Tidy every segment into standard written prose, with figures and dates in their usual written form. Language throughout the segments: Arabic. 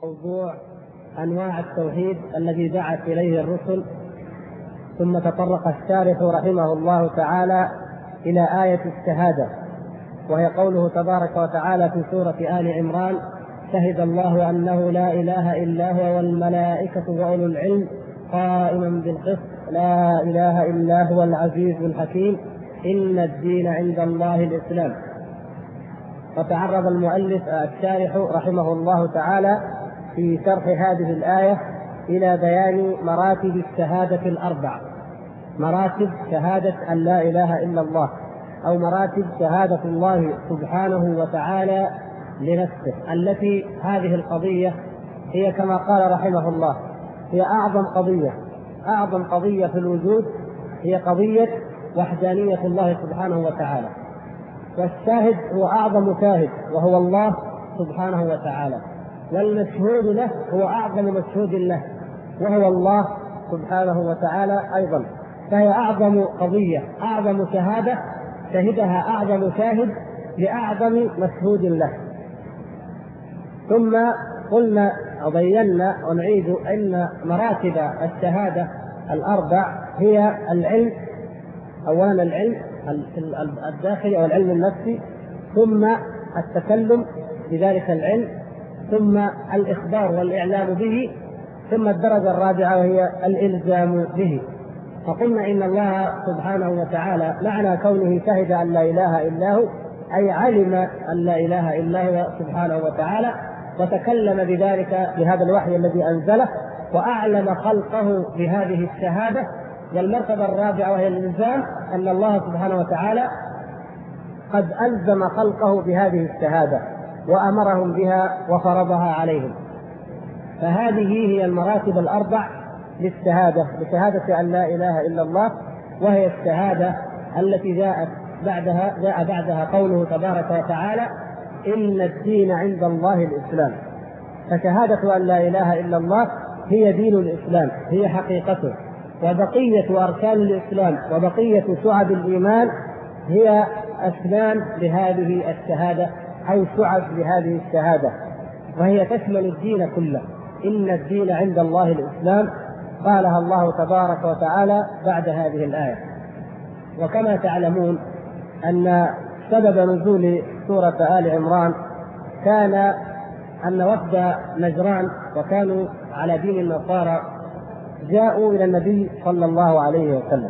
موضوع أنواع التوحيد الذي دعت إليه الرسل. ثم تطرق الشارح رحمه الله تعالى إلى آية الشهادة، وهي قوله تبارك وتعالى في سورة آل عمران: شهد الله أنه لا إله إلا هو والملائكة وأولو العلم قائما بالقسط لا إله إلا هو العزيز الحكيم إن الدين عند الله الإسلام. فتعرض المؤلف الشارح رحمه الله تعالى في شرح هذه الآية إلى بيان مراتب الشهادة الأربع، مراتب شهادة أن لا إله إلا الله، أو مراتب شهادة الله سبحانه وتعالى لنفسه، التي هذه القضية هي كما قال رحمه الله هي أعظم قضية في الوجود، هي قضية وحدانية الله سبحانه وتعالى. والشاهد هو أعظم شاهد وهو الله سبحانه وتعالى، والمشهود له هو أعظم مشهود له وهو الله سبحانه وتعالى أيضا. فهي أعظم قضية، أعظم شهادة شهدها أعظم شاهد لأعظم مشهود له. ثم قلنا وبينا ونعيد أن مراتب الشهادة الأربع هي العلم، أولا العلم الداخلي أو العلم النفسي، ثم التكلم بذلك العلم، ثم الإخبار والإعلام به، ثم الدرجة الرابعة وهي الإلزام به. فقلنا إن الله سبحانه وتعالى معنى كونه شهد أن لا إله إلا هو أي علم أن لا إله إلا هو سبحانه وتعالى، وتكلم بذلك بهذا الوحي الذي أنزله، وأعلم خلقه بهذه الشهادة. والمرتبة الرابعة وهي الإلزام، أن الله سبحانه وتعالى قد ألزم خلقه بهذه الشهادة وأمرهم بها وفرضها عليهم. فهذه هي المراتب الأربع للشهادة، لشهادة أن لا إله إلا الله، وهي الشهادة التي جاء بعدها قوله تبارك وتعالى: إن الدين عند الله الإسلام. فشهادة أن لا إله إلا الله هي دين الإسلام، هي حقيقته، وبقية أركان الإسلام وبقية شعب الإيمان هي أسنان لهذه الشهادة أو شعب لهذه الشهادة، وهي تشمل الدين كله. إن الدين عند الله الإسلام قالها الله تبارك وتعالى بعد هذه الآية. وكما تعلمون أن سبب نزول سورة آل عمران كان أن وفد نجران، وكانوا على دين النصارى، جاءوا إلى النبي صلى الله عليه وسلم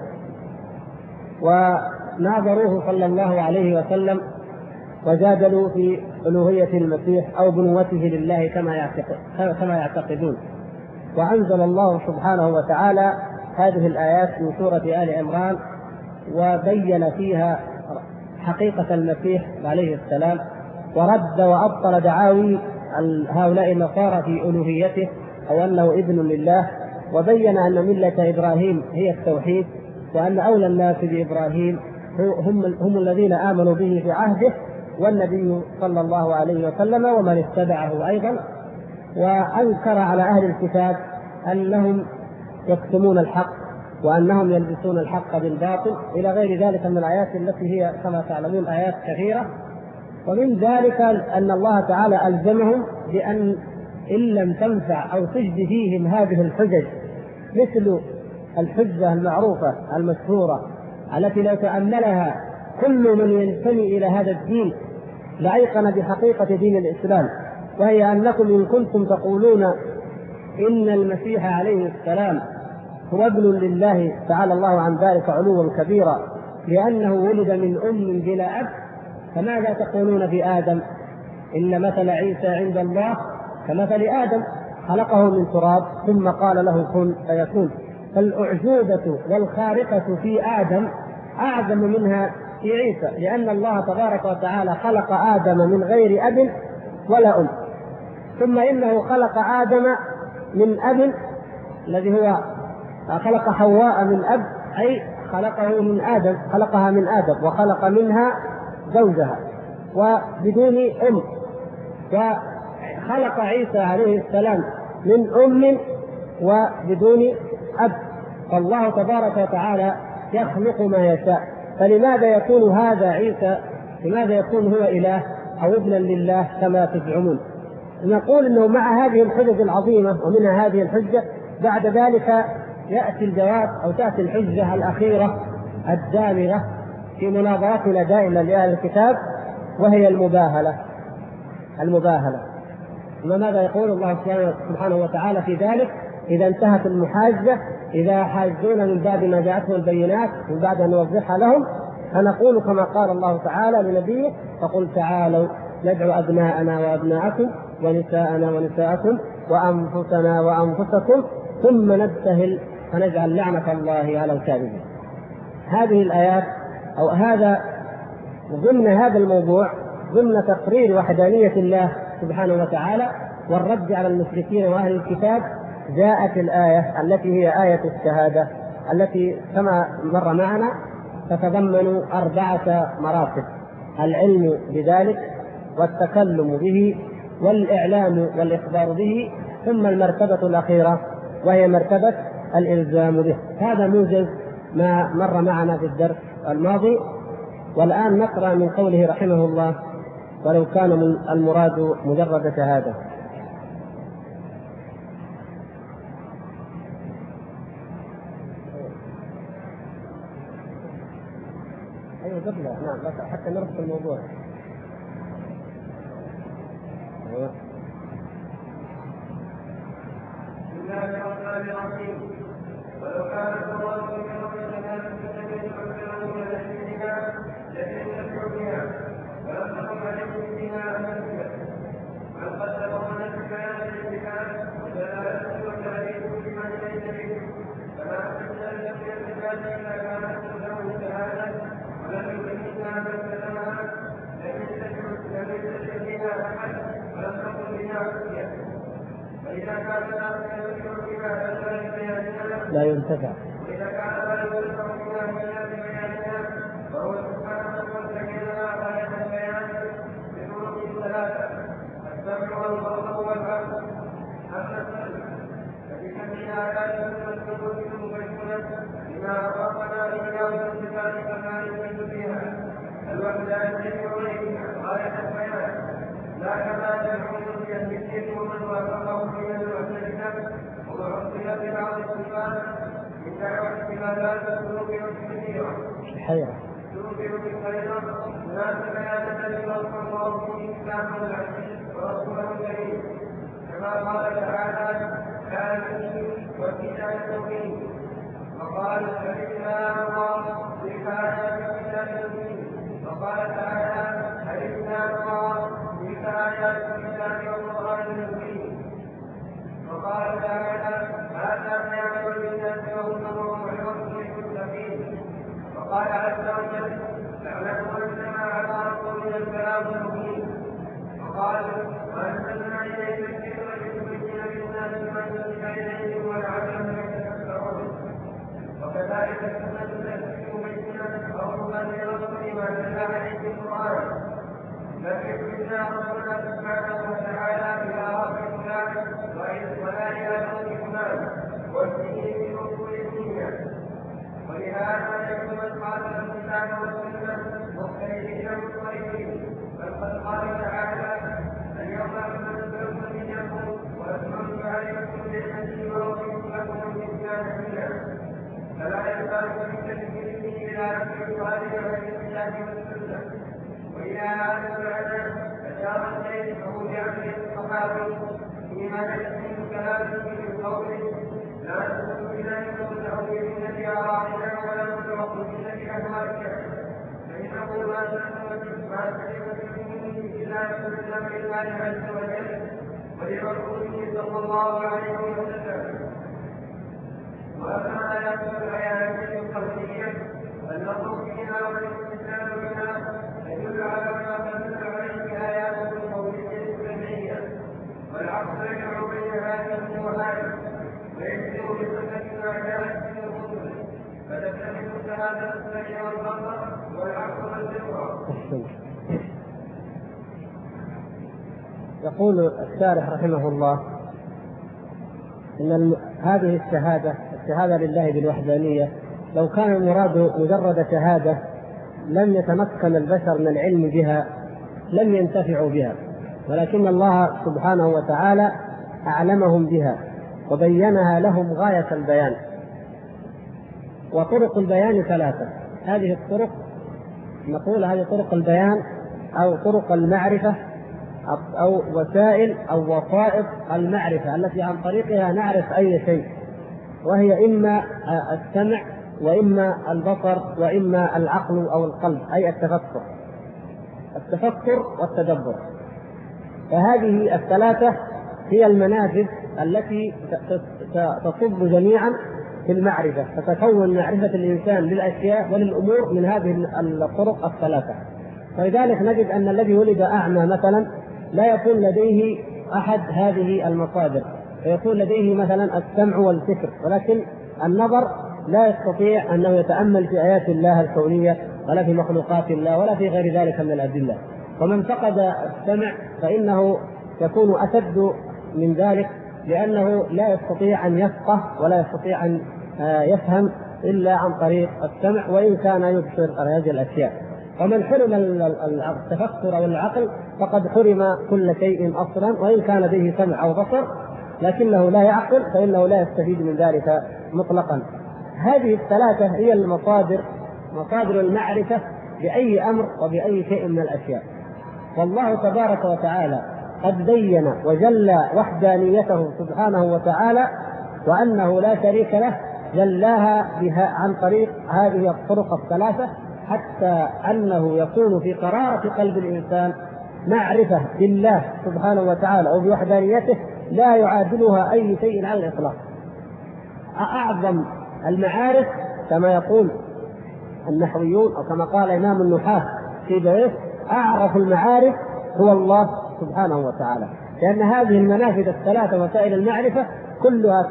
وناظروه صلى الله عليه وسلم، وجادلوا في ألوهية المسيح أو بنوته لله كما يعتقدون. وأنزل الله سبحانه وتعالى هذه الآيات من سورة آل عمران، وبين فيها حقيقة المسيح عليه السلام، ورد وأبطل دعاوي هؤلاء النصارى في ألوهيته أو أنه ابن لله، وبين أن ملة إبراهيم هي التوحيد، وأن أولى الناس بإبراهيم هم الذين آمنوا به في عهده، والنبي صلى الله عليه وسلم ومن اتبعه أيضا. وأنكر على أهل الكتاب أنهم يكتمون الحق وأنهم يلبسون الحق بالباطل إلى غير ذلك من الآيات التي هي كما تعلمون آيات كثيرة. ومن ذلك أن الله تعالى ألزمهم بأن إن لم تنفع أو تجد فيهم هذه الحجج، مثل الحجة المعروفة المشهورة التي لو تأملها كل من ينتمي إلى هذا الدين لأيقن بحقيقة دين الإسلام، وهي أنكم إن كنتم تقولون إن المسيح عليه السلام هو ابن لله تعالى الله عن ذلك علوا كبيرا لأنه ولد من أم بلا أب، فماذا تقولون في آدم؟ إن مثل عيسى عند الله كمثل آدم خلقه من تراب ثم قال له كن فيكون. فالأعجوبة والخارقة في آدم أعظم منها في عيسى، لأن الله تبارك وتعالى خلق آدم من غير أب ولا أم، ثم إنه خلق آدم من أب الذي هو خلق حواء من أب، أي خلقه من آدم، خلقها من آدم وخلق منها زوجها وبدون أم، وخلق عيسى عليه السلام من أم وبدون أب. فالله تبارك وتعالى يخلق ما يشاء، فلماذا يكون هذا عيسى، لماذا يكون هو إله أو ابنا لله كما تزعمون؟ نقول أنه مع هذه الحجج العظيمة ومنها هذه الحجة بعد ذلك يأتي الجواب أو تأتي الحجة الأخيرة الدامغة في مناظرتنا دائما لأهل الكتاب، وهي المباهلة. ماذا يقول الله سبحانه وتعالى في ذلك؟ إذا انتهت المحاجة، إذا حاجون من بعد ما جاءتهم البينات من بعد أن نوضحها لهم، فنقول كما قال الله تعالى لنبيه: فقل تعالوا ندعو أبناءنا وأبناءكم ونساءنا ونساءكم وأنفسنا وأنفسكم ثم نبتهل فنجعل لعنة الله على الكاذبين. هذه الآيات أو هذا ضمن هذا الموضوع، ضمن تقرير وحدانية الله سبحانه وتعالى والرد على المشركين وأهل الكتاب، جاءت الآية التي هي آية الشهادة، التي كما مر معنا تتضمن 4 مراتب: العلم بذلك والتكلم به والإعلام والإخبار به، ثم المرتبة الأخيرة وهي مرتبة الإلزام به. هذا موجز ما مر معنا في الدرس الماضي. والآن نقرأ من قوله رحمه الله: ولو كان المراد مجرد شهادة. أيوة قبل، نعم، حتى نربط الموضوع. بسم الله الرحمن الرحيم. ولو كان المراد مجرد شهادة فلم يكن بها ولم تكن عليهم بها أمانية، بل قدموا لك بيان الاتكال ودلالته وتعريف بما ليس به، فما أحسن لك الاتكال إذا كانت له شهادة ولم يبينها من كلمها لم يستشعر بها أحد ولم تكن بها عقية. فإذا كان لا ينتفع وإذا كان لا ينتفع بها بيانها فهو سبحانه وتعالى على البيان بطرق 3: السمع والبصر والعقل. أما السمع فبسمعها لا يمكن مبينا بما عرفنا إياه من صفات كمال فيها الوحدانية وغيرها غاية البيان، لا كما يدعون المسلم ومن وافقه من المعتزلة ومعطلة بعض الصفات من دعوى احتمالات السلوك والتكبير لا بيان الذي وصف الله به كتابه العزيز ورسوله الكريم، كما قال تعالى: كامل والكتاب المبين، وقال: فإنا الله بآيات الكتاب المبين، وقال تعالى: فإنا الله بآيات الكتاب والقرآن المبين، وقال تعالى: هذا بيان للناس وهدى وموعظة للمتقين، وقال عز وجل: اعلموا انما على رسولنا البلاغ المبين، وقال: وانزلنا اليك الذكر لتبين للناس ما نزل اليهم ولعلهم يتفكرون. وكذلك السنه التي تبين او تبلغ بما دل عليه القران، لكن منا ربنا سبحانه وتعالى الى رب فلان ولا الى رب فلان والدين في اصول الدنيا. ولهذا يكون قال الكتاب والسنه مختلفين مختلفين، بل قد قال تعالى: اليوم اكملت لكم دينكم واتممت عليكم نعمتي ورضيت لكم الاسلام دينا. فلا يزال في تكفيره الى نفي هذه الكتاب والسنه. والى هذا المعنى اشار الشيخ ابو جعفر الصحابي فيما يحسن كلامه من قوله: لا تكون بذلك متعودين بآرائنا ولا متوقفين بأهوائنا، فإنه ما سلم إلا بسلم الله عز وجل ولرسوله صلى الله عليه وسلم. وأما آيات الآيات القولية فالنظر فيها والاستدلال بها يدل على ما تدل عليه آيات القولية السمعية، والعقل يجمع بين هذه وهذه ويجزم بصفة ما كانت من الرسل، فتتخذ شهادة السمع والبصر والعقل والفطرة. يقول الشارح رحمه الله إن هذه الشهادة لله بالوحدانية لو كان المراد مجرد شهادة لم يتمكن البشر من العلم بها، لم ينتفعوا بها، ولكن الله سبحانه وتعالى أعلمهم بها وبينها لهم غاية البيان. وطرق البيان ثلاثة. هذه الطرق نقول هذه طرق البيان أو طرق المعرفة أو وسائل أو وسائط المعرفة التي عن طريقها نعرف أي شيء، وهي إما السمع وإما البصر وإما العقل أو القلب، أي التفكر والتدبر. فهذه الثلاثة هي المنافذ التي تصب جميعا في المعرفة، فتكون معرفة الإنسان للأشياء وللأمور من هذه الطرق الثلاثة. ولذلك نجد أن الذي ولد أعمى مثلا لا يكون لديه أحد هذه المصادر، فيكون لديه مثلا السمع والفكر، ولكن النظر لا يستطيع أنه يتأمل في آيات الله الكونية ولا في مخلوقات الله ولا في غير ذلك من الأدلة. ومن فقد السمع فإنه يكون أشد من ذلك، لأنه لا يستطيع أن يفقه ولا يستطيع أن يفهم إلا عن طريق السمع، وإن كان يبصر هذه الأشياء. ومن حرم التفكر أو العقل فقد حرم كل شيء أصلا، وإن كان لديه سمع أو بصر لكنه لا يعقل فإنه لا يستفيد من ذلك مطلقا. هذه الثلاثة هي مصادر المعرفة بأي أمر وبأي شيء من الأشياء. والله تبارك وتعالى قد بين وجل وحدانيته سبحانه وتعالى وأنه لا شريك له، جلاها بها عن طريق هذه الطرق الثلاثة، حتى أنه يكون في قرارة قلب الإنسان معرفة بالله سبحانه وتعالى وبوحدانيته لا يعادلها أي شيء على الإطلاق. أعظم المعارف كما يقول النحويون أو كما قال إمام النحاة في بيت: أعرف المعارف هو الله سبحانه وتعالى، لأن هذه المنافذ الثلاثة وسائل المعرفة كلها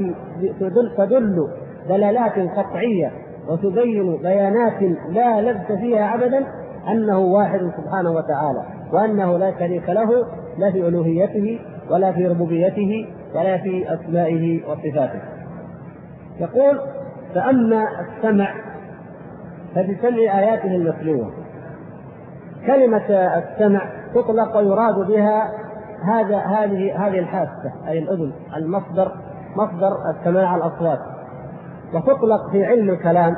تدل دلالات قطعية وتبين بيانات لا لبس فيها أبدا أنه واحد سبحانه وتعالى، وأنه لا شريك له لا في ألوهيته ولا في ربوبيته ولا في أسمائه وصفاته. يقول: فأما السمع فبسمع آياته المتلوة. كلمة السمع تطلق ويراد بها هذه الحاسة أي الأذن، مصدر السماع الأصوات، وتطلق في علم الكلام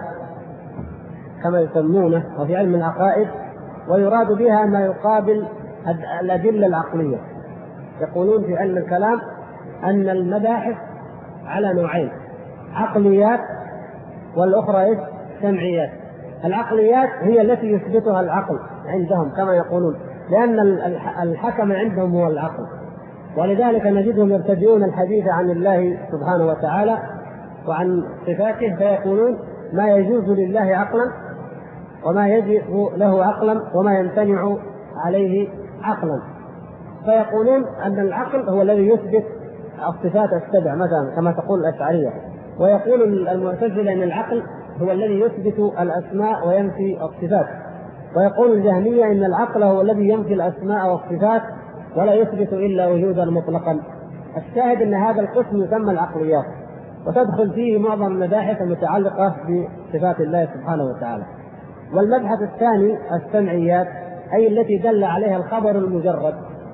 كما يسمونه وفي علم العقائد، ويراد بها ما يقابل الأدلة العقلية. يقولون في علم الكلام أن المباحث على نوعين: عقليات والأخرى سمعيات. العقليات هي التي يثبتها العقل عندهم كما يقولون، لأن الحكم عندهم هو العقل، ولذلك نجدهم يرتدون الحديث عن الله سبحانه وتعالى وعن صفاته، فيقولون: ما يجوز لله عقلا وما يجب له عقلا وما يمتنع عليه عقلا. فيقولون أن العقل هو الذي يثبت الصفات السبع مثلا كما تقول الأشعرية، ويقول المعتزلة أن العقل هو الذي يثبت الأسماء وينفي الصفات، ويقول الجهمية أن العقل هو الذي ينفي الأسماء والصفات ولا يثبت إلا وجودا مطلقا. الشاهد أن هذا القسم يسمى العقليات، وتدخل فيه معظم المباحث المتعلقة بصفات الله سبحانه وتعالى. والمبحث الثاني السمعيات، أي التي دل عليها الخبر المجرد،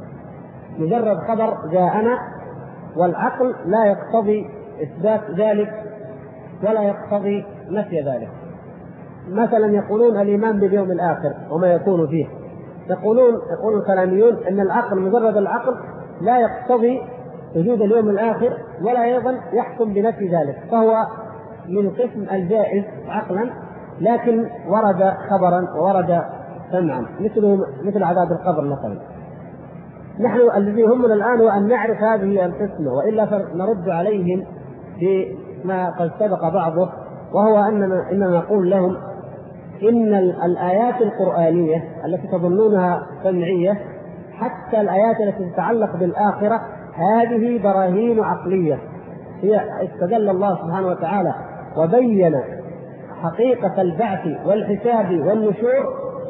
مجرد خبر جاءنا، والعقل لا يقتضي إثبات ذلك ولا يقتضي نفي ذلك. مثلا يقولون الإيمان باليوم الآخر وما يكون فيه، يقول الكلاميون أن العقل مجرد العقل لا يقتضي وجود اليوم الآخر ولا أيضا يحكم بنفي ذلك، فهو من قسم الجائز عقلا، لكن ورد خبرا وورد سمعا مثل عذاب القبر مثلا. نحن الذي يهمنا الآن هو أن نعرف هذه القسمة، وإلا فنرد عليهم بما قد سبق بعضه، وهو إننا نقول لهم إن الآيات القرآنية التي تظنونها سمعية، حتى الآيات التي تتعلق بالآخرة، هذه براهين عقلية. هي استدل الله سبحانه وتعالى وبين حقيقة البعث والحساب والنشور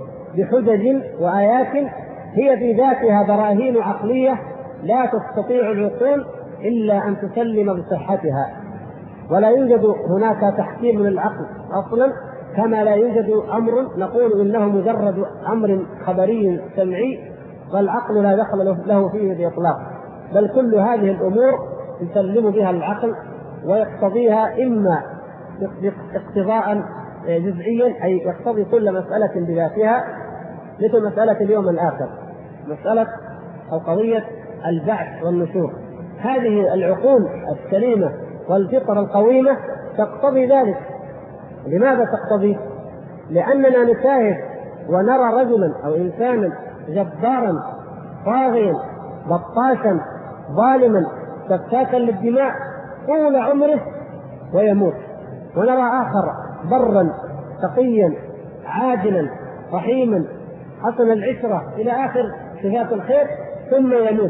بحجج وآيات هي في ذاتها براهين عقلية لا تستطيع العقول إلا أن تسلم بصحتها، ولا يوجد هناك تحكيم للعقل أصلا، كما لا يوجد أمر نقول إنه مجرد أمر خبري سمعي والعقل لا دخل له فيه بإطلاق، بل كل هذه الأمور يسلم بها العقل ويقتضيها إما اقتضاء جزئيا، أي يقتضي كل مسألة بذاتها، مثل مسألة اليوم الآخر، مسألة أو قضية البعث والنشور. هذه العقول السليمة والفطر القويمة تقتضي ذلك. لماذا تقتضي؟ لأننا نشاهد ونرى رجلا أو إنسانا جبارا طاغيا بطاشا ظالما سفاكا للدماء طول عمره ويموت، ونرى آخر برا تقيا عادلا رحيما حسن العشرة إلى آخر صفات الخير ثم يموت.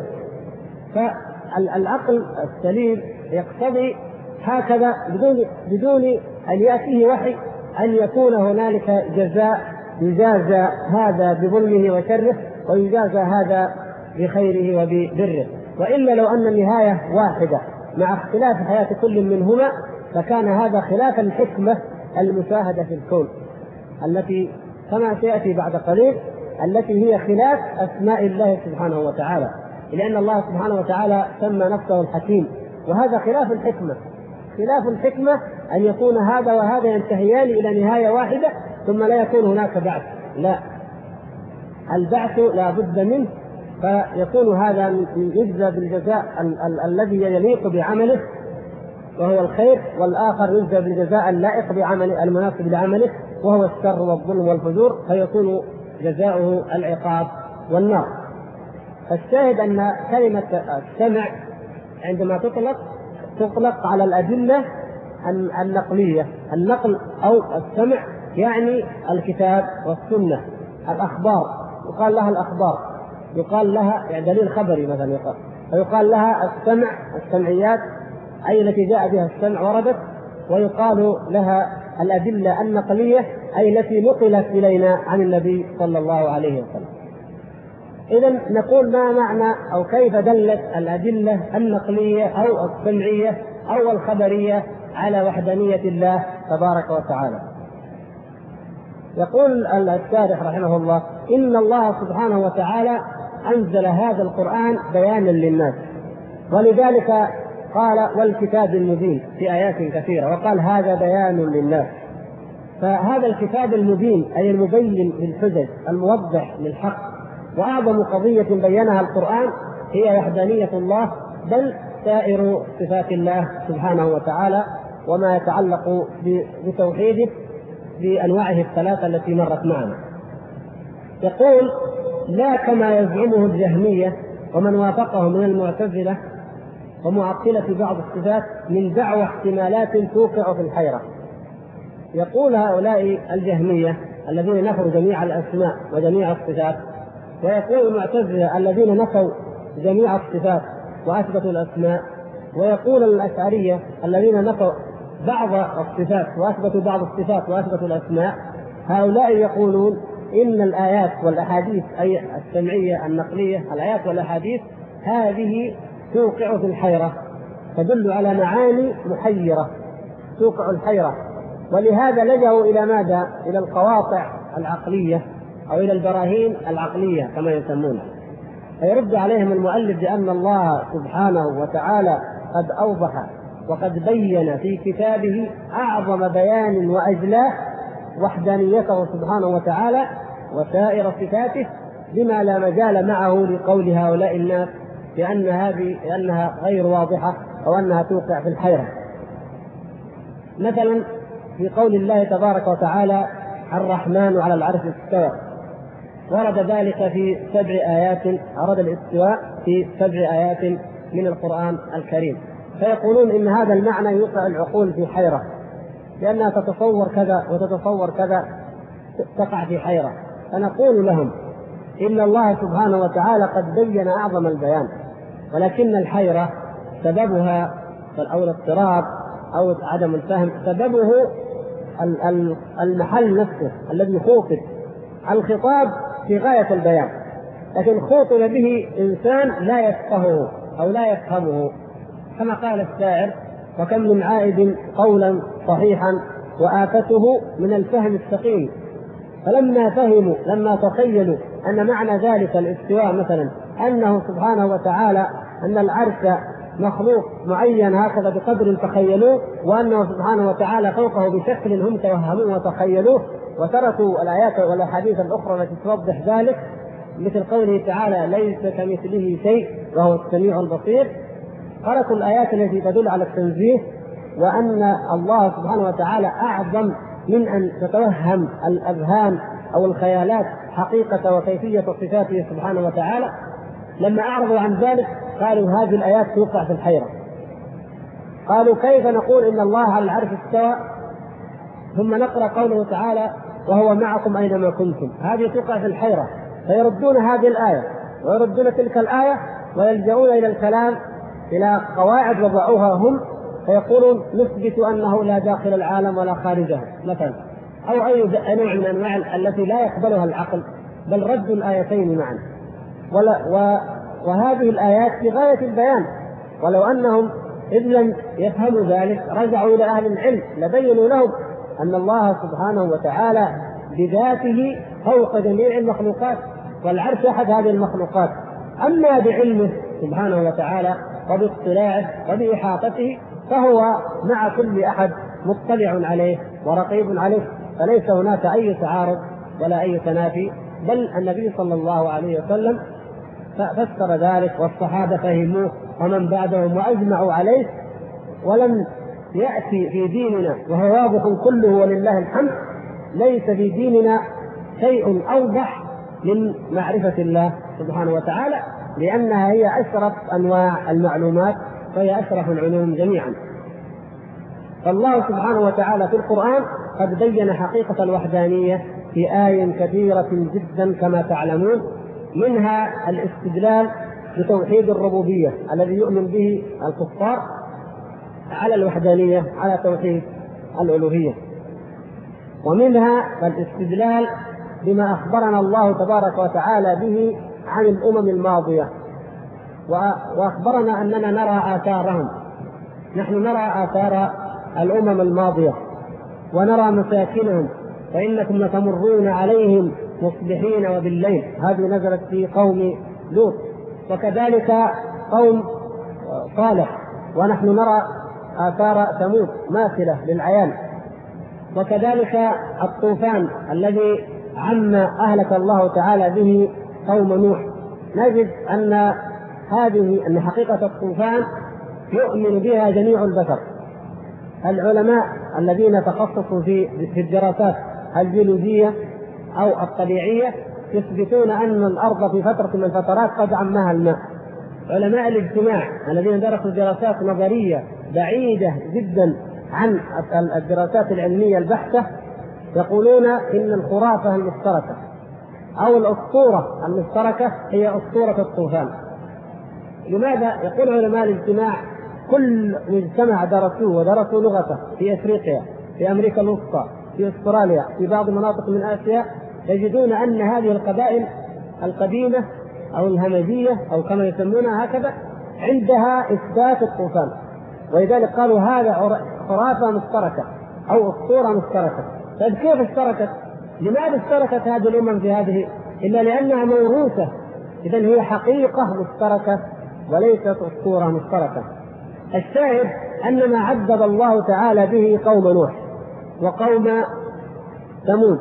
فالعقل السليم يقتضي هكذا بدون أن يأتيه وحي أن يكون هنالك جزاء، يجازى هذا بظلمه وشره ويجازى هذا بخيره وببره. وإلا لو أن النهاية واحدة مع اختلاف حياة كل منهما فكان هذا خلاف الحكمة المشاهدة في الكون التي كما سيأتي بعد قليل، التي هي خلاف أسماء الله سبحانه وتعالى، لأن الله سبحانه وتعالى سمى نفسه الحكيم، وهذا خلاف الحكمة. خلاف الحكمة أن يكون هذا وهذا ينتهيان إلى نهاية واحدة ثم لا يكون هناك بعث، لا، البعث لا بد منه، فيكون هذا يجزى بالجزاء الذي يليق بعمله وهو الخير، والآخر يجزى بالجزاء اللائق بعمله المناسب لعمله وهو الشر والظلم والفجور، فيكون جزاؤه العقاب والنار. فالشاهد أن كلمة السمع عندما تطلق على الأدلة النقلية، النقل أو السمع يعني الكتاب والسنة، الأخبار يقال لها الأخبار، يقال لها يعني دليل خبري مثلا فيقال لها السمع، السمعيات أي التي جاء بها السمع وردت، ويقال لها الأدلة النقلية أي التي نقلت إلينا عن النبي صلى الله عليه وسلم. إذن نقول ما معنى أو كيف دلت الأدلة النقلية أو السمعية أو الخبرية على وحدانية الله تبارك وتعالى. يقول الشارح رحمه الله: إن الله سبحانه وتعالى أنزل هذا القرآن بيانا للناس، ولذلك قال والكتاب المبين في آيات كثيرة، وقال هذا بيان للناس. فهذا الكتاب المبين أي المبين للحجج الموضح للحق، وأعظم قضية بينها القرآن هي وحدانية الله، بل سائر صفات الله سبحانه وتعالى وما يتعلق بتوحيده بأنواعه الثلاثة التي مرت معنا. يقول: لا كما يزعمه الجهمية ومن وافقه من المعتزلة ومعطلة بعض الصفات من دعوى احتمالات توقع في الحيرة. يقول هؤلاء الجهمية الذين نفوا جميع الأسماء وجميع الصفات، ويقول المعتزلة الذين نفوا جميع الصفات وأثبتوا الأسماء، ويقول الأشعرية الذين نفوا بعض الصفات وأثبتوا بعض الصفات وأثبتوا الأسماء. هؤلاء يقولون إن الآيات والأحاديث أي السمعية النقلية، الآيات والأحاديث هذه توقع في الحيرة، تدل على معاني محيرة توقع الحيرة، ولهذا لجأوا إلى ماذا؟ إلى القواطع العقلية أو إلى البراهين العقلية كما يسمونها. فيرد عليهم المؤلف بأن الله سبحانه وتعالى قد أوضح وقد بين في كتابه أعظم بيان وأجلاه وحدانيته سبحانه وتعالى وسائر صفاته، بما لا مجال معه لقول هؤلاء الناس لأنها غير واضحة أو أنها توقع في الحيرة. مثلا في قول الله تبارك وتعالى: الرحمن على العرش استوى، ورد ذلك في 7 آيات، أراد الاستواء في 7 آيات من القرآن الكريم. فيقولون إن هذا المعنى يوقع العقول في حيرة، لأنها تتصور كذا وتتصور كذا، تقع في حيرة. فنقول لهم إن الله سبحانه وتعالى قد بين أعظم البيان، ولكن الحيرة سببها أو الاضطراب أو عدم الفهم سببه المحل نفسه الذي خوطب. الخطاب في غاية البيان، لكن خوطب به إنسان لا يفقهه أو لا يفهمه، كما قال الشاعر: وكم من عائد قولا صحيحا وآفته من الفهم السقيم. فلما فهموا لما تخيلوا أن معنى ذلك الاستواء مثلا أنه سبحانه وتعالى أن العرش مخلوق معين هكذا بقدر تخيلوه، وأنه سبحانه وتعالى فوقه بشكل هم توهموه وتخيلوه، وتركوا الآيات والأحاديث الأخرى التي توضح ذلك، مثل قوله تعالى ليس كمثله شيء وهو السميع البصير. تركوا الآيات التي تدل على التنزيه، وأن الله سبحانه وتعالى أعظم من أن تتوهم الأذهان أو الخيالات حقيقة وكيفية صفاته سبحانه وتعالى. لما أعرضوا عن ذلك قالوا هذه الآيات توقع في الحيرة. قالوا كيف نقول إن الله على العرش استوى ثم نقرأ قوله تعالى وهو معكم أينما كنتم؟ هذه توقع في الحيرة، فيردون هذه الآية ويردون تلك الآية ويلجؤون إلى الكلام إلى قواعد وضعوها هم، فيقولون نثبت أنه لا داخل العالم ولا خارجه مثلا، أو أي نوع من أنواع التي لا يقبلها العقل، بل رد الآيتين معا. وهذه الآيات في غاية البيان، ولو أنهم إذ لم يفهموا ذلك رجعوا إلى أهل العلم لبينوا لهم أن الله سبحانه وتعالى بذاته فوق جميع المخلوقات، والعرش أحد هذه المخلوقات. أما بعلمه سبحانه وتعالى وباطلاعه وبإحاطته فهو مع كل أحد مطلع عليه ورقيب عليه، فليس هناك أي تعارض ولا أي تنافي، بل النبي صلى الله عليه وسلم فسر ذلك والصحابة فهموه ومن بعدهم وأجمعوا عليه. ولم يأتي في ديننا وهو واضح كله ولله الحمد، ليس في ديننا شيء أوضح من معرفة الله سبحانه وتعالى، لأنها هي أشرف أنواع المعلومات وهي أشرف العلوم جميعا. فالله سبحانه وتعالى في القرآن قد بين حقيقة الوحدانية في آي كثيرة جدا كما تعلمون، منها الاستدلال بتوحيد الربوبية الذي يؤمن به الكفار على الوحدانية على توحيد الألوهية، ومنها الاستدلال بما أخبرنا الله تبارك وتعالى به عن الأمم الماضية، وأخبرنا أننا نرى آثارهم. نحن نرى آثار الأمم الماضية ونرى مساكنهم، فإنكم لتمرون عليهم مصبحين وبالليل، هذه نزلت في قوم لوط، وكذلك قوم صالح، ونحن نرى آثار ثمود ماثلة للعيان، وكذلك الطوفان الذي أهلك الله تعالى به قوم نوح. نجد أن حقيقة الطوفان يؤمن بها جميع البشر. العلماء الذين تخصصوا في الدراسات الجيولوجية أو الطبيعية يثبتون أن الأرض في فترة من الفترات قد عمها الماء. علماء الاجتماع الذين درسوا دراسات نظرية بعيدة جدا عن الدراسات العلمية البحتة يقولون إن الخرافة المشتركة أو الأسطورة المشتركة هي أسطورة الطوفان. لماذا؟ يقول علماء الاجتماع كل مجتمع درسوه ودرسوا لغته في أفريقيا، في أمريكا الوسطى، في أستراليا، في بعض مناطق من آسيا، يجدون أن هذه القبائل القديمة أو الهمجية أو كما يسمونها هكذا عندها إثبات الطوفان، ولذلك قالوا هذا خرافة مشتركة أو أسطورة مشتركة. طيب كيف اشتركت؟ لماذا اشتركت هذه الأمم في هذه؟ إلا لأنها موروثة، إذن هي حقيقة مشتركة وليست أسطورة مشتركة. الشاهد أن ما عذب الله تعالى به قوم نوح وقوم ثمود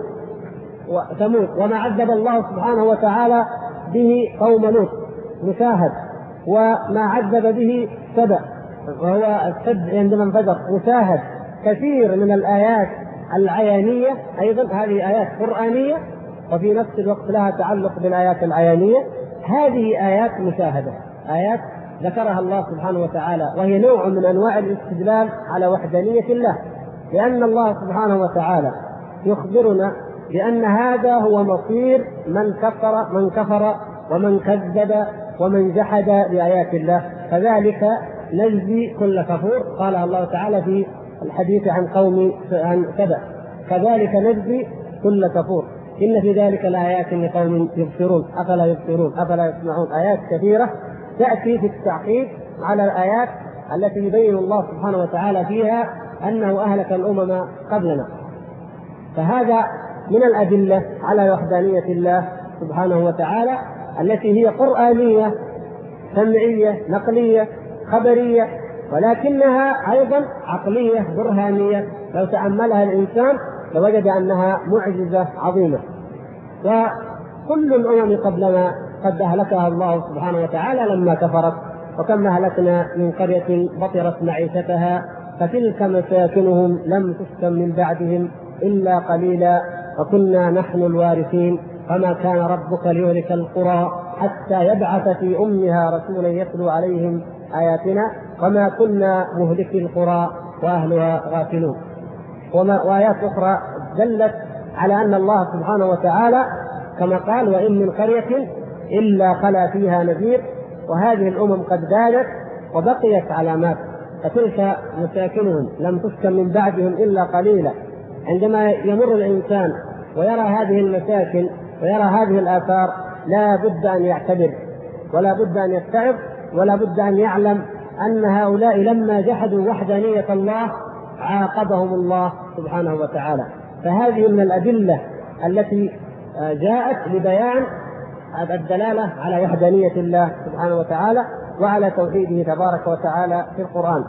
وما عذب الله سبحانه وتعالى به قوم لوط مشاهد، وما عذب به سبأ وهو السد عندما انفجر مشاهد. كثير من الآيات العيانية أيضا هذه آيات قرآنية وفي نفس الوقت لها تعلق بالآيات العيانية، هذه آيات مشاهدة، آيات ذكرها الله سبحانه وتعالى، وهي نوع من أنواع الاستدلال على وحدانية الله، لأن الله سبحانه وتعالى يخبرنا بأن هذا هو مصير من كفر ومن كذب ومن جحد بآيات الله، فذلك نجزي كل كفور. قال الله تعالى في الحديث عن سبأ كذلك نجزي كل كفور إن في ذلك لآيات لقوم يبصرون أفلا يبصرون أفلا يسمعون. آيات كثيرة تأتي في التعقيب على الآيات التي يبين الله سبحانه وتعالى فيها أنه أهلك الأمم قبلنا. فهذا من الأدلة على وحدانية الله سبحانه وتعالى التي هي قرآنية سمعية نقلية خبرية، ولكنها أيضا عقلية برهانية لو تأملها الإنسان لوجد أنها معجزة عظيمة. وكل الأمم قبلنا قد أهلكها الله سبحانه وتعالى لما كفرت، وكم أهلكنا من قرية بطرت معيشتها فتلك مساكنهم لم تسكن من بعدهم إلا قليلا وكنا نحن الوارثين فما كان ربك ليهلك القرى حتى يبعث في أمها رسولا يتلو عليهم آياتنا وما كنا مهلكي القرى وأهلها غافلون. وآيات أخرى دلت على أن الله سبحانه وتعالى كما قال وإن من قرية إلا خلا فيها نذير، وهذه الأمم قد بادت وبقيت علامات فتلك مساكنهم لم تسكن من بعدهم إلا قليلا. عندما يمر الإنسان ويرى هذه المساكن ويرى هذه الآثار لا بد أن يعتبر ولا بد أن يتعظ ولا بد أن يعلم أن هؤلاء لما جحدوا وحدانية الله عاقبهم الله سبحانه وتعالى. فهذه من الأدلة التي جاءت لبيان الدلالة على وحدانية الله سبحانه وتعالى وعلى توحيده تبارك وتعالى في القرآن.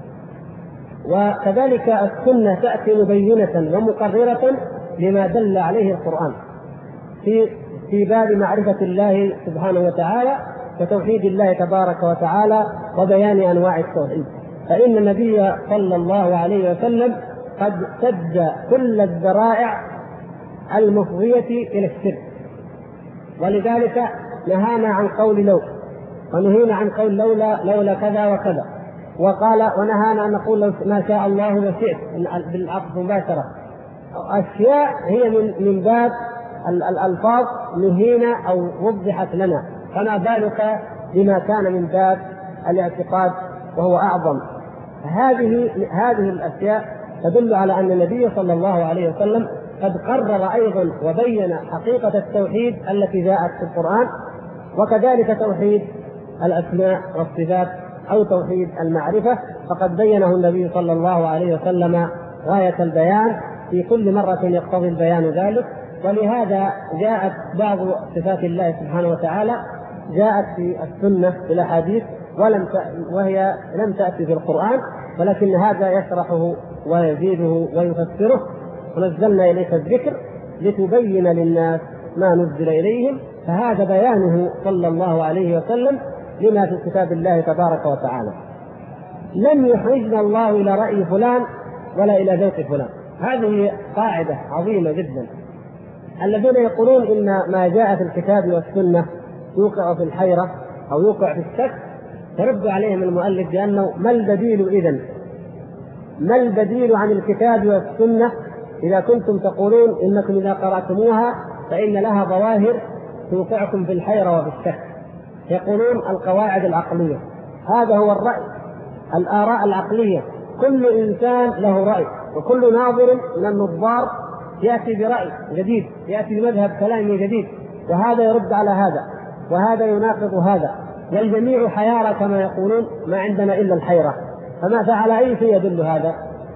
وكذلك السنة تأتي مبينة ومقررة لما دل عليه القرآن في باب معرفة الله سبحانه وتعالى وتوحيد الله تبارك وتعالى وبيان أنواع التوحيد. فإن النبي صلى الله عليه وسلم قد سد كل الذرائع المفضية إلى الشرك، ولذلك نهانا عن قول لو، ونهينا عن قول لولا كذا وكذا، وقال ونهانا أن نقول ما شاء الله وشئت بالعطف مباشرة. أشياء هي من باب الألفاظ نهينا أو وضحت لنا، فما بالك بما كان من باب الاعتقاد وهو أعظم. هذه الأشياء تدل على أن النبي صلى الله عليه وسلم قد قرر أيضا وبين حقيقة التوحيد التي جاءت في القرآن، وكذلك توحيد الأسماء والصفات أو توحيد المعرفة فقد بينه النبي صلى الله عليه وسلم غاية البيان في كل مرة يقتضي البيان ذلك. ولهذا جاءت بعض صفات الله سبحانه وتعالى جاءت في السنة في الأحاديث وهي لم تأتي في القرآن، ولكن هذا يشرحه ويزيده ويفسره. ونزلنا إليك الذكر لتبين للناس ما نزل إليهم، فهذا بيانه صلى الله عليه وسلم لما في كتاب الله تبارك وتعالى. لم يحرجنا الله إلى رأي فلان ولا إلى ذوق فلان. هذه قاعدة عظيمة جدا. الذين يقولون إن ما جاء في الكتاب والسنة يوقع في الحيرة أو يوقع في الشك، ترد عليهم المؤلف بأنه ما البديل إذن؟ ما البديل عن الكتاب والسنة إذا كنتم تقولون إنكم إذا قرأتموها فإن لها ظواهر توقعكم في الحيرة وفي الشك؟ يقولون القواعد العقلية. هذا هو الرأي، الآراء العقلية. كل إنسان له رأي، وكل ناظر من النظار يأتي برأي جديد، يأتي بمذهب كلامي جديد، وهذا يرد على هذا وهذا يناقض هذا، والجميع حيارى كما يقولون، ما عندنا إلا الحيرة. فماذا على أي شيء يدل هذا؟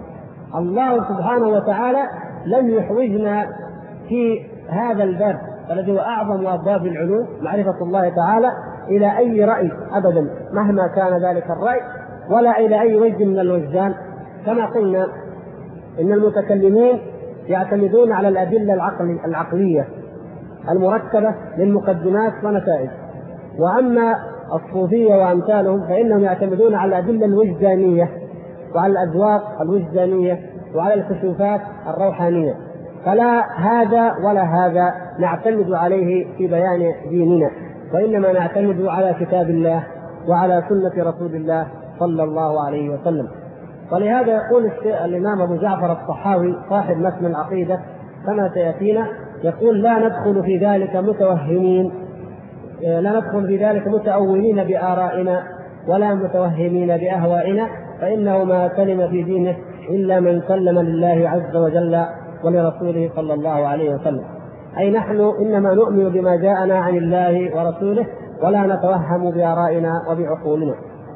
الله سبحانه وتعالى لم يحوجنا في هذا الباب الذي هو أعظم أبواب العلوم معرفة الله تعالى إلى أي رأي أبدا مهما كان ذلك الرأي، ولا إلى أي وجه من الوجدان. كما قلنا إن المتكلمين يعتمدون على الأدلة العقلية المركبة من مقدمات ونتائج، وأما الصوفية وأمثالهم فإنهم يعتمدون على الأدلة الوجدانية وعلى الأذواق الوجدانية وعلى الكشوفات الروحانية. فلا هذا ولا هذا نعتمد عليه في بيان ديننا، وإنما نعتمد على كتاب الله وعلى سنة رسول الله صلى الله عليه وسلم. ولهذا يقول الإمام أبو جعفر الطحاوي صاحب متن العقيدة كما سيأتينا، يقول لا ندخل في ذلك متوهمين، لا ندخل في ذلك متأولين بآرائنا ولا متوهمين بأهوائنا، فإنه ما سلم في دينه إلا من سلم لله عز وجل ولرسوله صلى الله عليه وسلم. أي نحن إنما نؤمن بما جاءنا عن الله ورسوله ولا نتوهم بآرائنا وبعقولنا.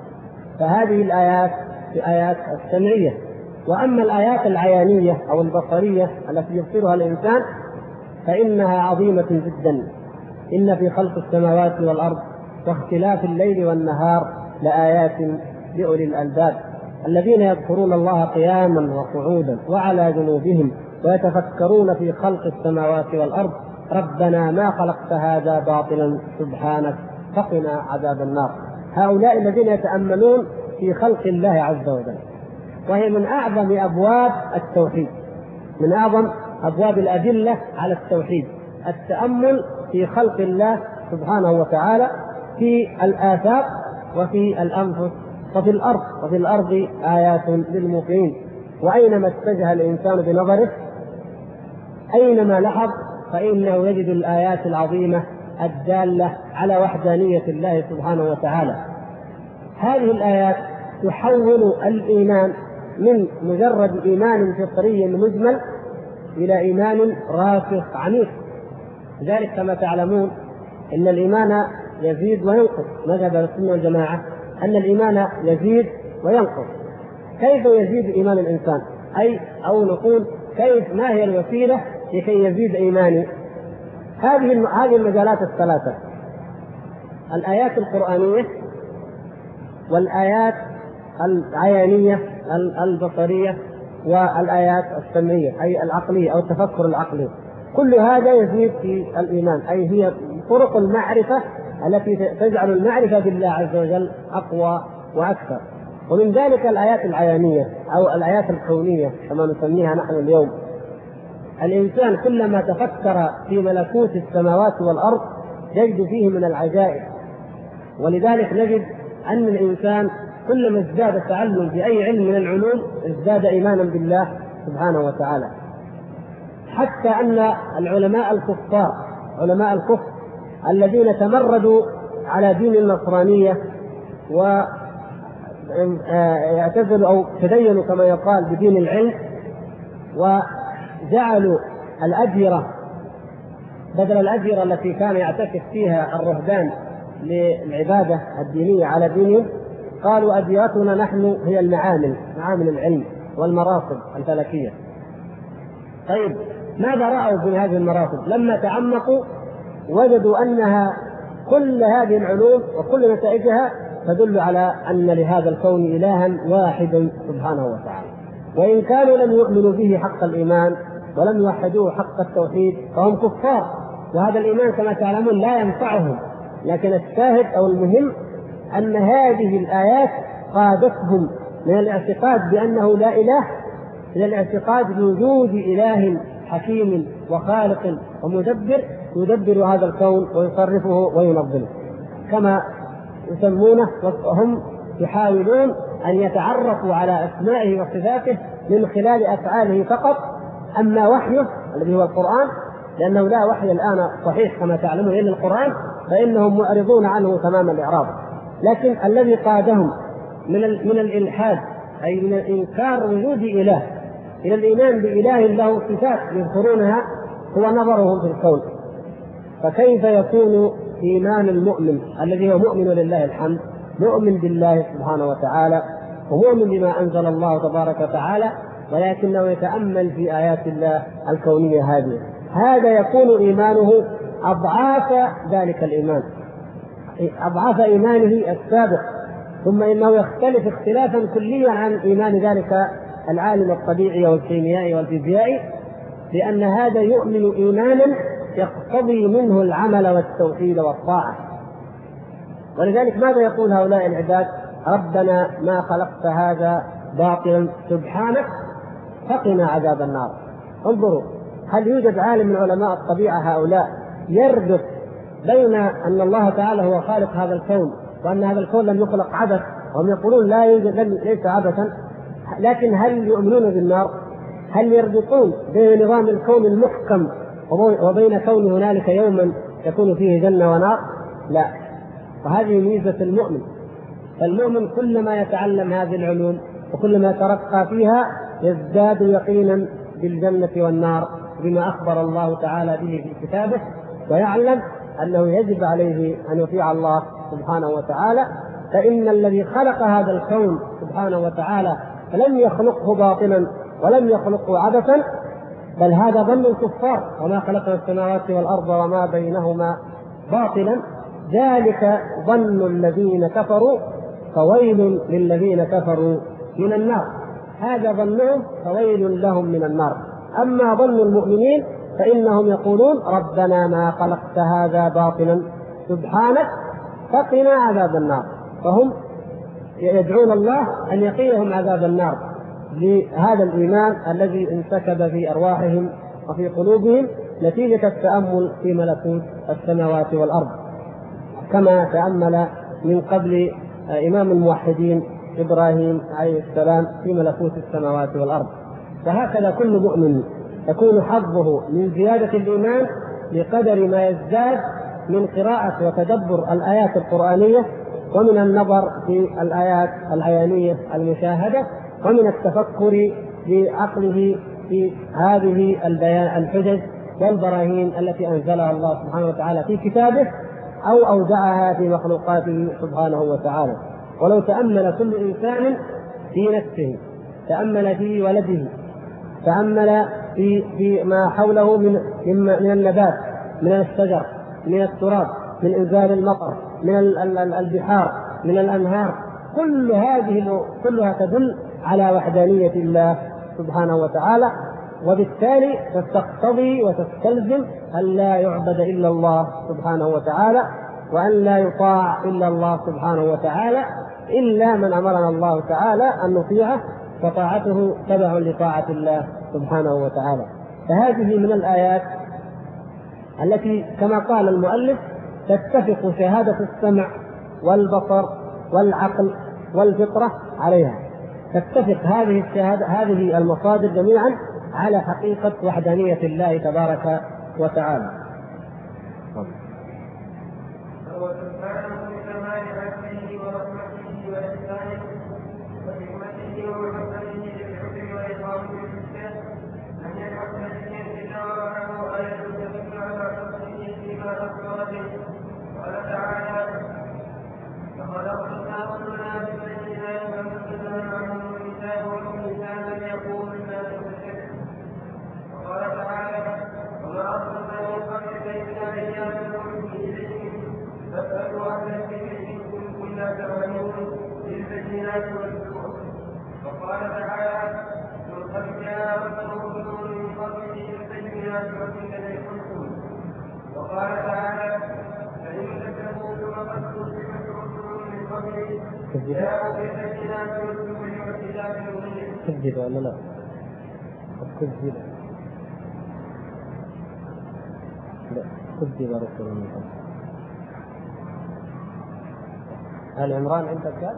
فهذه الآيات آيات السمعية. وأما الآيات العيانية أو البصرية التي يبصرها الإنسان فإنها عظيمة جدا، إن في خلق السماوات والأرض واختلاف الليل والنهار لآيات لأولي الألباب الذين يذكرون الله قياما وقعودا وعلى جنوبهم ويتفكرون في خلق السماوات والأرض ربنا ما خلقت هذا باطلا سبحانك فقنا عذاب النار. هؤلاء الذين يتأملون في خلق الله عز وجل، وهي من أعظم أبواب التوحيد، من أعظم أبواب الأدلة على التوحيد، التأمل في خلق الله سبحانه وتعالى في الآفاق وفي الأنفس وفي الأرض آيات للموقنين. وأينما اتجه الإنسان بنظره أينما لحظ فإنه يجد الآيات العظيمة الدالة على وحدانية الله سبحانه وتعالى. هذه الآيات تحول الإيمان من مجرد إيمان فطري مجمل إلى إيمان راسخ عميق. لذلك كما تعلمون أن الإيمان يزيد وينقص، مذهب السنة والجماعة أن الإيمان يزيد وينقص. كيف يزيد إيمان الإنسان؟ أو نقول كيف، ما هي الوسيلة لكي يزيد إيماني؟ هذه المجالات الثلاثة: الآيات القرآنية والآيات العيانية البصرية والآيات السمعية أي العقلية أو التفكر العقلي. كل هذا يزيد في الإيمان، أي هي طرق المعرفة التي تجعل المعرفة بالله عز وجل أقوى وأكثر. ومن ذلك الآيات العيانية أو الآيات الكونية كما نسميها نحن اليوم. الإنسان كلما تفكر في ملكوت السماوات والأرض يجد فيه من العجائب، ولذلك نجد أن الإنسان كلما ازداد تعلم بأي علم من العلوم ازداد إيمانا بالله سبحانه وتعالى. حتى أن العلماء الكفار، علماء الكفر الذين تمردوا على دين النصرانية ويعتزلوا أو تدينوا كما يقال بدين العلم، وجعلوا الأجرة بدل الأجرة التي كان يعتكف فيها الرهبان للعبادة الدينية على دينهم، قالوا أجرتنا نحن هي معامل العلم والمراصد الفلكية. طيب ماذا رأوا في هذه المراصد؟ لما تعمقوا وجدوا أنها كل هذه العلوم وكل نتائجها تدل على أن لهذا الكون إلها واحدا سبحانه وتعالى، وإن كانوا لم يؤمنوا به حق الإيمان ولم يوحدوه حق التوحيد فهم كفار، وهذا الإيمان كما تعلمون لا ينفعهم. لكن الشاهد أو المهم أن هذه الآيات قادتهم من الاعتقاد بأنه لا إله إلى الاعتقاد بوجود إله حكيم وخالق ومدبر يدبر هذا الكون ويصرفه وينظمه كما يسمونه، وهم يحاولون أن يتعرفوا على أسمائه وصفاته من خلال أفعاله فقط. أما وحيه الذي هو القرآن، لأنه لا وحي الآن صحيح كما تعلمون إلا القرآن، فإنهم معرضون عنه تمام الإعراض. لكن الذي قادهم من الإلحاد أي من إنكار وجود إله إلى الإيمان بإله له صفات يذكرونها هو نظرهم في الكون. فكيف يكون إيمان المؤمن الذي هو مؤمن لله الحمد، مؤمن بالله سبحانه وتعالى ومؤمن بما أنزل الله تبارك وتعالى، ولكنه يتأمل في آيات الله الكونية هذه؟ هذا يكون إيمانه أضعاف ذلك الإيمان، أضعاف إيمانه السابق. ثم إنه يختلف اختلافا كليا عن إيمان ذلك العالم الطبيعي والكيميائي والفيزيائي، لأن هذا يؤمن إيمانا يقتضي منه العمل والتوحيد والطاعة. ولذلك ماذا يقول هؤلاء العباد؟ ربنا ما خلقت هذا باطلا سبحانك فقنا عذاب النار. انظروا، هل يوجد عالم من علماء الطبيعة هؤلاء يربط بين أن الله تعالى هو خالق هذا الكون وأن هذا الكون لم يخلق عبث؟ وهم يقولون لا يوجد، ليس عبثا. لكن هل يؤمنون بالنار؟ هل يربطون بين نظام الكون المحكم وبين كون هنالك يوما يكون فيه جنة ونار؟ لا. وهذه ميزة المؤمن. فالمؤمن كلما يتعلم هذه العلوم وكلما يترقى فيها يزداد يقينا بالجنة والنار بما أخبر الله تعالى به في كتابه، ويعلم أنه يجب عليه أن يطيع الله سبحانه وتعالى. فإن الذي خلق هذا الكون سبحانه وتعالى فلم يخلقه باطلا ولم يخلقه عبثا، بل هذا ظن الكفار: وما خلقنا السماوات والأرض وما بينهما باطلا ذلك ظن الذين كفروا فويل للذين كفروا من النار. هذا ظنهم فويل لهم من النار. أما ظن المؤمنين فإنهم يقولون ربنا ما خلقت هذا باطلا سبحانك فقنا عذاب النار. فهم يدعون الله أن يقيهم عذاب النار لهذا الإيمان الذي انسكب في أرواحهم وفي قلوبهم نتيجة التأمل في ملكوت السماوات والأرض، كما تأمل من قبل إمام الموحدين إبراهيم عليه السلام في ملكوت السماوات والأرض. فهكذا كل مؤمن يكون حظه من زيادة الإيمان بقدر ما يزداد من قراءة وتدبر الآيات القرآنية، ومن النظر في الآيات العيانية المشاهدة، ومن التفكر بعقله في هذه الحجج والبراهين التي أنزلها الله سبحانه وتعالى في كتابه أو أودعها في مخلوقاته سبحانه وتعالى. ولو تأمل كل إنسان في نفسه، تأمل في ولده، تأمل في ما حوله من النبات، من الشجر، من التراب، من إنزال المطر، من البحار، من الأنهار، كلها تدل على وحدانية الله سبحانه وتعالى، وبالتالي تقتضي وتستلزم أن لا يعبد إلا الله سبحانه وتعالى، وأن لا يطاع إلا الله سبحانه وتعالى، إلا من أمرنا الله تعالى أن نطيعه، فطاعته تبع لطاعة الله سبحانه وتعالى. فهذه من الآيات التي كما قال المؤلف تتفق شهادة السمع والبصر والعقل والفطرة عليها، تتفق هذه المصادر جميعا على حقيقة وحدانية الله تبارك وتعالى. وقال تعالى لقد جاءكم رسل من قبله بالبينات وبالذي قلتم. وقال تعالى فإن كذبوا فقد كذبت رسل من قبله جاءوا بالبينات والزبر والكتاب المبين. كذب ولا لا؟ كذب رسل من قبله. هل عمران عندك كذب؟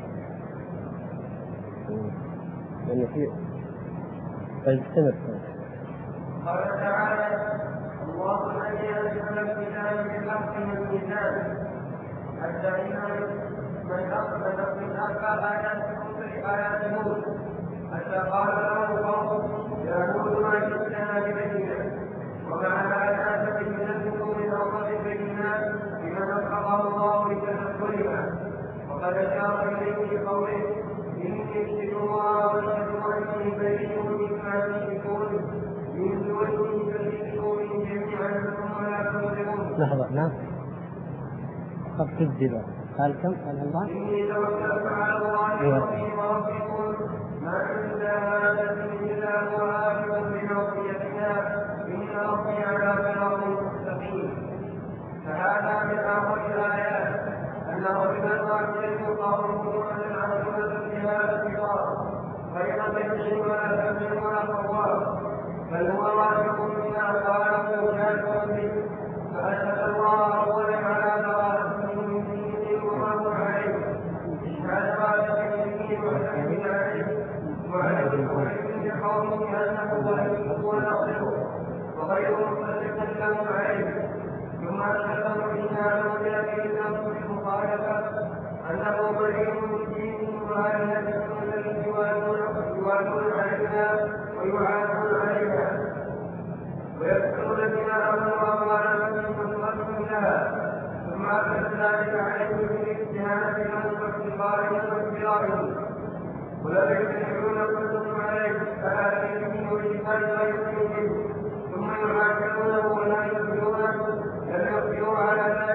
لأن في فاجتنب. قال تعالى الله الذي أنزل الكتاب بالحق والميزان حتى إن من أخفى آيات موسى حتى قال له قوم يا موسى ما جئتنا ببينة ومع هذا تبينته من أوضح البينات بما نطقه الله لتذكرها. وقد أشار إليه بقوله إني أشهد الله وأشهد أني بريء مما تشركون من دونه فاشركوني جميعا ثم لا تنظرون. لحظة، نعم. قد كذب. قال كم؟ قال الله. إني توكلت على الله ربي وربكم ما عند هذا إلا هو آخذ بناصيتنا إن ربي على صراط مستقيم. فهذا من أعظم الآيات أن رجلا واحدا يقاوم أن العاقبة في هذا الصراط غير بين ولا سمع ولا قوام، بل هو واثق بما قاله كافر به. فأشهد الله أولا على براءته من دينه وما هو عليه، على براءته وحده عليه، وعليه بقوله أنه وليه ونصره وغير مصدق له عليه. ثم أشهد إيمانه بهذه المخالفة أنه بريء من دينه وعلى السنة التي يوالون عليها ويعادون عليها ويذكرون دماءهم وأموالهم وصلتهم لها. ثم أكد ذلك عليهم بالاستهانة واستغفارهم واختيارهم ولا يجتمعون كلهم عليه فلا يؤمنون بالإيمان ويؤمنون به ثم يعاشرونه ولا يؤمنون لم يقدروا على ذلك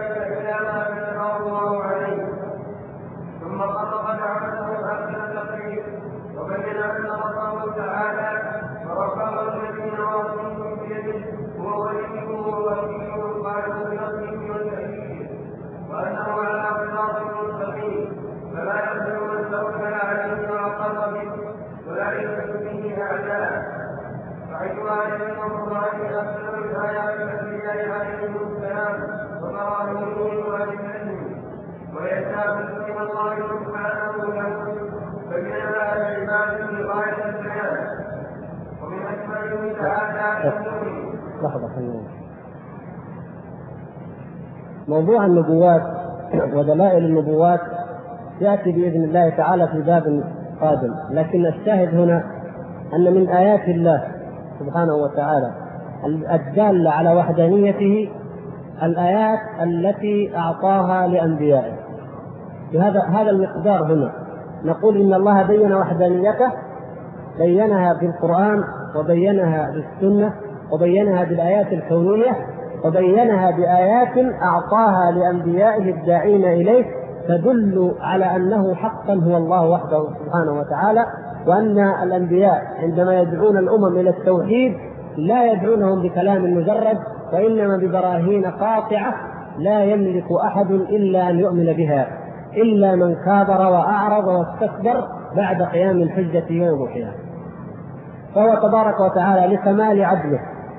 وبين ان ربه تعالى وربه الذين واصلهم بيده هو وليه ووليه القائم بنصره وتأييده وانه على صراط مستقيم فلا يخلو من توكل عليه واقر به ولا يشرك به اعداء. فعيها يمين الله اكثر من ايات الانبياء عليهم السلام ومراهمهم وادلتهم ويستعبد من الله سبحانه له فبناء على عباده غايه البيان ومن اكمله تعالى لحظة. موضوع النبوات ودلائل النبوات يأتي بإذن الله تعالى في باب قادم، لكن الشاهد هنا أن من آيات الله سبحانه وتعالى الدالة على وحدانيته الآيات التي أعطاها لأنبيائه. بهذا المقدار هنا نقول إن الله بين وحدانيته، بينها بالقرآن وبينها بالسنة وبينها بالآيات الكونية وبينها بآيات أعطاها لأنبيائه الداعين إليه تدل على أنه حقا هو الله وحده سبحانه وتعالى، وأن الأنبياء عندما يدعون الأمم إلى التوحيد لا يدعونهم بكلام مجرد وإنما ببراهين قاطعة لا يملك أحد إلا أن يؤمن بها إلا من كابر وأعرض واستكبر بعد قيام الحجة ووضوحها. فهو تبارك وتعالى لكمال عدله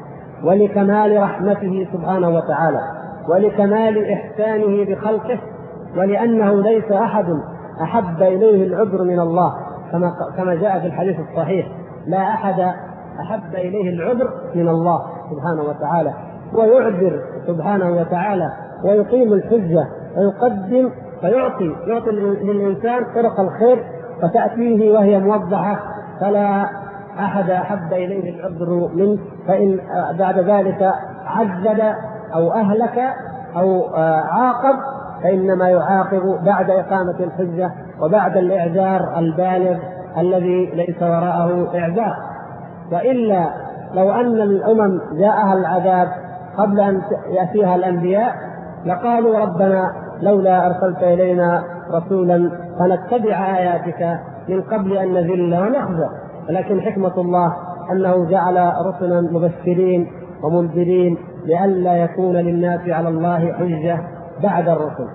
ولكمال رحمته سبحانه وتعالى ولكمال إحسانه بخلقه، ولأنه ليس أحد أحب إليه العذر من الله كما جاء في الحديث الصحيح: لا أحد أحب إليه العذر من الله سبحانه وتعالى، ويعذر سبحانه وتعالى ويقيم الحجة ويقدم فيعطي للإنسان طرق الخير فتأتيه وهي موضحة، فلا أحد أحب إليه العذر منه. فإن بعد ذلك عذب أو أهلك أو عاقب فإنما يعاقب بعد إقامة الحجة وبعد الإعذار البالغ الذي ليس وراءه إعذار. وإلا لو أن الأمم جاءها العذاب قبل أن يأتيها الأنبياء لقالوا: ربنا لولا أرسلت إلينا رسولا فنتبع آياتك من قبل أن نذل ونخزى. ولكن حكمة الله أنه جعل رسلا مبشرين ومنذرين لئلا يكون للناس على الله حجة بعد الرسل.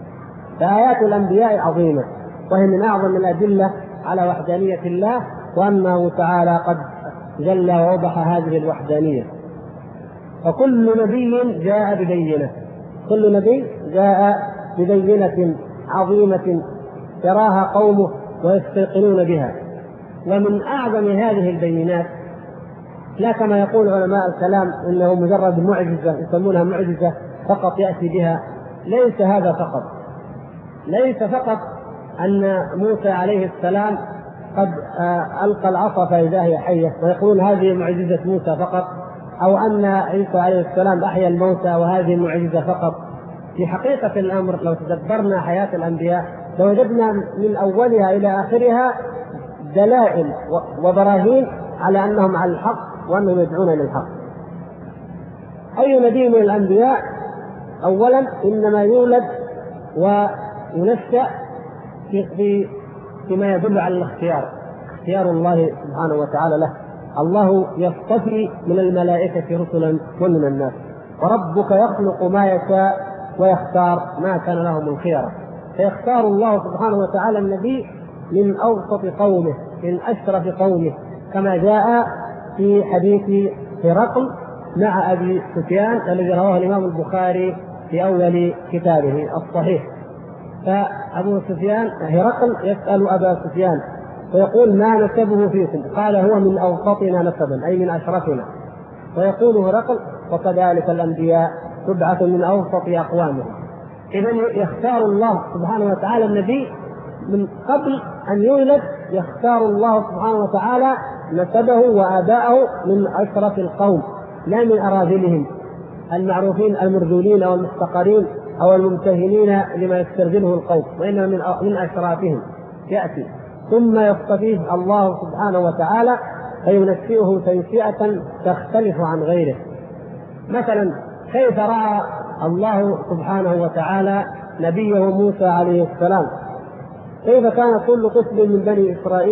فآيات الأنبياء عظيمة، وهي من أعظم الأدلة على وحدانية الله، وأنه تعالى قد جل ووضح هذه الوحدانية. فكل نبي جاء ببينة، كل نبي جاء ببينة عظيمة يراها قومه ويستيقنون بها. ومن أعظم هذه البينات لا كما يقول علماء الكلام إنه مجرد معجزة يسمونها معجزة فقط يأتي بها، ليس هذا فقط. ليس فقط أن موسى عليه السلام قد ألقى العصا فإذا هي حية ويقولون هذه معجزة موسى فقط، أو أن عيسى عليه السلام أحيا الموتى وهذه معجزة فقط. في حقيقة الأمر لو تدبرنا حياة الأنبياء لوجدنا من أولها إلى آخرها دلائل وبراهين على أنهم على الحق وأنهم يدعون للحق. أي نبي من الأنبياء أولا إنما يولد وينشأ فيما يدل على الاختيار، اختيار الله سبحانه وتعالى له. الله يصطفي من الملائكة رسلا ومن الناس، وربك يخلق ما يشاء ويختار ما كان لهم الخيرة. فيختار الله سبحانه وتعالى النبي من أوسط قومه، من أشرف قومه، كما جاء في حديث هرقل مع أبي سفيان الذي رواه الإمام البخاري في أول كتابه الصحيح. فأبو سفيان هرقل يسأل أبا سفيان ويقول: ما نسبه فيكم؟ قال: هو من أوسطنا نسبا، أي من أشرفنا. ويقول هرقل: وكذلك الأنبياء تبعث من أوسط أقوامهم. إذن يختار الله سبحانه وتعالى النبي من قبل أن يولد، يختار الله سبحانه وتعالى نسبه وآباءه من أشرف القوم، لا من أراذلهم المعروفين المرذولين أو المحتقرين أو الممتهنين لما يسترذله القوم، وإنما من أشرافهم يأتي. ثم يصطفيه الله سبحانه وتعالى فينشئه تنشئة تختلف عن غيره. مثلا كيف رأى الله سبحانه وتعالى نبيه موسى عليه السلام؟ كيف كان كل قسم من بني إسرائيل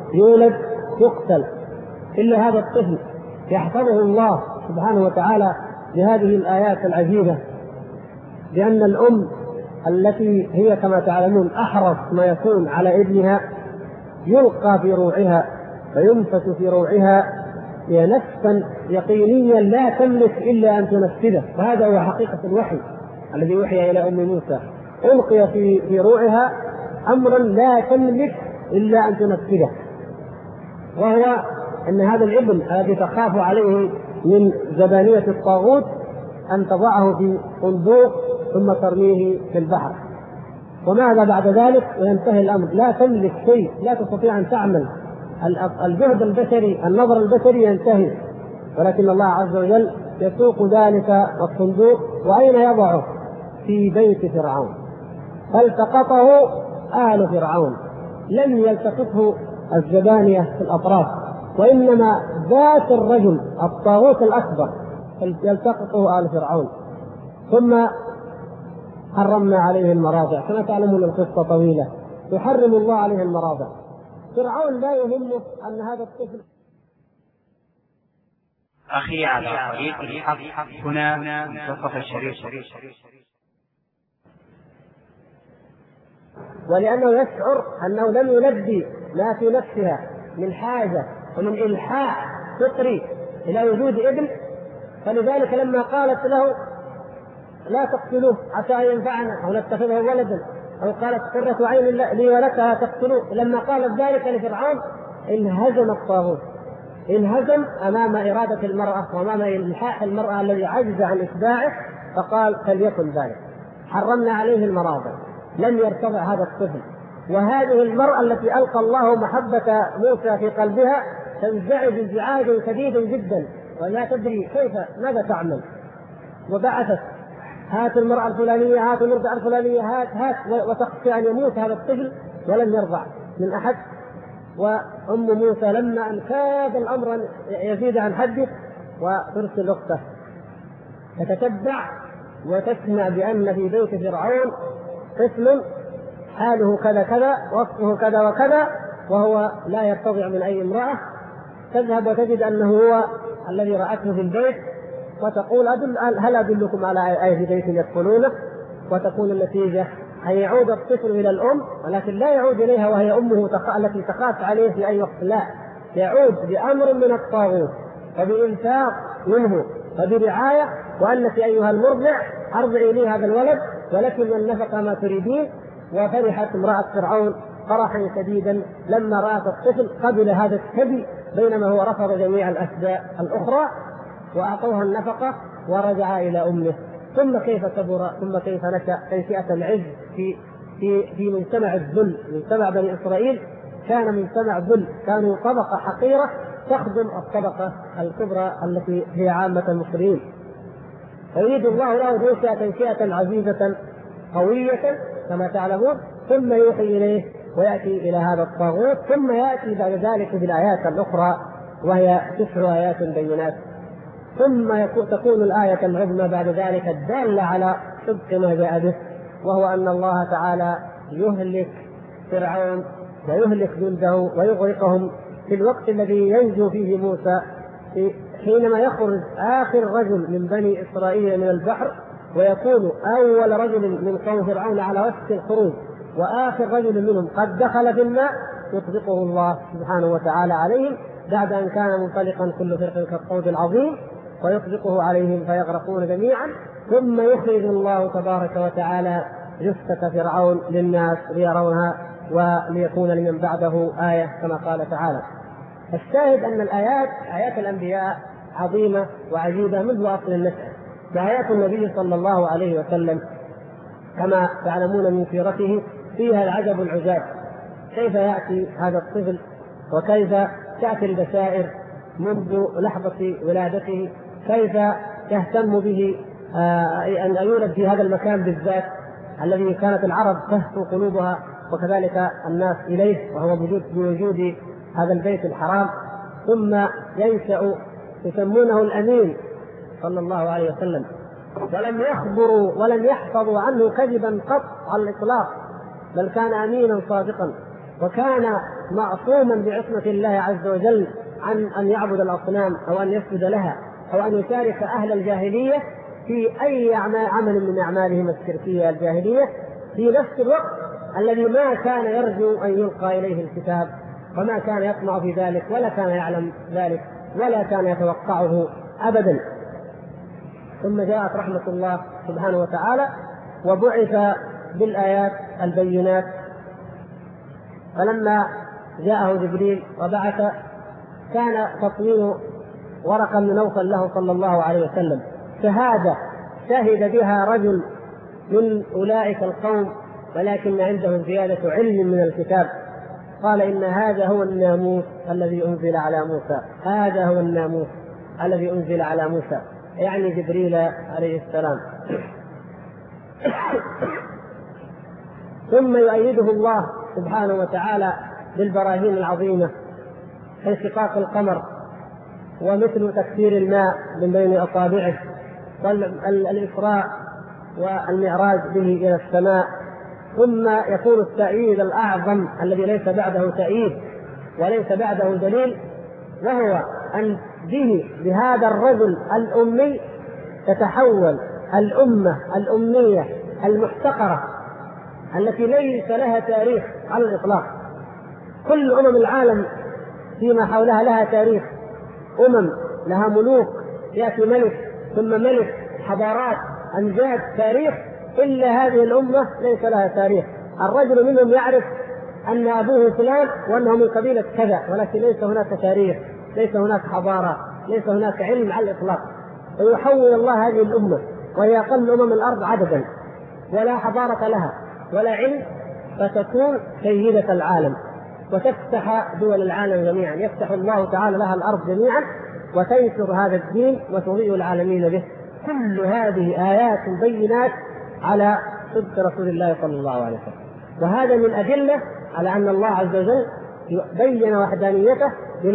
يولد يقتل، إلا هذا الطفل يحفظه الله سبحانه وتعالى بهذه الآيات العجيبة، لأن الأم التي هي كما تعلمون أحرص ما يكون على ابنها يلقى في روعها فينفس في روعها نفسا يقينيا لا تملك إلا أن تنفذه. وهذا هو حقيقة الوحي الذي يوحي إلى أم موسى، ألقي في روعها أمرا لا تملك إلا أن تنفذه، وهو أن هذا الابن الذي تخاف عليه من زبانية الطاغوت أن تضعه في صندوق ثم ترميه في البحر. وماذا بعد ذلك؟ وينتهي الأمر، لا تملك شيء، لا تستطيع أن تعمل، الجهد البشري النظر البشري ينتهي، ولكن الله عز وجل يسوق ذلك الصندوق. وأين يضعه؟ في بيت فرعون، فالتقطه آل فرعون، لم يلتقطه الزبانية في الأطراف، وإنما ذات الرجل الطاغوت الأكبر يلتقطه آل فرعون. ثم حرمنا عليه المراضع، كما تعلمون القصة طويلة، يحرم الله عليه المراضع. فرعون لا يهمه أن هذا الطفل. أخي على طريق الحق هنا منتصف الشريف، ولأنه يشعر أنه لم يلبي ما في نفسها من حاجة ومن إلحاح فطري إلى وجود ابن، فلذلك لما قالت له لا تقتلوه عسى أن ينفعنا أو نتخذه ولدا، أو قالت قرة عين لي ولك لا تقتلوه، لما قالت ذلك لفرعون انهزم الطاغوت، انهزم أمام إرادة المرأة وأمام إلحاح المرأة الذي عجز عن إتباعه، فقال فليكن ذلك. حرمنا عليه المراضع، لم يرتضع هذا الطفل. وهذه المرأة التي ألقى الله محبة موسى في قلبها تنزعج انزعاجا شديدا جدا ولا تدري كيف ماذا تعمل، وبعثت هات المرأة الفلانية، هات المرضعة الفلانية، هات وتخشى أن يموت هذا الطفل ولم يرضع من أحد. وأم موسى لما أن كاد الأمر أن يزيد عن حده وترسل أخته تتتبع وتسمع بأن في بيت فرعون طفل حاله كذا كذا وصفه كذا وكذا وهو لا يرتضع من أي امرأة. تذهب وتجد أنه هو الذي رأته في البيت وتقول هل أدلكم على أي بيت يدخلونه؟ وتكون النتيجة أن يعود الطفل إلى الأم، ولكن لا يعود إليها وهي أمه التي تخاف عليه في أي وقت، لا، يعود بأمر من الطاغوت وبإنفاق منه وبرعاية، وأنك أيها المرضع أرضعي لي هذا الولد ولكن النفقة ما تريدين. وفرحت امرأة فرعون فرحا شديدا لما رأت الطفل قبل هذا الثدي، بينما هو رفض جميع الأشياء الأخرى، وأعطوها النفقة ورجع إلى أمه. ثم كيف كبر، ثم كيف نشأ تنشئة العز في مجتمع الذل. مجتمع بني إسرائيل كان مجتمع ذل، كانوا طبقة حقيرة تخدم الطبقة الكبرى التي هي عامة المصريين. فيريد الله له تنشئة تنشئة عزيزة قوية كما تعلمون، ثم يوحي إليه ويأتي إلى هذا الطاغوت، ثم يأتي بعد ذلك بالآيات الأخرى وهي 9 آيات بينات، ثم تكون الآية العظمى بعد ذلك الدالة على صدق ما جاء به، وهو أن الله تعالى يهلك فرعون ويهلك جنده ويغرقهم في الوقت الذي ينجو فيه موسى، حينما يخرج آخر رجل من بني إسرائيل من البحر ويكون أول رجل من قوم فرعون على وشك الخروج وآخر رجل منهم قد دخل في الماء، يطبقه الله سبحانه وتعالى عليهم بعد أن كان منطلقا كل فرق كالطود العظيم، ويطبقه عليهم فيغرقون جميعا. ثم يخرج الله تبارك وتعالى جثة فرعون للناس ليرونها وليكون لمن بعده آية كما قال تعالى. الشاهد أن الآيات آيات الأنبياء عظيمة وعجيبة منذ أصل النشأة، وآيات النبي صلى الله عليه وسلم كما تعلمون من سيرته فيها العجب العجاب، كيف يأتي هذا الطفل وكيف تأتي البشائر منذ لحظة ولادته، كيف تهتم به أن يولد في هذا المكان بالذات الذي كانت العرب تهفو قلوبها وكذلك الناس إليه، وهو بوجود هذا البيت الحرام. ثم ينشأ يسمونه الأمين صلى الله عليه وسلم، ولم يخبروا ولم يحفظوا عنه كذبا قط على الإطلاق، بل كان أمينا صادقا. وكان معصوما بعصمة الله عز وجل عن أن يعبد الأصنام أو أن يسجد لها أو أن يشارك أهل الجاهلية في أي عمل من أعمالهم الشركية الجاهلية، في نفس الوقت الذي ما كان يرجو أن يلقى إليه الكتاب، وما كان يطمع في ذلك ولا كان يعلم ذلك ولا كان يتوقعه أبدا. ثم جاءت رحمة الله سبحانه وتعالى وبعث بالآيات البينات. فلما جاءه جبريل وبعث كان تطويل ورقة بن نوفل له صلى الله عليه وسلم شهادة شهد بها رجل من أولئك القوم ولكن عنده زيادة علم من الكتاب، قال إن هذا هو الناموس الذي أنزل على موسى، هذا هو الناموس الذي أنزل على موسى، يعني جبريل عليه السلام. ثم يؤيده الله سبحانه وتعالى بالبراهين العظيمة كانشقاق القمر ومثل تكثير الماء من بين أصابعه والإسراء والمعراج به إلى السماء. ثم يكون التأييد الأعظم الذي ليس بعده تأييد وليس بعده دليل، وهو أن بهذا الرجل الأمي تتحول الأمة الأمية المحتقرة التي ليس لها تاريخ على الإطلاق. كل أمم العالم فيما حولها لها تاريخ، أمم لها ملوك، يأتي ملك ثم ملك، حضارات، أمجاد، تاريخ، إلا هذه الأمة ليس لها تاريخ. الرجل منهم يعرف أن أبوه فلان وأنه من قبيلة كذا، ولكن ليس هناك تاريخ، ليس هناك حضارة، ليس هناك علم على الإطلاق. ويحول الله هذه الأمة وهي أقل أمم الأرض عددا ولا حضارة لها ولا علم، فتكون سيدة العالم وتفتح دول العالم جميعا، يفتح الله تعالى لها الأرض جميعا وتنشر هذا الدين وتضيء العالمين به. كل هذه آيات بينات على صدق رسول الله صلى الله عليه وسلم، وهذا من أدلة على أن الله عز وجل بين وحدانيته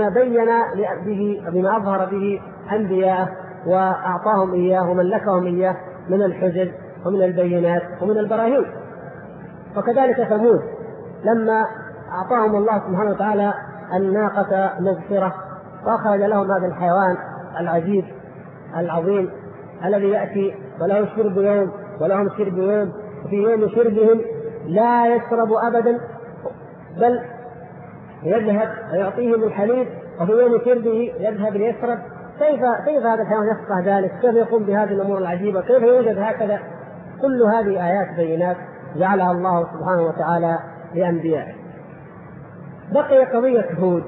بما أظهر به أنبياءه وأعطاهم إياه وملكهم إياه من الحجج ومن البينات ومن البراهين. وكذلك ثمود لما أعطاهم الله سبحانه وتعالى الناقة مبصرة وأخرج لهم هذا الحيوان العجيب العظيم الذي يأتي وله شرب يوم ولهم شرب يوم، وفي يوم شربهم لا يشرب أبدا بل يذهب ويعطيهم الحليب، وفي يوم شربه يذهب ليشرب. كيف هذا الحيوان يفقه ذلك؟ كيف يقوم بهذه الأمور العجيبة؟ كيف يوجد هكذا؟ كل هذه آيات بينات جعلها الله سبحانه وتعالى لأنبيائه. بقي قضية هود،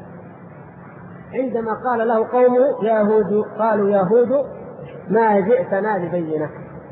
عندما قال له قومه يا هود، قالوا يا هود ما جئتنا ببينة.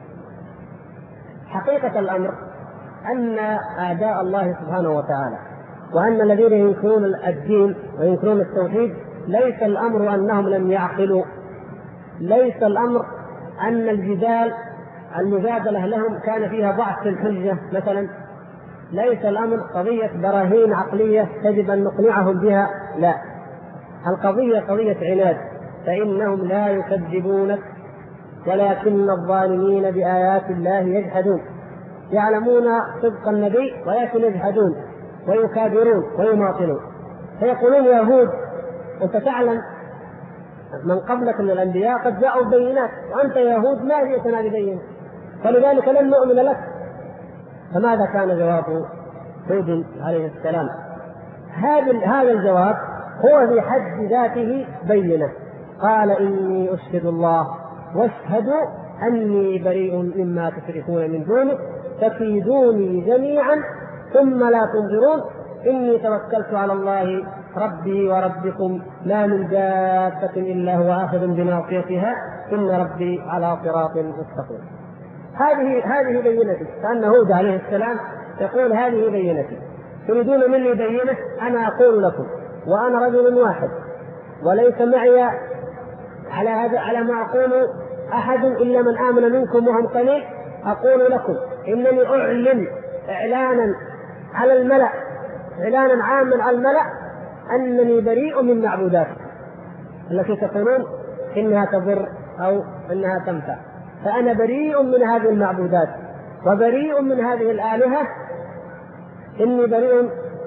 حقيقة الأمر أن أعداء الله سبحانه وتعالى وأن الذين ينكرون الدين وينكرون التوحيد ليس الأمر أنهم لم يعقلوا، ليس الأمر أن المجادلة لهم كان فيها ضعف في الحجة مثلا، ليس الأمر قضية براهين عقلية تجب أن نقنعهم بها، لا، القضية قضية عناد. فإنهم لا يكذبونك ولكن الظالمين بآيات الله يجحدون، يعلمون صدق النبي ولكن يجحدون ويكابرون ويماطلون. فيقولون يا هود أنت تعلم من قبلك من الأنبياء قد جاءوا بينات، وأنت يا هود ما جئتنا ببينة، فلذلك لن نؤمن لك. فماذا كان جواب هود عليه السلام؟ هذا الجواب هو في حد ذاته بينة. قال إني أشهد الله واشهدوا أني بريء مما تشركون من دونه فكيدوني جميعا ثم لا تنظرون إني توكلت على الله ربي وربكم ما من دابة إلا هو آخذ بناصيتها إن ربي على صراط مستقيم. هذه بينتي. كأن هود عليه السلام يقول هذه بينتي، تريدون مني بينة؟ أنا أقول لكم وأنا رجل واحد وليس معي على ما أقول أحد إلا من آمن منكم وهم قليل. أقول لكم إنني أعلن إعلانا على الملأ، إعلانا عاما على الملأ أنني بريء من معبودات التي تقولون إنها تضر أو إنها تنفع. فأنا بريء من هذه المعبودات وبريء من هذه الآلهة، إني بريء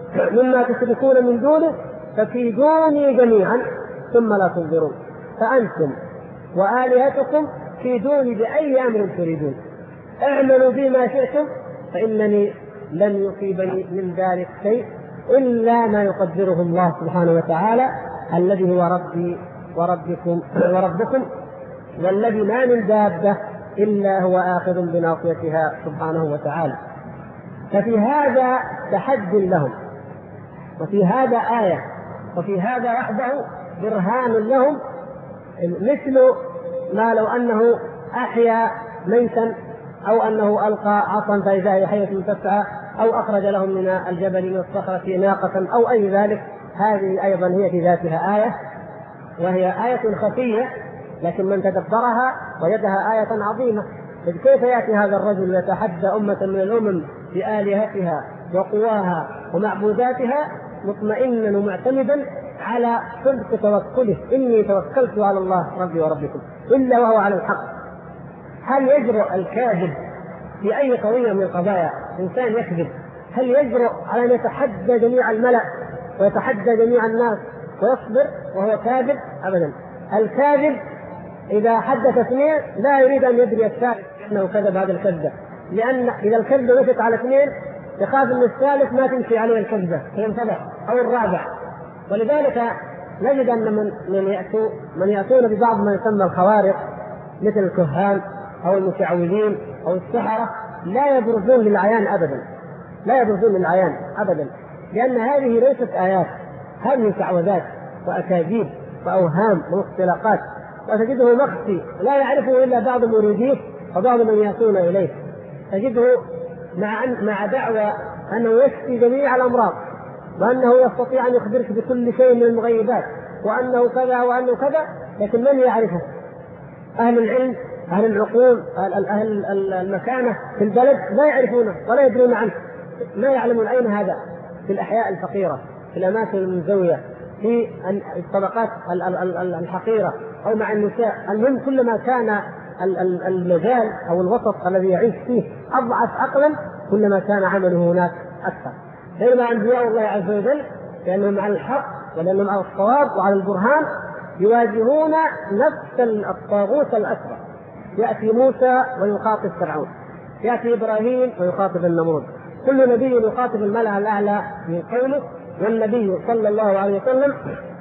مما تشركون من دونه فكيدوني جميعا ثم لا تنظرون. فأنتم وآلهتكم كيدوني بأي أمر تريدون، اعملوا بما شئتم فإنني لن يصيبني من ذلك شيء إلا ما يقدره الله سبحانه وتعالى الذي هو ربي وربكم والذي ما من دابة إلا هو آخذ بناصيتها سبحانه وتعالى. ففي هذا تحدي لهم، وفي هذا آية، وفي هذا وحده برهان لهم، مثل ما لو أنه أحيا ميتا أو أنه ألقى عصا فإذا هي حية تسعى أو أخرج لهم من الجبل من الصخرة ناقة أو أي ذلك. هذه أيضا هي في ذاتها آية، وهي آية خفية، لكن من تدبرها وجدها آية عظيمة. إذ كيف يأتي هذا الرجل يتحدى أمة من الأمم بآلهتها وقواها ومعبوداتها مطمئنا ومعتمدا على صدق توكله، إني توكلت على الله ربي وربكم، إلا وهو على الحق. هل يجرؤ الكاذب في أي قضية من القضايا؟ إنسان يكذب، هل يجرؤ على أن يتحدى جميع الملأ ويتحدى جميع الناس ويصبر وهو كاذب؟ أبدا. الكاذب إذا حدث اثنين لا يريد أن يدري الثالث أنه كذب هذا الكذبة، لأن إذا الكذبة مشت على اثنين يخاف أن الثالث ما تمشي عليه الكذبة فينتبه، أو الرابع. ولذلك نجد أن من يأتون ببعض ما يسمى الخوارق مثل الكهان أو المتعوذين أو السحرة لا يبرزون للعيان أبدا، لا يبرزون للعيان أبدا، لأن هذه ليست آيات، هذه تعوذات وأكاذيب وأوهام واختلاقات، وتجده مخفي لا يعرفه إلا بعض مريديه وبعض من يأتون إليه. تجده مع دعوى أنه يشفي جميع الأمراض وأنه يستطيع أن يخبرك بكل شيء من المغيبات وأنه كذا وأنه كذا، لكن من يعرفه؟ أهل العلم، أهل العقول، أهل المكانة في البلد لا يعرفونه ولا يدرون عنه، لا يعلمون أين هذا. في الأحياء الفقيرة، في الأماكن المنزوية، في الطبقات الحقيرة أو مع النساء. المهم كلما كان المجال أو الوسط الذي يعيش فيه أضعف عقلا كلما كان عمله هناك أكثر. بينما أنبياء الله عز وجل لأنهم على الحق ولأنهم على الصواب وعلى البرهان يواجهون نفس الطاغوت الأكبر. يأتي موسى ويخاطب فرعون، يأتي إبراهيم ويخاطب النمرود، كل نبي يخاطب الملأ الأعلى من قومه، والنبي صلى الله عليه وسلم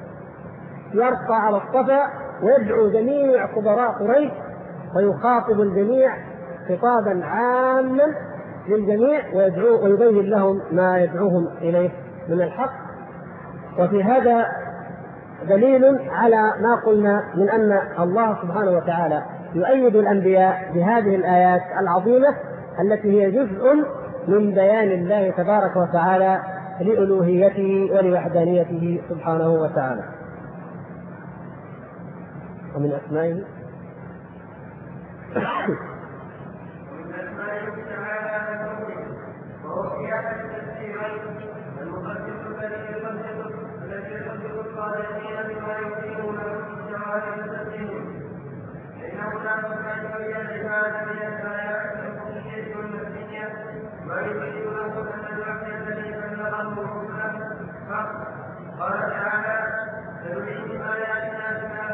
يرفع على الصفا ويدعو جميع كبراء قريش ويخاطب الجميع خطابا عاما للجميع ويدعو ويبين لهم ما يدعوهم إليه من الحق. وفي هذا دليل على ما قلنا من أن الله سبحانه وتعالى يؤيد الأنبياء بهذه الآيات العظيمة التي هي جزء من بيان الله تبارك وتعالى لألوهيته ولوحدانيته سبحانه وتعالى. ومن أسمائه قال تعالى: سنريهم آياتنا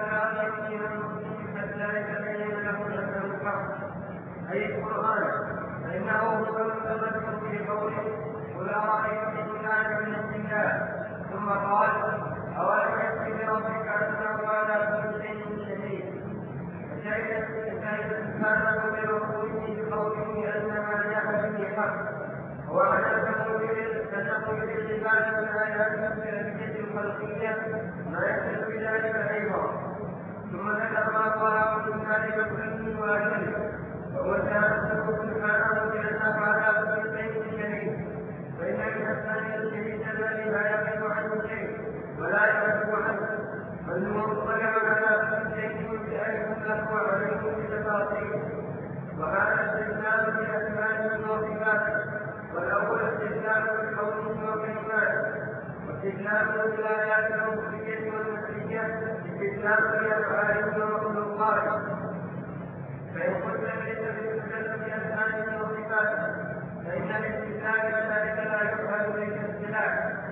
حتى يتبين لهم أنه الحق، أي القرآن، فإنه هو المتمسك في قوله: قل أرأيتم إن كان من عند الله. ثم قال: أولم يكفي بربك أنه على كل شيء شهيد. فشهد سبحانه برسوله بقوله أنما جاء به حق، وأنه بالعبادة من آيات التأكيد الخلقية ما يحدث بذلك أيضا. ثم ذكر ما قال من ذلك كله وأجله، وهو تعالى سبحانه بأنه على كل شيء شهيد، فإن الإنسان الشهيد الذي لا يقف عنه شيء ولا يعرف عنه، بل هو مطلع على كل شيء بأنه له عليه بتفاصيل. وهذا استدلال بأسمائه وصفاته، والأول استدلال بقوله وكلماته، واستدلال بالآيات المخرجة والمخرجة استدلال بأفعاله ومخلوقاته. فإن قلت ليس باستدلال بأسمائه وصفاته فإن الاستدلال كذلك لا يفعل ليس استدلال،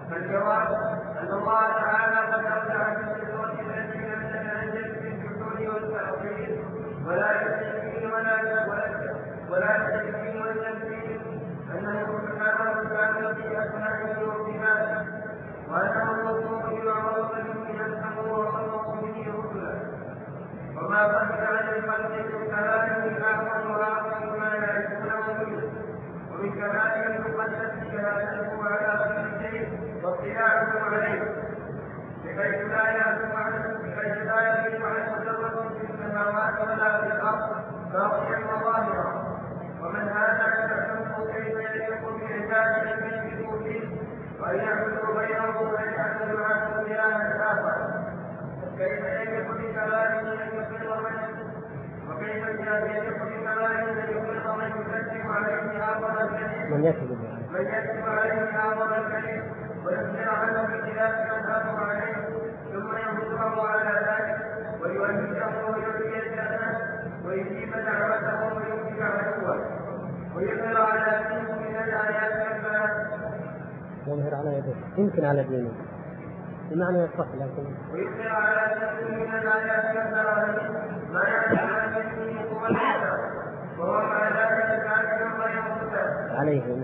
فالجواب أن الله تعالى قد أودع في السورة التي لم تتنزل في الجحود والتعطيل ولا التشكيل ولا التشكيل والتمثيل أنه سبحانه وتعالى في أسمائه وصفاته وأنه الرسول يعرف به نفسه وخلق به رسلا وما بحث عن الخلق كماله أعظم وأعظم ما يعرفونه منه ومن كماله المقدس شهادته على كل شيء واطلاعه عليه بحيث لا يعزم عن ذرة في السماوات ولا في الأرض باطلا وظاهرا ومن هذا يعلم كيف يليق بعباده من جهوده وأن يعبدوا غيره وأن يعبدوا عنه إلها آخر كيف يليق بكماله أن يقر وكيف يليق بكماله أن يقر من يكذب عليه أعظم الكذب عليه أعظم الكذب ويخبر عنه بخلاف ما خافوا عليه ثم ينصره على ذلك ويؤيده ويؤتي الجنة ويجيب دعوته ويمسك عدوه ويظهر على دينه من الآيات الثلاث يظهر على يده يمكن على دينه بمعنى يصح لكن ويظهر على دينه من الآيات الثلاث ما يعلم عن دينه هو الكتاب وهو مع ذلك كافر غير مختار عليه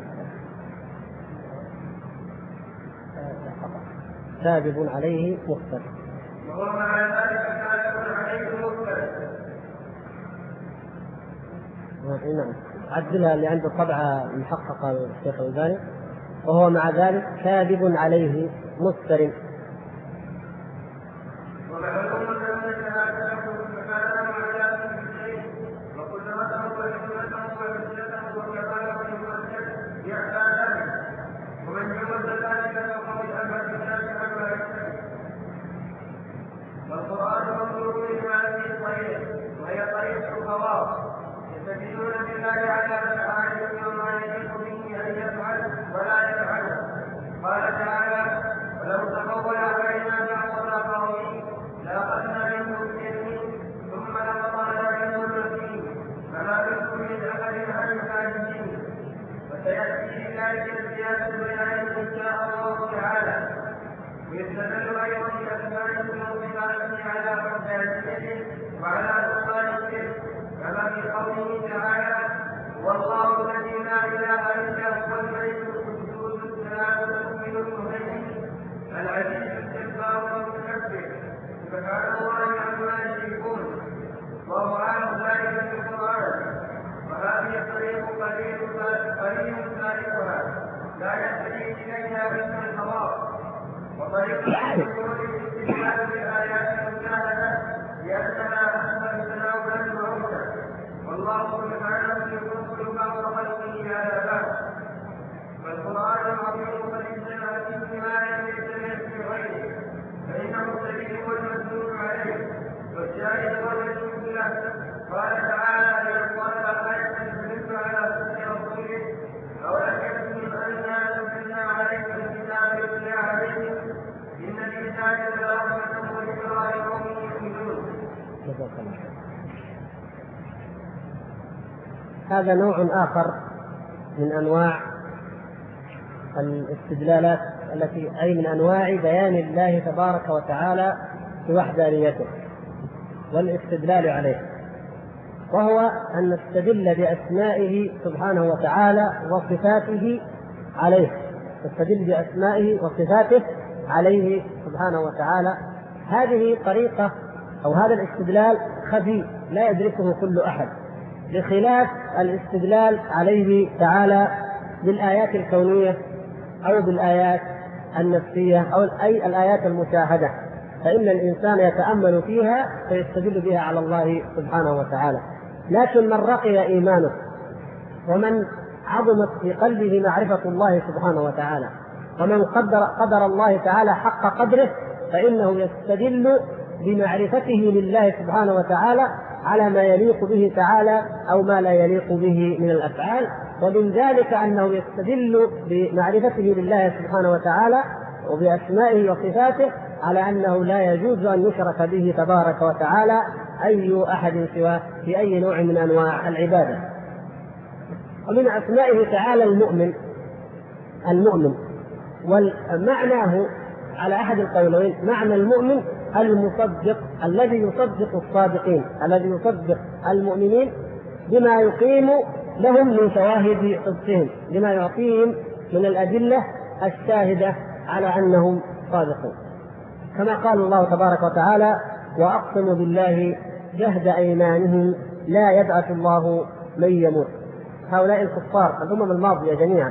كاذب عليه مختار وهو مع ذلك كافر عليه مختار. نعم عدلها اللي عنده طبعة محققة الشيخ الألباني وهو مع ذلك كاذب عليه مفتر. والقرآن مطلوب لهذه الطريق وهي طريق الخواص يستدلون بالله على أفعاله وما يليق به أن يفعل ولا يفعل. قال تعالى ولو تقول علينا بعض الآخرين لأخذنا منهم باليمين ثم لقطعنا منهم الوتين فما منكم من أحد عن الحاجزين. وسيأتي لذلك الزيادة بيان إن شاء الله تعالى. ويستدل أيضا بأسمائه وصفاته على وحدانيته وعلى نقصانه كما في قوله تعالى والله الذي لا إله إلا هو الملك القدوس السلام المؤمن المهيمن العزيز الجبار المتكبر سبحان الله عما يشركون. وهو أعلم ذلك في القرآن وهذه الطريق قليل سالكها لا يهتدي إليها باسم الخواص. وطريق الحلول الاستدلال بالآيات المشاهدة لأنها أسهل تناولا وعودا والله سبحانه يفضل بعض خلقه على بعض. والقرآن العظيم قد اجتمع فيه ما لم يجتمع في غيره فإنه الدليل والمدلول عليه والشاهد والمشهود له. قال تعالى ليطلع آية تدل على صدق رسوله أولم يكفهم أنا أنزلنا عليك الكتاب يتلى عليهم إن في ذلك لرحمة وذكرى لقوم يؤمنون. هذا نوع آخر من أنواع الاستدلالات التي أي من أنواع بيان الله تبارك وتعالى بوحدانيته والاستدلال عليه، وهو أن نستدل بأسمائه سبحانه وتعالى وصفاته عليه، نستدل بأسمائه وصفاته عليه سبحانه وتعالى. هذه طريقة أو هذا الاستدلال خفي لا يدركه كل أحد، بخلاف الاستدلال عليه تعالى بالآيات الكونية أو بالآيات النفسية أو أي الآيات المشاهدة، فإن الإنسان يتأمل فيها فيستدل بها على الله سبحانه وتعالى. لكن من رقي إيمانه ومن عظمت في قلبه معرفة الله سبحانه وتعالى ومن قدر الله تعالى حق قدره فإنه يستدل بمعرفته لله سبحانه وتعالى على ما يليق به تعالى أو ما لا يليق به من الأفعال. ومن ذلك أنه يستدل بمعرفته لله سبحانه وتعالى وبأسمائه وصفاته على أنه لا يجوز أن يشرك به تبارك وتعالى أي أحد سواه في أي نوع من أنواع العبادة. ومن أسمائه تعالى المؤمن ومعناه على أحد القولين معنى المؤمن المصدق الذي يصدق الصادقين، الذي يصدق المؤمنين بما يقيم لهم من شواهد صدقهم، بما يعطيهم من الأدلة الشاهدة على أنهم صادقون، كما قال الله تبارك وتعالى: وأقسموا بالله جهد أيمانهم لا يبعث الله من يموت. هؤلاء الكفار الأمم الماضية جميعا.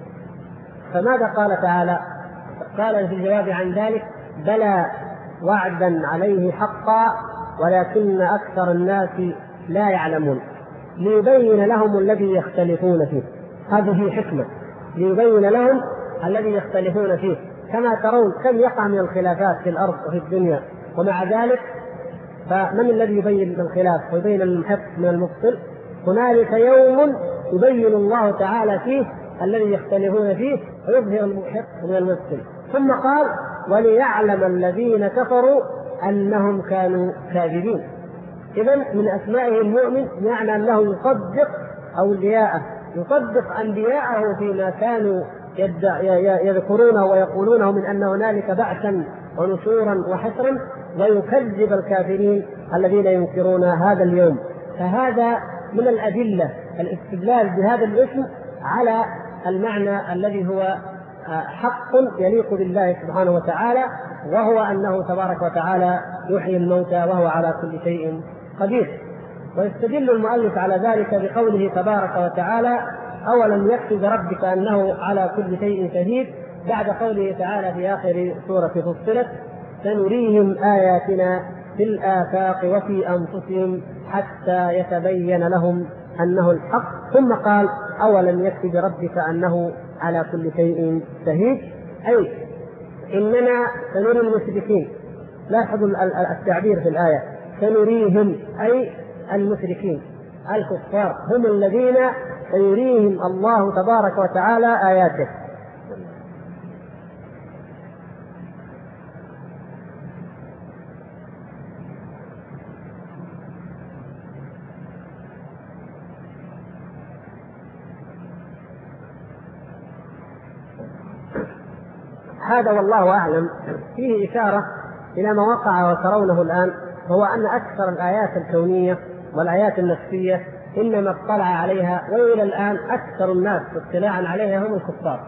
فماذا قال تعالى؟ قال في الجواب عن ذلك: بلى وعدا عليه حقا ولكن أكثر الناس لا يعلمون، ليبين لهم الذي يختلفون فيه. هذه حكمة، ليبين لهم الذي يختلفون فيه. كما ترون كم يقع من الخلافات في الأرض وفي الدنيا، ومع ذلك فمن الذي يبين الخلاف ويبين المحق من المبطل؟ هنالك يوم يبين الله تعالى فيه الذي يختلفون فيه ويظهر المحق من المبطل. ثم قال: وليعلم الذين كفروا أنهم كانوا كاذبين. إذن من أسمائه المؤمن معنى أنه يصدق أولياءه، يصدق أنبياءه فيما كانوا يذكرونه ويقولونه من أن هنالك بعثا ونشورا وحشرا، ويكذب الكافرين الذين ينكرون هذا اليوم. فهذا من الأدلة الاستدلال بهذا الاسم على المعنى الذي هو حق يليق بالله سبحانه وتعالى، وهو أنه تبارك وتعالى يحيي الموتى وهو على كل شيء قدير. ويستدل المؤلف على ذلك بقوله تبارك وتعالى: أولم يكفي بربك أنه على كل شيء شهيد، بعد قوله تعالى في آخر سورة فصلت: سنريهم آياتنا في الآفاق وفي أنفسهم حتى يتبين لهم أنه الحق. ثم قال: أولم يكفي بربك أنه على كل شيء شهيد، أي إننا سنري المشركين. لاحظوا التعبير في الآية: سنريهم، أي المشركين الكفار هم الذين سيريهم الله تبارك وتعالى آياته. هذا والله أعلم فيه إشارة إلى ما وقع وترونه الآن، هو أن أكثر الآيات الكونية والآيات النفسية إنما اطلع عليها وإلى الآن أكثر الناس اطلاعا عليها هم الكفار،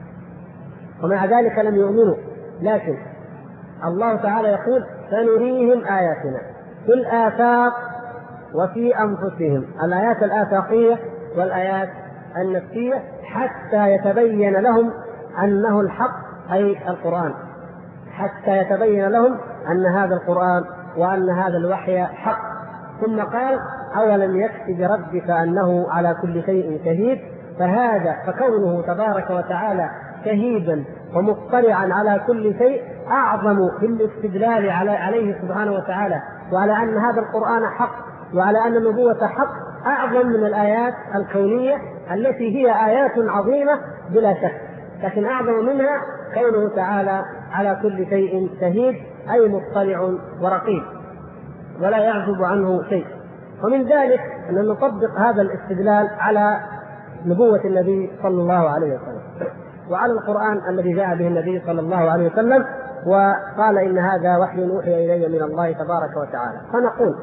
ومع ذلك لم يؤمنوا. لكن الله تعالى يقول: سنريهم آياتنا في الآفاق وفي أنفسهم، الآيات الآفاقية والآيات النفسية، حتى يتبين لهم أنه الحق، أي القرآن، حتى يتبين لهم أن هذا القرآن وأن هذا الوحي حق. ثم قال: أولم يكفي بربك أنه على كل شيء شهيد. فهذا فكونه تبارك وتعالى شهيدا ومطلعا على كل شيء أعظم في الاستدلال عليه سبحانه وتعالى، وعلى أن هذا القرآن حق، وعلى أن النبوة حق، أعظم من الآيات الكونية التي هي آيات عظيمة بلا شك، لكن أعظم منها كونه تعالى على كل شيء شهيد، أي مطلع ورقيب ولا يعزب عنه شيء. ومن ذلك أن نطبق هذا الاستدلال على نبوة النبي صلى الله عليه وسلم وعلى القرآن الذي جاء به النبي صلى الله عليه وسلم، وقال: إن هذا وحي أوحي إلي من الله تبارك وتعالى. فنقول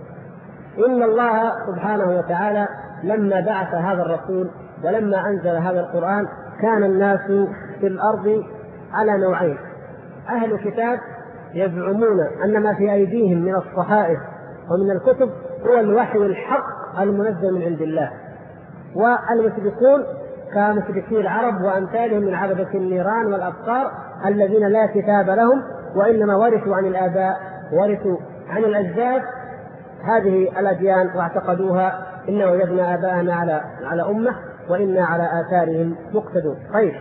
إن الله سبحانه وتعالى لما بعث هذا الرسول ولما أنزل هذا القرآن كان الناس في الأرض على نوعين: أهل كتاب يزعمون أن ما في أيديهم من الصحائف ومن الكتب هو الوحي الحق المنزل من عند الله، والمشركون كمشركي العرب وأمثالهم من عبدة النيران والأبصار الذين لا كتاب لهم، وإنما ورثوا عن الآباء، ورثوا عن الأجداد هذه الأديان واعتقدوها: إنا وجدنا آباءنا على أمة وإنا على آثارهم مقتدون. طيب،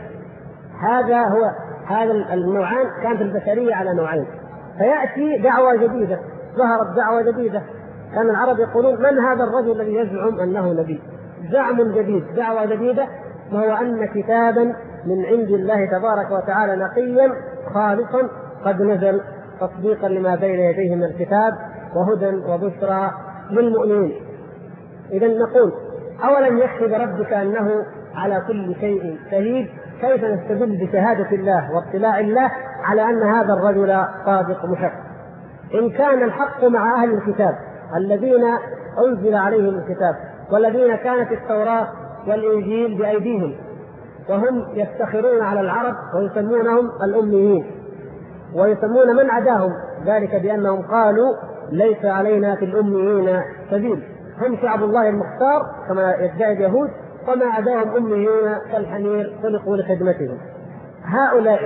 هذا النوعان كانت البشرية على نوعين. فيأتي دعوة جديدة، ظهرت دعوة جديدة، كان العرب يقولون: من هذا الرجل الذي يزعم أنه نبي؟ زعم جديد، دعوة جديدة، وهو أن كتابا من عند الله تبارك وتعالى نقيا خالصا قد نزل تصديقا لما بين يديه من الكتاب وهدى وبشرى للمؤمنين. إذن نقول: أولم يكفي بربك أنه على كل شيء شهيد، كيف نستدل بشهادة الله واطلاع الله على أن هذا الرجل صادق محق؟ إن كان الحق مع أهل الكتاب الذين أنزل عليهم الكتاب والذين كانت التوراة والإنجيل بأيديهم، وهم يفتخرون على العرب ويسمونهم الأميين، ويسمون من عداهم ذلك بأنهم قالوا ليس علينا في الأميين سبيل، هم شعب الله المختار كما يدعي اليهود، وما عداهم أميون كالحمير خلقوا لخدمتهم. هؤلاء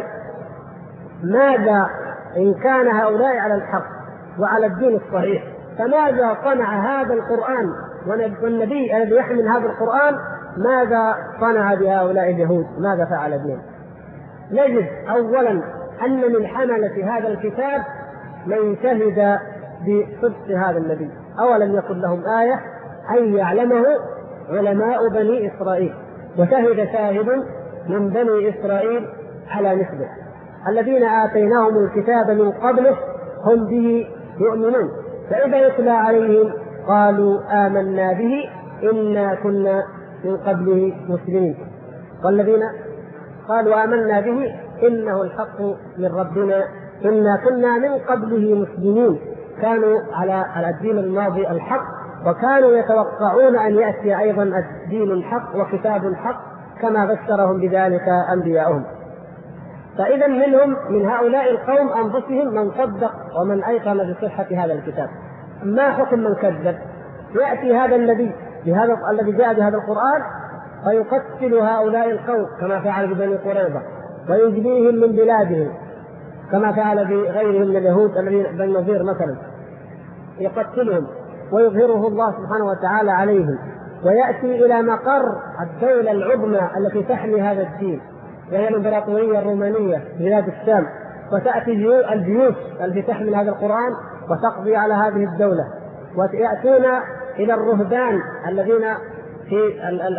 ماذا إن كان هؤلاء على الحق وعلى الدين الصحيح، فماذا صنع هذا القرآن والنبي الذي يحمل هذا القرآن؟ ماذا صنع بهؤلاء اليهود؟ ماذا فعل بهم؟ نجد أولا أن من حملة هذا الكتاب من شهد بصدق هذا النبي. أولم يكن لهم آية أن يعلمه علماء بني إسرائيل، وشهد شاهد من بني إسرائيل على مثله، الذين آتيناهم الكتاب من قبله هم به يؤمنون، فإذا يتلى عليهم قالوا آمنا به إنا كنا من قبله مسلمين، والذين قالوا آمنا به إنه الحق من ربنا إنا كنا من قبله مسلمين، كانوا على الدين الماضي الحق، وكانوا يتوقعون أن يأتي أيضا الدين الحق وكتاب الحق كما بشرهم بذلك أنبياؤهم. فإذا منهم من هؤلاء القوم أنفسهم من صدق ومن أيقن بصحة هذا الكتاب. ما حكم من كذب؟ يأتي هذا النبي الذي جاء بهذا القرآن فيقتل هؤلاء القوم كما فعل ببني قريظة، ويجليهم من بلادهم كما فعل بغيرهم من اليهود الذين بن النضير مثلا، يقتلهم ويظهره الله سبحانه وتعالى عليهم، ويأتي إلى مقر الدولة العظمى التي تحمي هذا الدين وهي الإمبراطورية الرومانية بلاد الشام، وتأتي الجيوش التي تحمل هذا القرآن وتقضي على هذه الدولة، ويأتون إلى الرهبان الذين في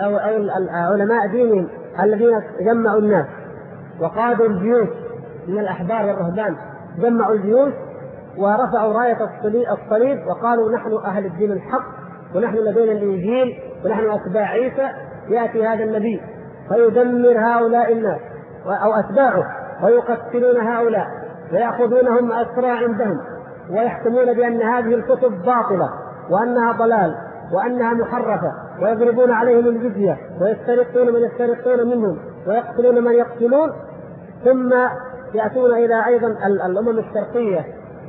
علماء دينهم الذين جمعوا الناس وقادوا الجيوش من الأحبار والرهبان، جمعوا الجيوش ورفعوا راية الصليب وقالوا نحن أهل الدين الحق ونحن لدينا الإنجيل ونحن أتباع عيسى. يأتي هذا النبي فيدمر هؤلاء الناس أو أتباعه ويقتلون هؤلاء ويأخذونهم أسرى عندهم ويحكمون بأن هذه الكتب باطلة وأنها ضلال وأنها محرفة، ويضربون عليهم الجزية ويسترقون من يسترقون منهم ويقتلون من يقتلون. ثم يأتون إلى أيضا الأمم الشرقية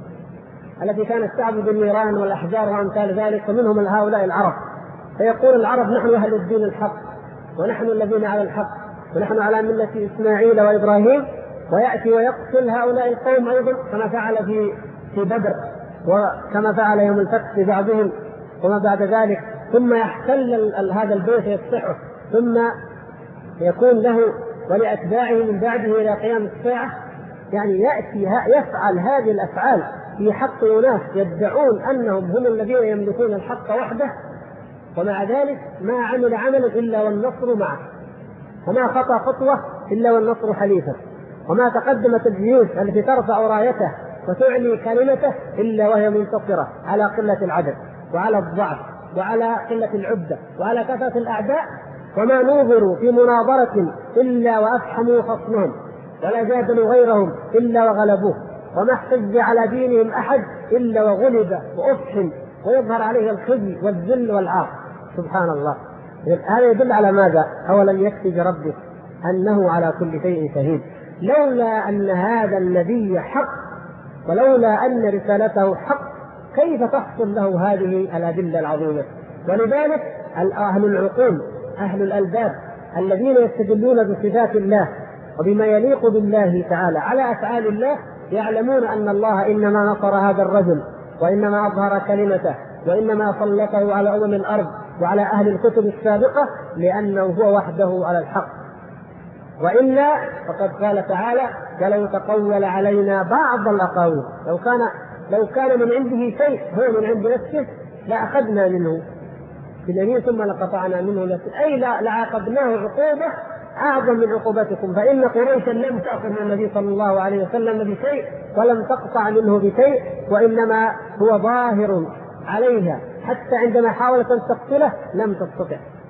التي كانت تعبد النيران والأحجار وأمثال ذلك، ومنهم هؤلاء العرب، فيقول العرب نحن أهل الدين الحق ونحن الذين على الحق ونحن على ملة إسماعيل وإبراهيم، ويأتي ويقتل هؤلاء القوم أيضا كما فعل في بدر وكما فعل يوم الفتح ببعضهم وما بعد ذلك، ثم يحتل هذا البيت يفتحه، ثم يكون له ولأتباعه من بعده إلى قيام الساعة. يعني يأتي يفعل هذه الأفعال في حق أناس يدعون أنهم هم الذين يملكون الحق وحده، ومع ذلك ما عمل عملا إلا والنصر معه، وما خطى خطوة إلا والنصر حليفه، وما تقدمت الجيوش التي ترفع رايته وتعلي كلمته إلا وهي منتصرة على قلة العدد وعلى الضعف وعلى قلة العدة وعلى كثرة الأعداء، وما نوظروا في مناظرة إلا وأفحموا خصمهم، ولا جادلوا غيرهم إلا وغلبوه، وما احتج على دينهم أحد إلا وغلب وأفحم ويظهر عليه الخزي والذل والعار. سبحان الله. هذا يدل على ماذا؟ أولم يكفي بربك أنه على كل شيء شهيد. لولا أن هذا النبي حق ولولا أن رسالته حق كيف تحصل له هذه الأدلة العظيمة؟ ولذلك أهل العقول أهل الألباب الذين يستدلون بصفات الله وبما يليق بالله تعالى على أفعال الله يعلمون أن الله إنما نصر هذا الرجل وإنما أظهر كلمته وإنما سلطه على أمم الأرض وعلى أهل الكتب السابقة لأنه هو وحده على الحق، وإلا فقد قال تعالى ولو تقول علينا بعض الأقاويل لو كان من عنده شيء هو من عند نفسه لأخذنا منه باليمين ثم لقطعنا منه نفسه، أي لعاقبناه عقوبة أعظم من عقوبتكم، فإن قريشا لم تأخذ من النبي صلى الله عليه وسلم بشيء ولم تقطع منه بشيء، وإنما هو ظاهر عليها حتى عندما حاولت أن تقتله لم تستطع،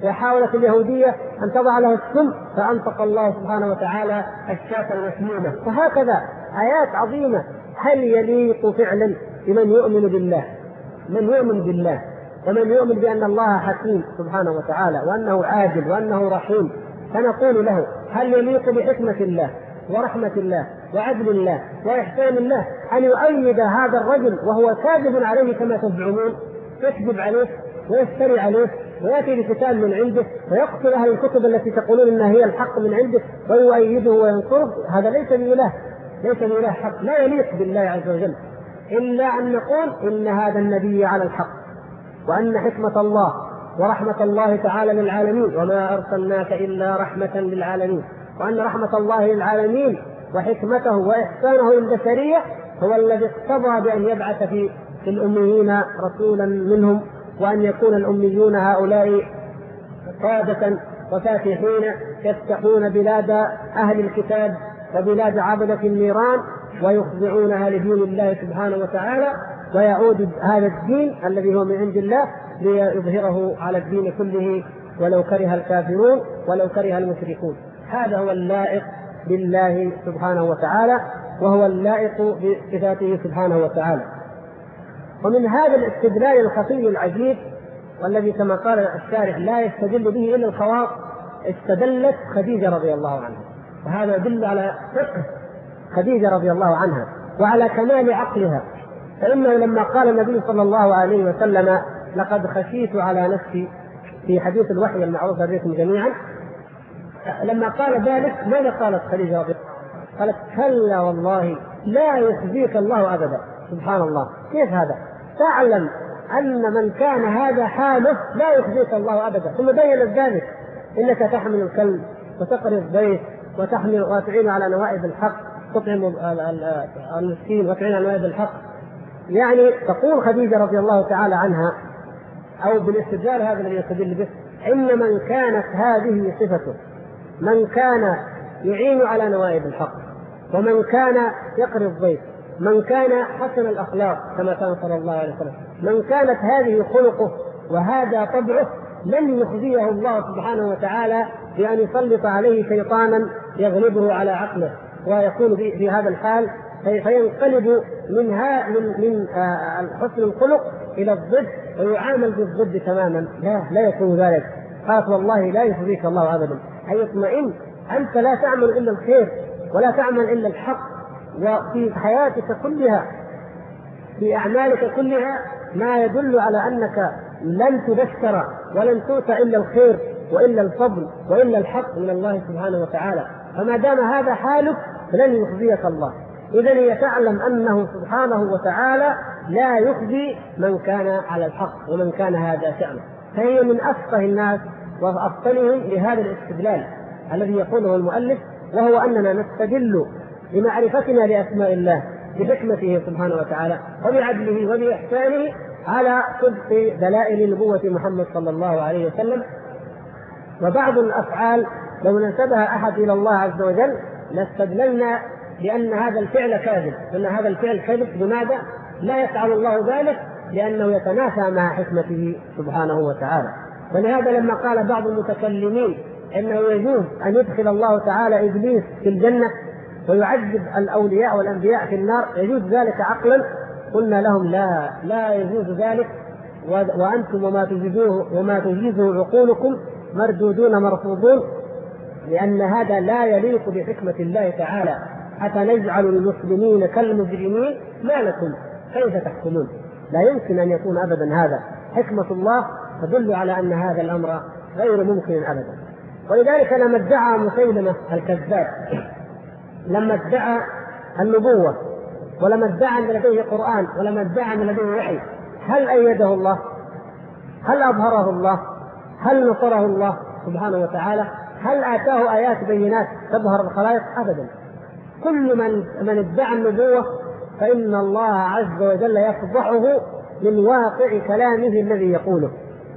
وحاولت اليهودية أن تضع له السم فأنطق الله سبحانه وتعالى الشاة المسمومة. وهكذا آيات عظيمة. هل يليق فعلا بمن يؤمن بالله، من يؤمن بالله ومن يؤمن بأن الله حكيم سبحانه وتعالى وأنه عادل وأنه رحيم، فنقول له هل يليق بحكمة الله ورحمة الله وعدل الله وإحسان الله أن يؤيد هذا الرجل وهو كاذب عليه كما تزعمون، يكذب عليه ويفتري عليه ويأتي بكتاب من عنده ويقتل أهل الكتب التي تقولون إنها هي الحق من عنده ويؤيده وينصره؟ هذا ليس بإله، ليس بإله حق، لا يليق بالله عز وجل، إلا أن نقول إن هذا النبي على الحق، وأن حكمة الله ورحمة الله تعالى للعالمين، وما أرسلناك إلا رحمة للعالمين، وأن رحمة الله للعالمين وحكمته وإحسانه للبشرية هو الذي اقتضى بأن يبعث في الأميين رسولا منهم، وأن يكون الأميون هؤلاء قادة وفاتحين يفتحون بلاد أهل الكتاب وبلاد عبدة النيران ويخضعونها لدين الله سبحانه وتعالى، ويعود هذا الدين الذي هو من عند الله ليظهره على الدين كله ولو كره الكافرون ولو كره المشركون. هذا هو اللائق بالله سبحانه وتعالى، وهو اللائق بصفاته سبحانه وتعالى. ومن هذا الاستدلال الخفي العجيب والذي كما قال الشارح لا يستدل به إلا الخواص، استدلت خديجة رضي الله عنها، وهذا يدل على فقه خديجة رضي الله عنها وعلى كمال عقلها. فإنه لما قال النبي صلى الله عليه وسلم لقد خشيت على نفسي في حديث الوحي المعروف بكم جميعا، لما قال ذلك ماذا قالت خديجة رضي الله عنها؟ قالت كلا والله لا يخزيك الله أبدا. سبحان الله، كيف هذا؟ تعلم أن من كان هذا حاله لا يخزيك الله أبدا. ثم بين ذلك إنك تحمل الكلب وتقري الضيف وتحمل وتعين على نوائب الحق، تطعم المسكين وتعين على نوائب الحق. يعني تقول خديجة رضي الله تعالى عنها أو بالاستدلال هذا الذي يستدل به إن من كانت هذه صفته، من كان يعين على نوائب الحق ومن كان يقري الضيف، من كان حسن الأخلاق كما كان صلى الله عليه وسلم، من كانت هذه خلقه وهذا طبعه، لن يخزيه الله سبحانه وتعالى بأن يسلط عليه شيطانا يغلبه على عقله ويكون في هذا الحال فينقلب من حسن الخلق إلى الضد ويعامل بالضد تماما. لا يكون ذلك. قالت والله لا يخزيك الله أبدا، أي اطمئن، أنت لا تعمل إلا الخير ولا تعمل إلا الحق، وفي حياتك كلها في أعمالك كلها ما يدل على أنك لن تبشر ولن تؤتى إلا الخير وإلا الفضل وإلا الحق من الله سبحانه وتعالى. فما دام هذا حالك فلن يخزيك الله. إذن هي تعلم أنه سبحانه وتعالى لا يخزي من كان على الحق ومن كان هذا شأنه. فهي من أفقه الناس وأفضلهم لهذا الاستدلال الذي يقوله المؤلف، وهو أننا نستدل بمعرفتنا لأسماء الله بحكمته سبحانه وتعالى وبعدله وبإحسانه على صدق دلائل نبوة محمد صلى الله عليه وسلم. وبعض الأفعال لو نسبها أحد إلى الله عز وجل لاستدللنا بأن هذا الفعل كاذب، أن هذا الفعل كذب. لماذا؟ لا يفعل الله ذلك لأنه يتنافى مع حكمته سبحانه وتعالى. ولهذا لما قال بعض المتكلمين أنه يجوز أن يدخل الله تعالى إبليس في الجنة ويعذب الأولياء والأنبياء في النار، يجوز ذلك عقلا؟ قلنا لهم لا يجوز ذلك، وأنتم وما تجيزه عقولكم مردودون مرفوضون، لأن هذا لا يليق بحكمة الله تعالى. أفنجعل المسلمين كالمجرمين ما لكم كيف تحكمون؟ لا يمكن أن يكون أبدا هذا. حكمة الله تدل على أن هذا الأمر غير ممكن أبدا. ولذلك لما ادعى مسيلمة الكذاب، لما ادعى النبوة ولما ادعى أن لديه قرآن ولما ادعى أن لديه وحي، هل أيده الله؟ هل أظهره الله؟ هل نصره الله سبحانه وتعالى؟ هل آتاه آيات بينات تظهر الخلائق؟ أبدا. كل من ادعى النبوة فإن الله عز وجل يفضحه من واقع كلامه الذي يقوله،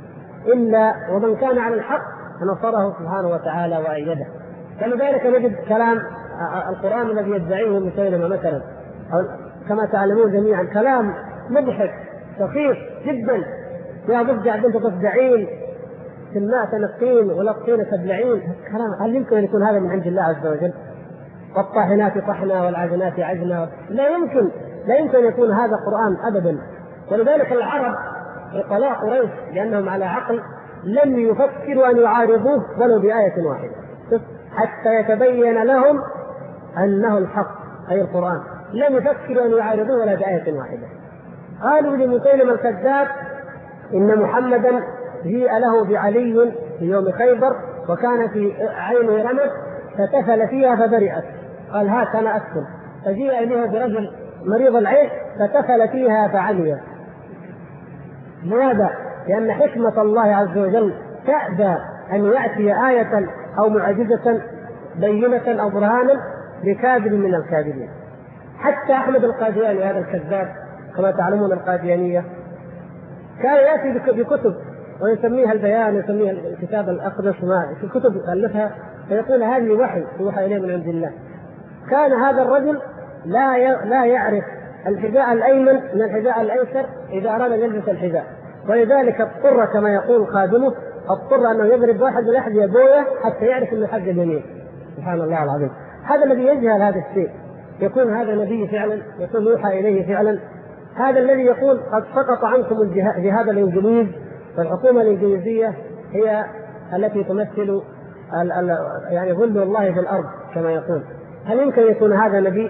إلا ومن كان على الحق فنصره سبحانه وتعالى وأيده. فلذلك نجد كلام القرآن الذي يدعيه مسيلمة مثلا، كما تعلمون جميعا كلام مضحك سخيف جدا، يا ضفدع بنت ضفدعين الماء تنقين ولا الطين تبلعين، كلام هل يمكن أن يكون هذا من عند الله عز وجل؟ والطاحنات طحنا والعجنات عجنا، لا يمكن أن يكون هذا قرآن أبدا. ولذلك العرب عقلاء قريش لأنهم على عقل لم يفكروا أن يعارضوه ولو بآية واحدة حتى يتبين لهم أنه الحق أي القرآن، لم يفكروا أن يعارضوه ولا بآية واحدة. قالوا لمسيلمة الكذاب إن محمدا جيء له بعلي في يوم خيبر وكان في عينه رمد فتفل فيها فبرئت، قال هات أنا أكفل، فجيء إليه برجل مريض العين فتفل فيها فعمي. لماذا؟ لأن حكمة الله عز وجل تأبى أن يأتي آية أو معجزة بينة أو برهانا لكاذب من الكاذبين. حتى أحمد القادياني هذا الكذاب كما تعلمون القاديانية كان يأتي بكتب ويسميها البيان ويسميها الكتاب الأقدس في الكتب ألفها فيقول هذه وحي يوحى إليه من عند الله. كان هذا الرجل لا يعرف الحذاء الأيمن من الحذاء الأيسر إذا أراد أن يلبس الحذاء، ولذلك اضطر كما يقول خادمه اضطر أنه يضرب واحد ولحد يبويه حتى يعرف أنه حق اليمين. سبحان الله العظيم. هذا الذي يجهل هذا الشيء يكون هذا نبي فعلا، يكون يوحى إليه فعلا. هذا الذي يقول قد سقط عنكم جهاد الإنجليز، والحكومة الإنجليزية هي التي تمثل يعني ظل الله في الأرض كما يقول. هل يمكن يكون هذا نبي؟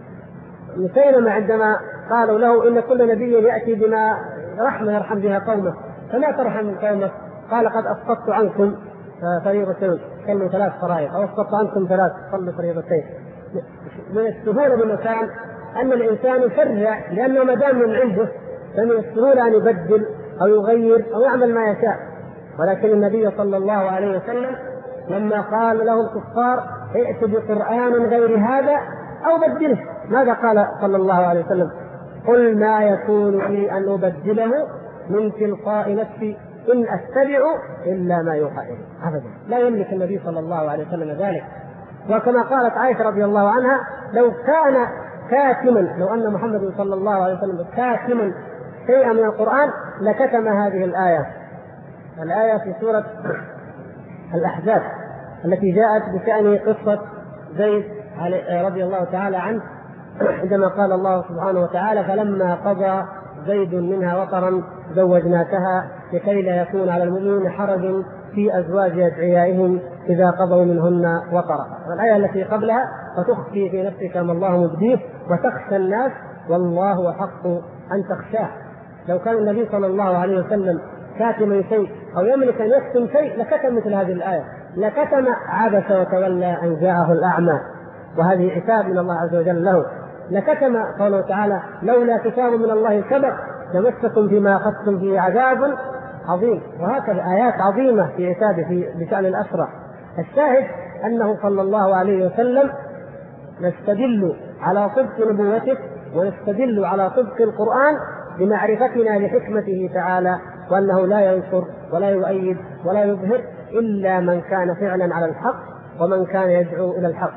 مسيلمة عندما قالوا له إن كل نبي يأتي بما رحمة يرحم بها قومه فما ترحم قومه، قال قد أسقطت عنكم فريضتين صلوا 3 فرائض أو أسقطت عنكم 3 صلوا فريضتين. من السهولة بالمكان أن الإنسان يفرع لأنه ما دام من عنده فمن السهولة أن يبدل أو يغير أو يعمل ما يشاء. ولكن النبي صلى الله عليه وسلم لما قال له الكفار ائت بقرآن غير هذا أو بدله، ماذا قال صلى الله عليه وسلم؟ قل ما يكون لي أن أبدله من تلقاء نفسي إن أتبع إلا ما يوحى إلي. أبدا لا يملك النبي صلى الله عليه وسلم ذلك. وكما قالت عائشة رضي الله عنها لو كان كاتما، لو أن محمد صلى الله عليه وسلم كاتما شيئا من القرآن لكتم هذه الآية في سورة الأحزاب التي جاءت بشأن قصة زيد رضي الله تعالى عنه عندما قال الله سبحانه وتعالى فلما قضى زيد منها وطرا زوجناكها لكي لا يكون على المؤمنين حرج في أزواج أدعيائهم إذا قضوا منهن وطرا. والآية التي قبلها فتخفي في نفسك ما الله مبديه وتخشى الناس والله أحق أن تخشاه. لو كان النبي صلى الله عليه وسلم كاتما شيء أو يملك أن يكتم شيء لكتم مثل هذه الآية، لكتم عبس وتولى أن جاءه الأعمى، وهذه عتاب من الله عز وجل له. لكتم قوله تعالى لولا كتاب من الله سبق لمسكم فيما أخذتم فيه عذاب عظيم. وهكذا آيات عظيمة في عتابه بشأن الأسرى. الشاهد أنه صلى الله عليه وسلم نستدل على صدق نبوته ونستدل على صدق القرآن بمعرفتنا لحكمته تعالى، وأنه لا ينصر ولا يؤيد ولا يظهر إلا من كان فعلا على الحق ومن كان يدعو إلى الحق.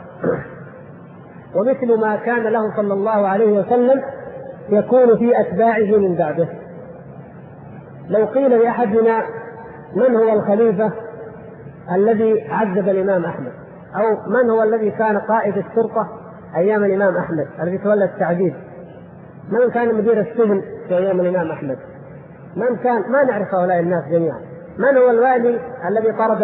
ومثل ما كان له صلى الله عليه وسلم يكون في أتباعه من بعده. لو قيل لأحدنا من هو الخليفة الذي عذب الإمام أحمد، أو من هو الذي كان قائد الشرطة أيام الإمام أحمد الذي تولى التعذيب، من كان مدير السجن في أيام الإمام أحمد، من كان، ما نعرف هؤلاء الناس جميعا. من هو الوالي الذي طرد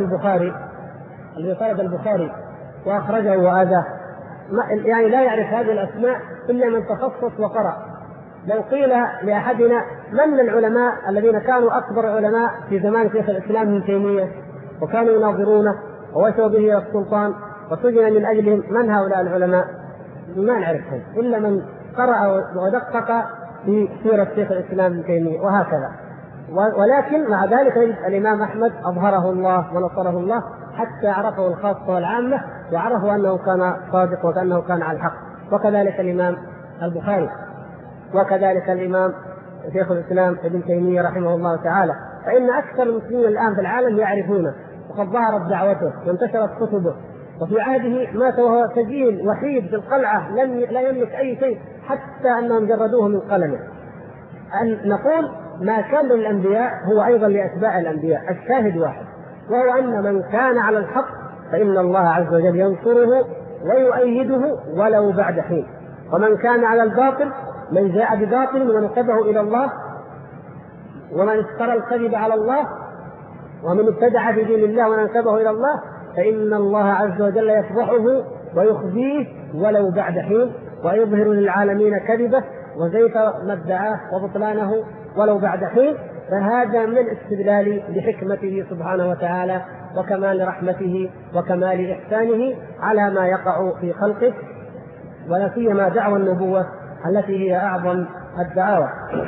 البخاري وأخرجه وآذاه؟ يعني لا يعرف هذه الأسماء إلا من تخصص وقرأ. لو قيل لأحدنا من العلماء الذين كانوا أكبر علماء في زمان شيخ الإسلام ابن تيمية وكانوا يناظرونه ووشوا به إلى السلطان وسجن من أجلهم، من هؤلاء العلماء؟ ما نعرفهم إلا من قرأ ودقق في سيرة شيخ الإسلام ابن تيمية وهكذا. ولكن مع ذلك الإمام أحمد أظهره الله ونصره الله حتى عرفه الخاصة والعامة وعرفوا أنه كان صادق وأنه كان على الحق. وكذلك الإمام البخاري، وكذلك الإمام شيخ الإسلام ابن تيمية رحمه الله تعالى. فإن أكثر المسلمين الآن في العالم يعرفونه وقد ظهرت دعوته وانتشرت كتبه، وفي عهده مات وهو سجين وحيد في القلعة لا يملك أي شيء حتى أنهم جردوه من قلمه. أن نقول ما كان للأنبياء هو أيضا لأتباع الأنبياء. الشاهد واحد، وهو أن من كان على الحق فإن الله عز وجل ينصره ويؤيده ولو بعد حين، ومن كان على الباطل، من جاء بباطل ونسبه إلى الله، ومن افترى الكذب على الله، ومن ابتدع في دين الله ونسبه إلى الله، فإن الله عز وجل يفضحه ويخزيه ولو بعد حين، ويظهر للعالمين كذبه وزيف ما ادعاه وبطلانه ولو بعد حين. فهذا من الاستدلال بحكمته سبحانه وتعالى وكمال رحمته وكمال إحسانه على ما يقع في خلقه، ولا سيما دعوى النبوة التي هي أعظم الدعاوى.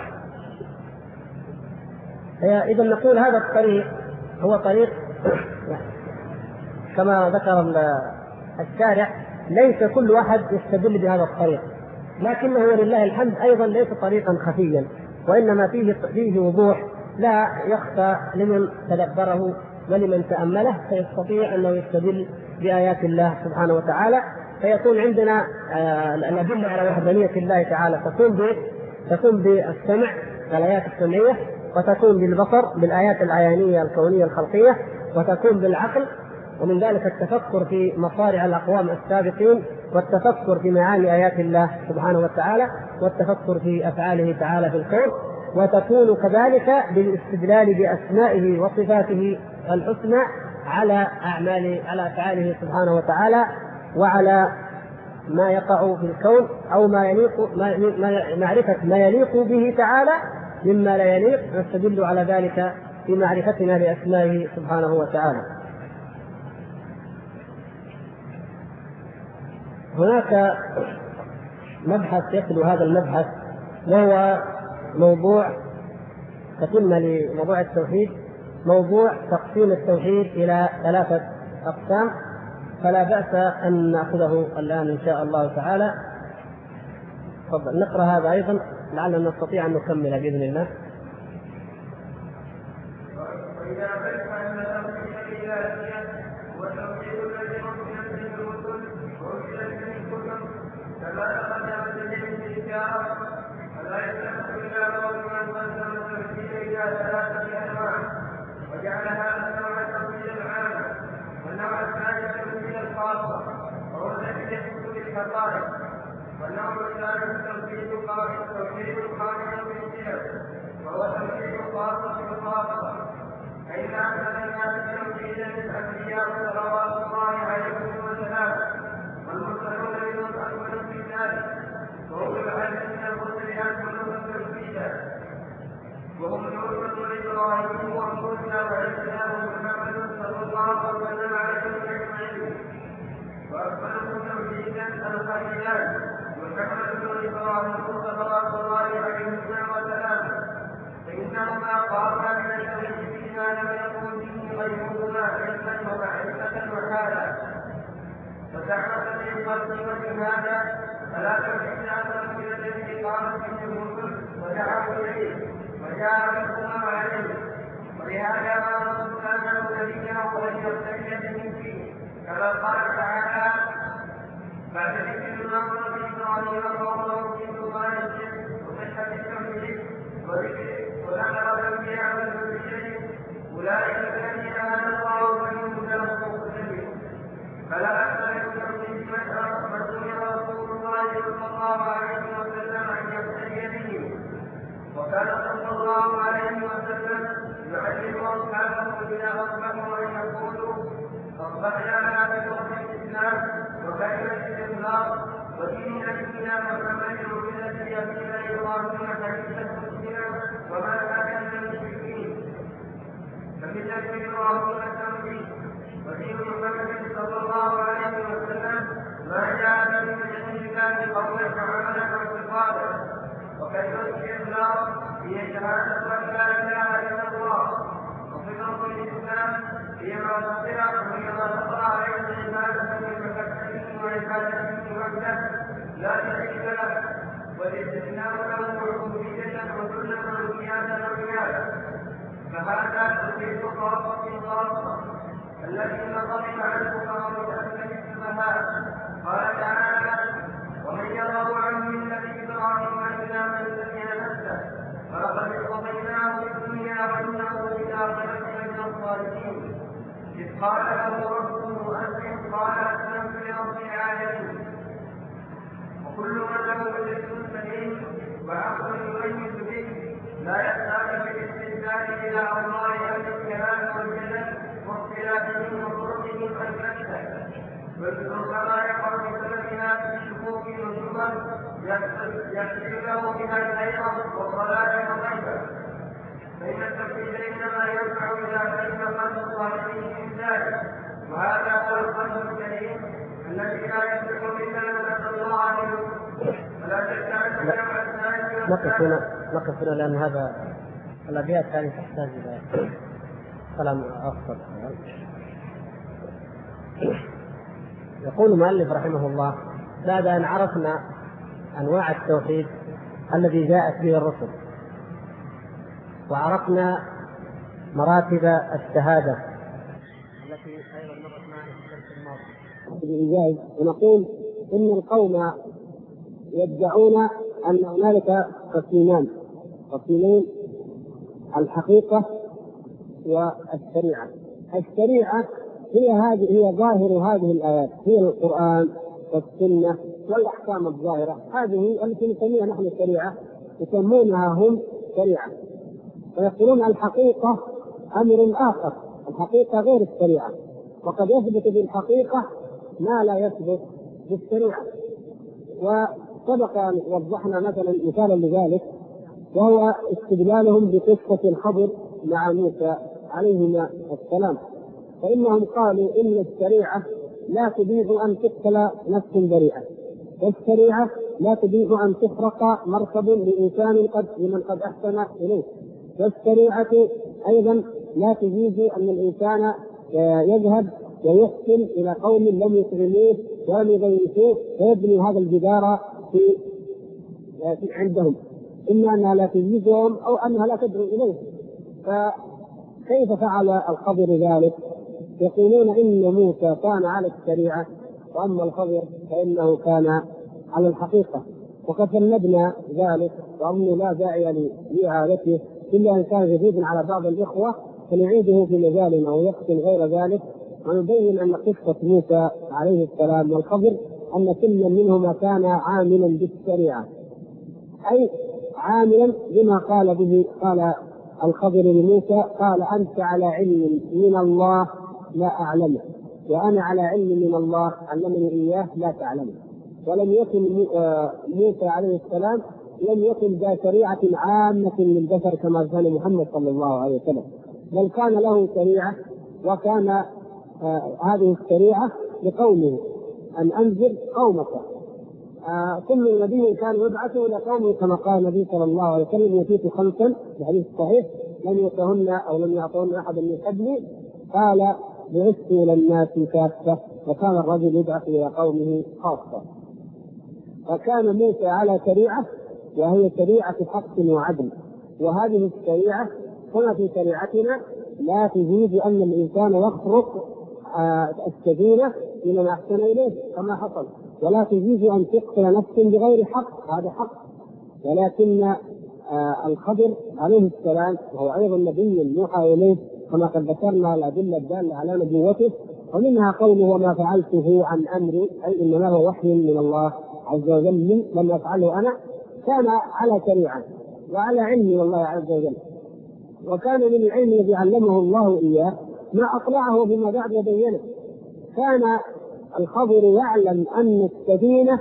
إذا نقول هذا الطريق هو طريق كما ذكر الشارع، ليس كل واحد يستدل بهذا الطريق، لكنه ولله الحمد أيضا ليس طريقا خفيا، وإنما فيه وضوح لا يخفى لمن تدبره ولمن تأمله، فيستطيع أنه يستدل بآيات الله سبحانه وتعالى، فيكون عندنا الأدلة على وحدانية الله تعالى تكون بالسمع الآيات السمعية، وتكون بالبصر بالآيات العيانية الكونية الخلقية، وتكون بالعقل، ومن ذلك التفكر في مصارع الأقوام السابقين، والتفكر في معاني آيات الله سبحانه وتعالى، والتفكر في أفعاله تعالى في الكون، وتكون كذلك بالاستدلال بأسمائه وصفاته الحسنى على أفعاله سبحانه وتعالى، وعلى ما يقع في الكون، أو معرفة ما يليق به تعالى مما لا يليق، نستدل على ذلك في معرفتنا لأسمائه سبحانه وتعالى. هناك مبحث يتلو هذا المبحث، وهو موضوع تتم لموضوع التوحيد، موضوع تقسيم التوحيد إلى 3 أقسام، فلا بأس أن نأخذه الآن إن شاء الله تعالى. تفضل نقرأ هذا أيضا لعلنا نستطيع أن نكمل بإذن الله. وإذا عرف أن التوحيد الإلهية هو التوحيد الذي أرسلت به الرسل وأرسلت به الكتب كما تقدم به الإشارة، فلا يصح إلا قول من قسم التوحيد إلى 3 أنواع، وجعل هذا النوع التوحيد العام، والنوع الثاني التوحيد الخاصة وهو الذي يحكم بالحقائق، والنوع الثالث توحيد القائم بالصفات وهو توحيد الخاصة بالخاصة. أي أن الناس توحيدا للأنبياء صلوات الله عليهم وسلامه، والمرسلون منهم أكمل في ذلك، وهو العلم من الرسل أكملهم توحيدا، وهم نوح وإبراهيم وموسى وعيسى ومحمد صلى الله وسلم عليهم أجمعين، وأكملهم توحيدا الخليلان محمد وإبراهيم صلوات الله عليهم وسلم، فإنهما قاما من التوحيد ما لم يكن به غيرهما علما ومعرفة وحالا، وتعرف بالخلق هذا فلا توحيد أكثر من الذي قامت به الرسل ودعوا إليه وجاء الأمم عليه، ولهذا ما سبحانه نبيه ولم يرتد من فيه، كما قال تعالى بعد ذكر النصر في إبراهيم وقومه في سلطان الشرك وصحة التوحيد وذكر وذكر الأنبياء والمرسلين أولئك الذين هدى الله فمنهم المهتدين، فلا أكثر التوحيد مسؤول رسول الله صلى الله عليه وسلم أن يقتدي به، وكان صلى الله عليه وسلم يعلم أصحابه إذا أصبحوا أن يقولوا أصبحنا على فطرة الإسلام وكلمة الإخلاص ودين نبينا محمد وملة أبينا إبراهيم حنيفا مسلما وما كان من المشركين، فملة إبراهيم التوحيد ودين محمد صلى الله عليه وسلم ما جاء به من الله قولا وعملا واعتقادا، وكلمة الإخلاص هي شهادة أن لا إله إلا الله، وفطرة الإسلام هي ما تطلع عليه العبادة بمحبته وعبادته وحده لا شريك له، والاستسلام له عبودية وذلا وانقيادا وعيادا، فهذا توحيد الخاصة الذي نقل عنه بعض أهل السفهاء. قال تعالى ومن يرغب عن ملة إبراهيم إلا من سفه نفسه فلقد اصطفيناه في الدنيا وإنه في الآخرة لمن الصالحين، إذ قال له ربه أسلم قال أسلمت لرب العالمين. وكل من له وجه سليم وعقل يميز به لا يحتاج في الاستدلال إلى الله أهل الكلام والجدل واختلافهم وطرقهم الفتة، بل ربما يقع بسببها في الشكوك والشبه يحصل له بها الحيرة والضلال والغيبة، فإن التوحيد إنما ينفع إذا فهم قلب الصالحين من ذلك، وهذا هو القلب الكريم الذي لا يصلح إلا من أتى الله به، ولا تجعل نوع الثاني. نقف هنا لأن هذا الأبيات هذه تحتاج إلى كلام أفضل. يقول المؤلف رحمه الله: بعد أن عرفنا أنواع التوحيد الذي جاءت به الرسل، وعرفنا مراتب الشهادة التي أيضا مرت معنا في الدرس الماضي بإيجاز، ونقول إن القوم يدعون أن هنالك قسمين: الحقيقة والشريعة. الشريعة هي ظاهر هذه الآيات، هي القرآن والسنة والأحكام الظاهرة، هذه التي نسميها نحن الشريعة، يسمونها هم شريعة. ويقولون الحقيقة أمر آخر، الحقيقة غير الشريعة، وقد يثبت بالحقيقة ما لا يثبت بالشريعة. وسبق أن وضحنا مثلا مثالا لذلك، وهو استدلالهم بقصة الخضر مع موسى عليهما السلام، فإنهم قالوا إن الشريعة لا تبيح أن تقتل نفس بريئة، والشريعة لا تبيح أن تسرق مركب لمن قد أحسن إليه، والشريعة أيضا لا تجيز أن الإنسان يذهب ويحسن إلى قوم لم يكرموه ولم يضيفوه ويبني هذا الجدار عندهم، إما أنها لا تجيزهم أو أنها لا تدعو إليه. فكيف فعل الخضر ذلك؟ يقولون إن موسى كان على الشريعة، وأما الخضر فإنه كان على الحقيقة. وقد فندنا ذلك وأظن لا داعي لإعادته إلا أن كان جديدا على بعض الإخوة، فنعيده في مجالنا ويقتل غير ذلك، ونبين أن قصة موسى عليه السلام والخضر أن كل منهما كان عاملا بالشريعة، أي عاملا بما قال الخضر لموسى: قال أنت على علم من الله لا أعلمه، وأنا على علم من الله علمني إياه لا تعلمه. ولم يكن موسى عليه السلام لم يكن ذا شريعة عامة للبشر كما كان محمد صلى الله عليه وسلم، بل كان له شريعة، وكان هذه الشريعة لقومه: أن أنذر قومك. كل نبي كان يبعث إلى قومه كما قال النبي صلى الله عليه وسلم: يأتيك خمسا في الحديث الصحيح لم يؤتهن أو لم يعطهن أحد من قبلي، قال: بعثت إلى الناس كافة. وكان الرجل يبعث إلى قومه خاصة. فكان موسى على شريعة، وهي شريعة حق وعدل، وهذه الشريعة كما في شريعتنا لا تجيز أن الإنسان يخرق السفينة لمن أحسن إليه كما حصل، ولا تجيز أن تقتل نفس بغير حق، هذا حق. ولكن الخضر عليه السلام وهو أيضا نبي يوحى إليه كما قد ذكرنا الأدلة الدالة على نبوته، ومنها قوله: وما فعلته عن أمري، أي إنما هو وحي من الله عز وجل لم يفعله أنا. كان على شريعة وعلى علم من الله عز وجل، وكان من العلم الذي علمه الله إياه ما أطلعه فيما بعد وبينه. كان الخضر يعلم أن السفينة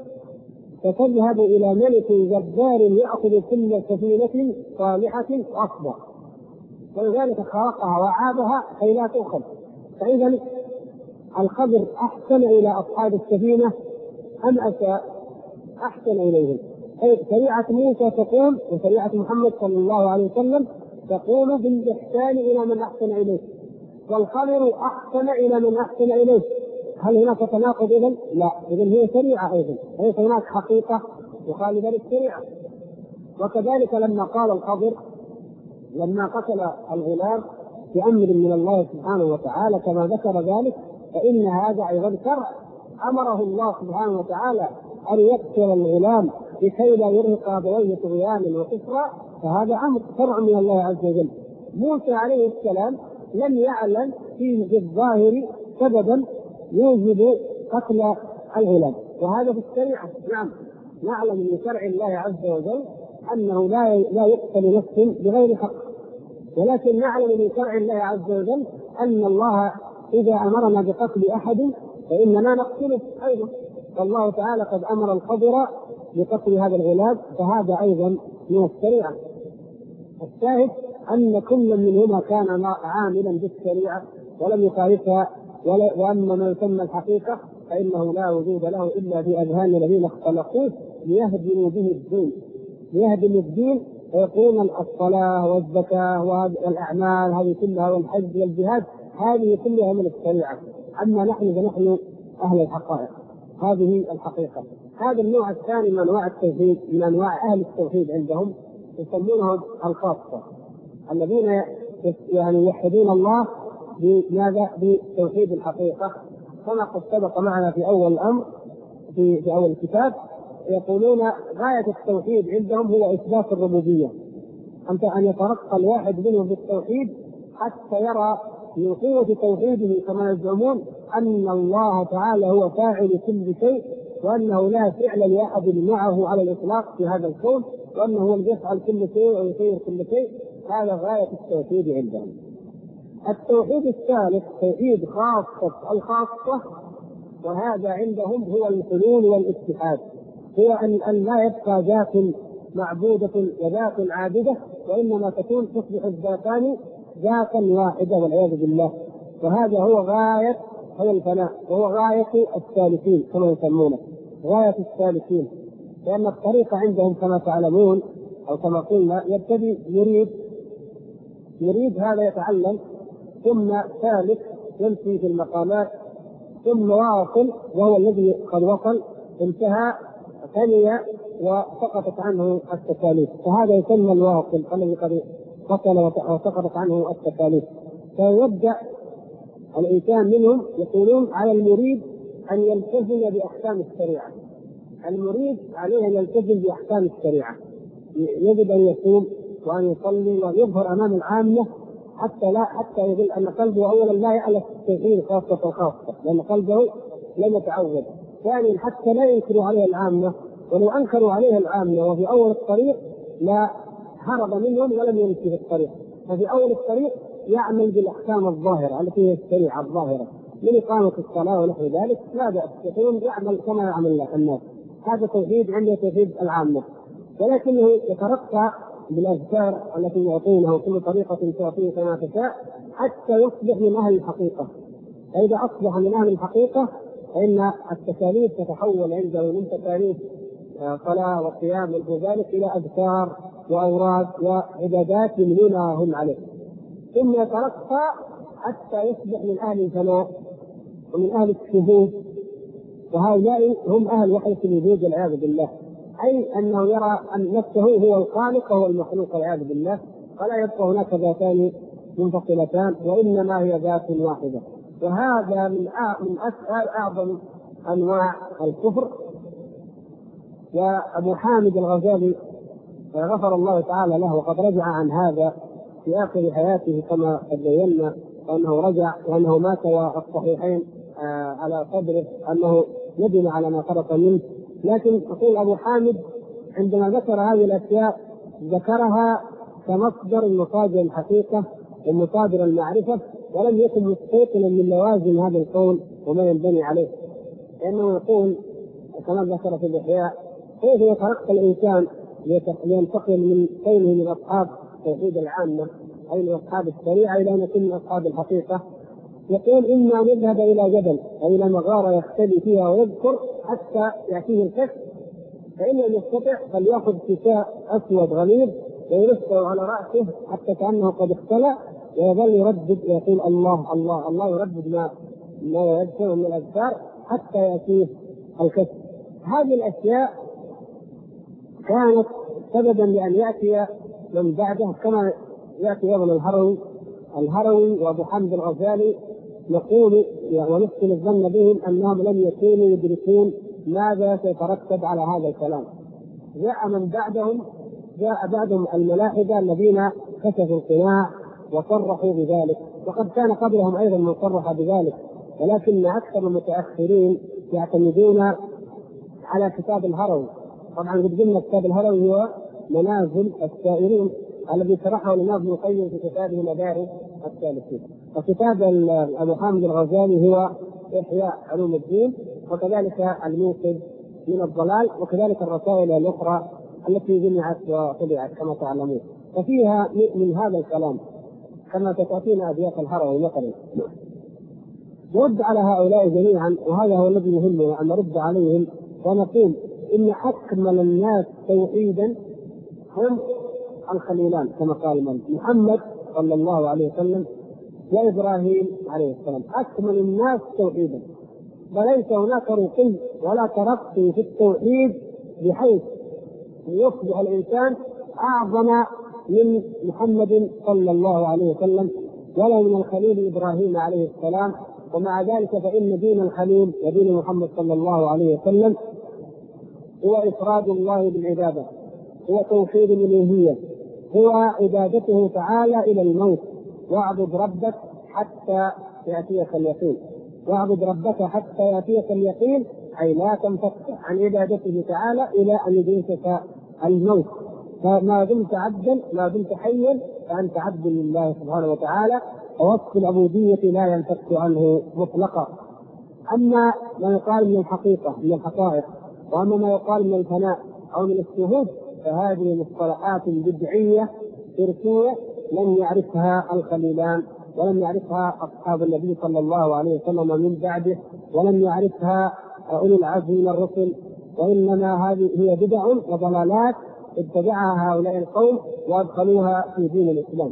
ستذهب إلى ملك جبار يأخذ كل سفينة صالحة وأصبر، ولذلك خلقها وعابها كي لا تؤخذ. فإذا الخضر أحسن إلى أصحاب السفينة أم أساء؟ أحسن إليهم. شريعة موسى تقول، وشريعة محمد صلى الله عليه وسلم تقول بالإحسان إلى من أحسن إليه، والخضر أحسن إلى من أحسن إليه. هل هناك تناقض إذن؟ لا، إذن هي شريعة أيضا، ليس هناك حقيقة يخالف الشريعة. وكذلك لما قال الخضر لما قتل الغلام بأمر من الله سبحانه وتعالى كما ذكر ذلك، فإن هذا أيضا شرع أمره الله سبحانه وتعالى أن يقتل الغلام لكي لا يرهق أبويه طغيانا وكفرا، فهذا أمر شرع من الله عز وجل. موسى عليه السلام لم يعلم فيه بالظاهر سببا يوجب قتل الغلام، وهذا في الشريعة. نعم، نعلم من شرع الله عز وجل أنه لا يقتل نفس بغير حق، ولكن نعلم من شرع الله عز وجل أن الله إذا أمرنا بقتل أحد فإننا نقتله أيضا، فالله تعالى قد أمر الخضر بقتل هذا الغلام، فهذا أيضا من الشريعة. الشاهد أن كل منهما كان عاملا بالشريعة ولم يخالفها، وأما ما يسمى الحقيقة فإنه لا وجود له إلا في أذهان الذين اختلقوه ليهدموا به الدين، ليهدموا الدين ويقولون الصلاة والزكاة والأعمال هذه كلها والحج والجهاد هذه كلها من الشريعة، أما نحن فنحن أهل الحقائق. هذه الحقيقة. هذا النوع الثاني من أنواع التوحيد، من أنواع أهل التوحيد عندهم يسمونهم الخاصة، الذين يعني يوحدون الله بماذا؟ بتوحيد الحقيقة، كما قد سبق معنا في أول الأمر في أول الكتاب. يقولون غاية التوحيد عندهم هو إثبات الربوبية، أن يترقى الواحد منهم بالتوحيد حتى يرى من قوة توحيده كما يزعمون أن الله تعالى هو فاعل كل شيء، وأنه لا فعل لأحد معه على الإطلاق في هذا الكون، وأنه هو الذي يفعل كل شيء ويسير كل شيء. هذا غاية التوحيد عندهم. التوحيد الثالث توحيد خاصة الخاصة، وهذا عندهم هو الحلول والاتحاد، هو أن لا يبقى ذات معبودة وذات عابدة، وإنما تصبح الذاتان ذاتا واحدة والعياذ بالله. وهذا هو الفناء، وهو غاية السالكين كما يسمونه، غاية السالكين. لأن الطريقة عندهم كما تعلمون أو كما قلنا يبتدي يريد هذا يتعلم، ثم سالك يمشي في المقامات، ثم واصل وهو الذي قد وصل انتهى ثانية وسقطت عنه التكاليف، فهذا يسمى الواصل الذي قد وصل وسقطت عنه التكاليف. فيبدأ الإنسان منهم يقولون على المريد أن يلتزم بأحكام الشريعة، المريد عليه أن يلتزم بأحكام الشريعة، يجب أن يصوم وأن يصلي ويظهر أمام العامة حتى يقول أن قلبه أولا لا يألف التوحيد خاصة، لأن قلبه لم يتعود. ثانيا حتى لا ينكروا عليه العامة، ولو أنكروا عليه العامة وفي أول الطريق لا هرب منهم ولم يمشي في الطريق، ففي أول الطريق يعمل بالأحكام الظاهرة التي هي الشريعة الظاهرة من إقامة الصلاة ونحو ذلك، لا بأس، يعمل كما يعمل الناس. هذا توحيد عنده توحيد العامة، ولكنه يترقى بالأذكار التي يعطونه كل طريقة تعطيه كما تشاء حتى يصبح من أهل الحقيقة. فإذا أصبح من أهل الحقيقة فإن التكاليف تتحول عنده من تكاليف صلاة وصيام وذلك إلى أذكار وأوراد وعبادات يمنونهم عليه، ثم يترقى حتى يصبح من أهل الفناء ومن أهل الشهود، وهؤلاء هم أهل وحدة الوجود والعياذ بالله، أي أنه يرى أن نفسه هو الخالق وهو المخلوق والعياذ بالله، فلا يبقى هناك ذاتان منفصلتان وإنما هي ذات واحدة. وهذا من أعظم أنواع الكفر. وأبو حامد الغزالي غفر الله تعالى له وقد رجع عن هذا في آخر حياته كما قد بينا، أنه رجع وأنه مات والصحيحين على صدره أنه ندم على ما فرط منه. لكن يقول أبو حامد عندما ذكر هذه الأشياء ذكرها كمصدر مصادر الحقيقة ومصادر المعرفة، ولم يكن مستيقنا من لوازم هذا القول وما ينبني عليه، لأنه يقول كما ذكر في الإحياء كيف يترقى الإنسان لينتقل من كونه من أصحاب توحيد العامة أي من أصحاب الشريعة إلى أن يكون من أصحاب الحقيقة. يقول إما نذهب إلى جبل أو إلى مغارة يختلي فيها ويذكر حتى يأتيه الكشف، فإن لم يستطع فليأخذ كساء أسود غليظ ويلفه على رأسه حتى كأنه قد اختلى، ويظل يردد ويقول الله الله الله، يردد ما يذكر من الأذكار حتى يأتيه الكشف. هذه الأشياء كانت سببا لأن يأتي من بعده كما يأتي يوم الهروي وأبو حامد الغزالي نقول ونحسن الظن بهم أنهم لم يكونوا يدركون ماذا سيترتب على هذا الكلام. جاء بعدهم الملاحدة الذين كشفوا القناع وصرحوا بذلك، وقد كان قبلهم أيضا من صرح بذلك، ولكن أكثر المتأخرين يعتمدون على كتاب الهروي. طبعا قد قلنا كتاب الهروي هو منازل السائرين الذي شرحه الإمام ابن القيم في كتابه مدارج السالكين، وكتاب أبو حامد الغزالي هو إحياء علوم الدين، وكذلك الموقظ من الضلال، وكذلك الرسائل الأخرى التي جمعت وطبعت كما تعلمون. وفيها من هذا الكلام كما تأتينا أبيات الهروي مثلا. نرد على هؤلاء جميعا، وهذا هو الذي يهمنا أن نرد عليهم ونقول إن أكمل الناس توحيدا هم الخليلان كما قال محمد صلى الله عليه وسلم وإبراهيم عليه السلام، أكمل الناس توحيدا، وليس هناك رقي ولا ترقي في التوحيد بحيث يصبح الإنسان أعظم من محمد صلى الله عليه وسلم ولا من الخليل إبراهيم عليه السلام. ومع ذلك فإن دين الخليل ودين محمد صلى الله عليه وسلم هو إفراد الله بالعبادة، هو توحيد الألوهية، هو عبادته تعالى إلى الموت. واعبد ربك حتى يأتيك اليقين، واعبد ربك حتى يأتيك اليقين، أي لا تنفك عن عبادته تعالى إلى أن يدركك الموت. فما دمت عبدا، ما دمت حيا، فأنت عبد لله سبحانه وتعالى، ووصف العبودية لا ينفك عنه مطلقا. أما ما يقال من الحقيقة من الحقائق، وأما ما يقال من الفناء أو من الشهود، فهذه مصطلحات بدعية شركية لم يعرفها الخليلان، ولم يعرفها أصحاب النبي صلى الله عليه وسلم من بعده، ولم يعرفها أولي العزم من الرسل، وإنما هذه هي بدع وضلالات اتبعها هؤلاء القوم وادخلوها في دين الإسلام.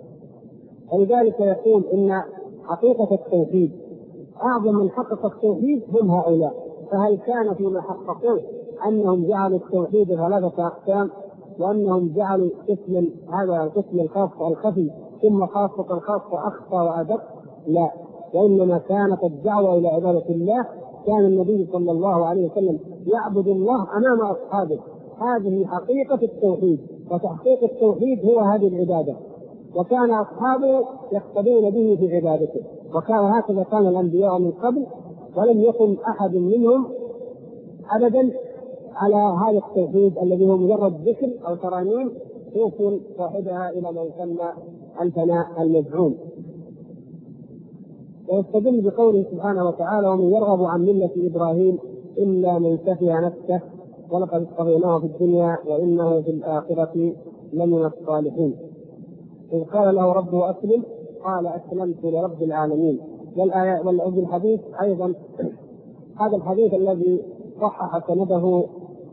ولذلك يقول إن حقيقة التوحيد أعظم من حقق التوحيد هم هؤلاء. فهل كان فيما حققوه أنهم جعلوا التوحيد ثلاثة أقسام، وأنهم جعلوا قسم هذا القسم الخاص الخفي ثم خاصة الخاصة أخفى وأدق؟ لا، وإنما كانت الدعوة إلى عبادة الله. كان النبي صلى الله عليه وسلم يعبد الله أمام أصحابه، هذه حقيقة التوحيد، وتحقيق التوحيد هو هذه العبادة، وكان أصحابه يقتدون به في عبادته، وكان هكذا كان الأنبياء من قبل، ولم يكن أحد منهم أبدا على هذا التوحيد الذي هو مجرد ذكر أو ترانيم توصل صاحبها إلى ما يسمى الفناء المزعوم. ويستدل بقوله سبحانه وتعالى: ومن يرغب عن ملة إبراهيم إلا من سفه نفسه ولقد اصطفيناه في الدنيا وإنه في الآخرة لمن الصالحين. إذ قال له ربه أسلم قال أسلمت لرب العالمين. والآية الحديث أيضا هذا الحديث الذي صحح سنده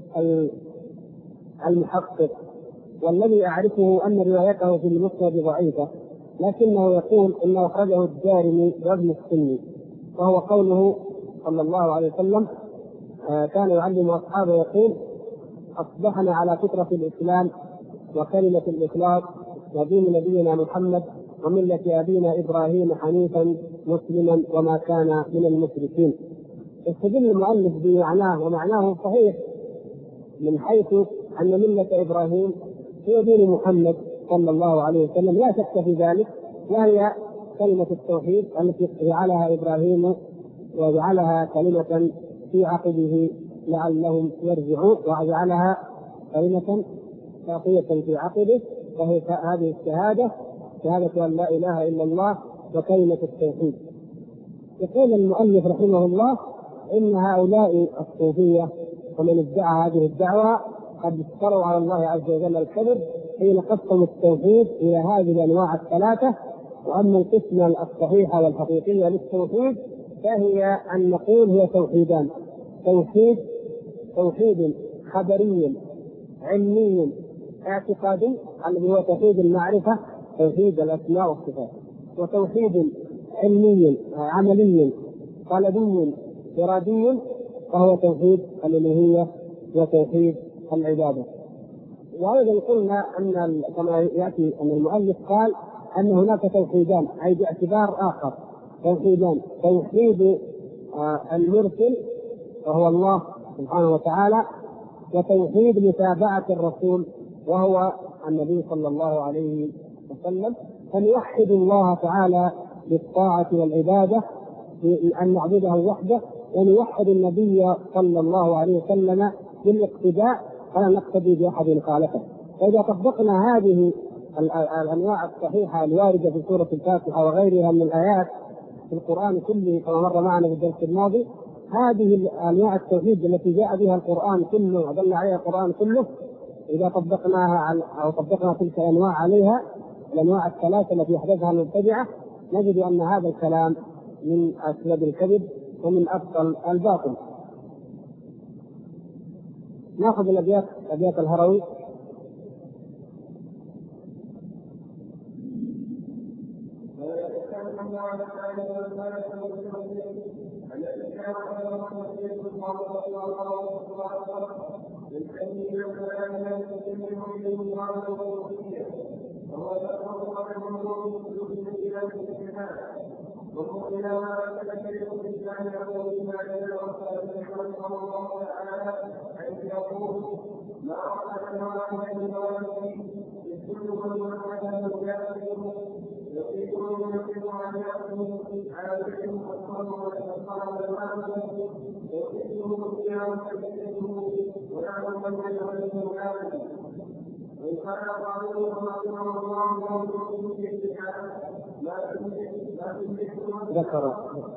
المحقق، والذي أعرفه أن روايته في المسند ضعيفة، لكنه يقول إنه أخرجه الدارمي وابن السني، وهو قوله صلى الله عليه وسلم كان يعلم أصحابه يقول: أصبحنا على فطرة الإسلام وكلمة الإخلاص ودين نبينا محمد وملة أبينا إبراهيم حنيفا مسلما وما كان من المشركين. استدل المؤلف بمعناه، ومعناه صحيح من حيث أن ملة إبراهيم هي دين محمد صلى الله عليه وسلم لا شك في ذلك، وهي كلمة التوحيد التي جعلها إبراهيم وجعلها كلمة في عقبه لعلهم يرجعون، وجعلها كلمة باقية في عقبه، وهي هذه الشهادة، شهادة أن لا إله إلا الله وكلمة التوحيد. يقول المؤلف رحمه الله إن هؤلاء الصوفية ومن ادعى هذه الدعوة قد افتروا على الله عز وجل الكذب حين قسموا التوحيد إلى هذه الأنواع الثلاثة. وأما القسمة الصحيحة والحقيقية للتوحيد فهي أن نقول هي توحيدان: توحيد خبري علمي اعتقادي الذي هو توحيد المعرفة، توحيد الأسماء والصفات، وتوحيد علمي عملي قلبي إرادي وهو توحيد الألوهية وتوحيد العبادة. وأيضا قلنا أن كما يأتي أن المؤلف قال أن هناك توحيدان، أي باعتبار آخر توحيدان: توحيد المرسل وهو الله سبحانه وتعالى، وتوحيد متابعة الرسول وهو النبي صلى الله عليه وسلم. فنوحد الله تعالى بالطاعة والعبادة أن نعبده وحده، ونوحد النبي صلى الله عليه وسلم بالاقتداء فلا نقتدي بأحد خالفه. فإذا طبقنا هذه الأنواع الصحيحة الواردة في سورة الفاتحة وغيرها من الآيات في القرآن كله كما مر معنا في الدرس الماضي، هذه أنواع التوحيد التي جاء بها القرآن كله ودل عليها القرآن كله، إذا طبقناها أو طبقنا تلك الأنواع عليها، الأنواع الثلاثة التي أحدثها المبتدعة، نجد أن هذا الكلام من أسلب الكذب ومن أبطل الباطل. نأخذ الأبيات الهروي. ذكر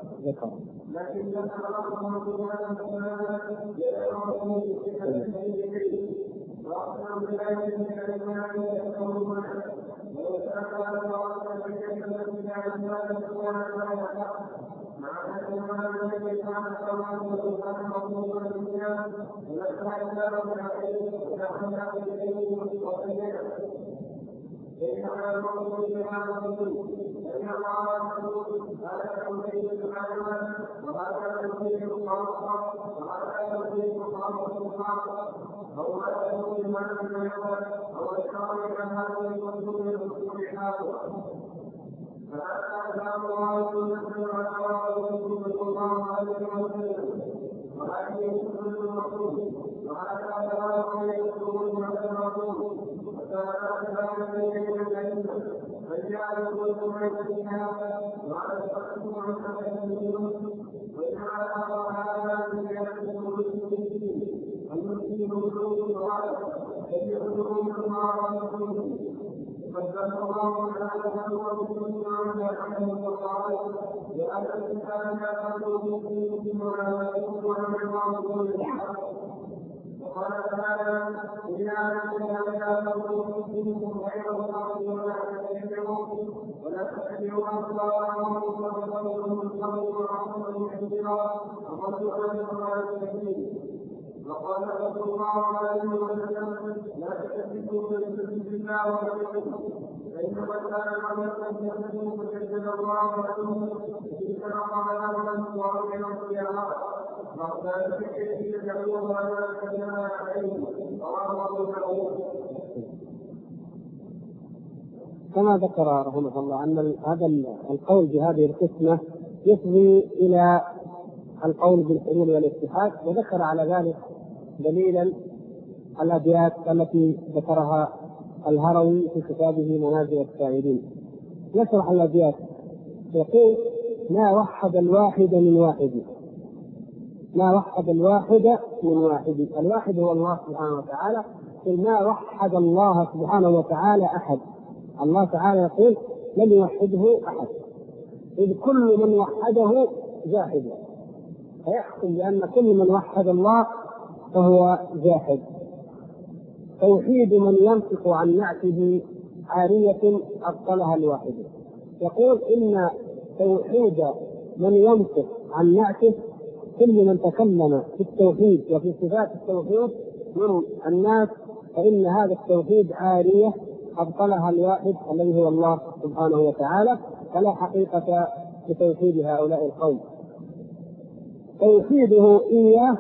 وقال رسول الله عليه وسلم: لا تكذبوا بسبيل الله ورسوله، فإنما كان عملكم يكذبوا فكذب الله ورسوله، تلك مقامات ورجل القيامات، وكان في يدعوه ولا يتكلم عليه، رواه أبو داود. كما ذكر رحمه الله أن هذا القول بهذه القسمة يفضي إلى القول بالحلول والاتحاد، وذكر على ذلك دليلا الأبيات التي ذكرها الهروي في كتابه منازل السائلين. يشرح الأبيات يقول: ما وحد الواحد من واحد، ما وحد الواحد من واحد. الواحد هو الله سبحانه وتعالى، ما وحد الله سبحانه وتعالى أحد. الله تعالى يقول: لم يوحده أحد، إذ كل من وحده جاحد، فيحكم بأن كل من وحد الله فهو جاحد. توحيد من ينطق عن نعته عارية أبطلها الواحد. يقول إن توحيد من ينطق عن نعته، كل من تكلم في التوحيد وفي صفات التوحيد من الناس، فإن هذا التوحيد عارية أبطلها الواحد الذي هو الله سبحانه وتعالى، فلا حقيقة لتوحيد هؤلاء القوم. توحيده إياه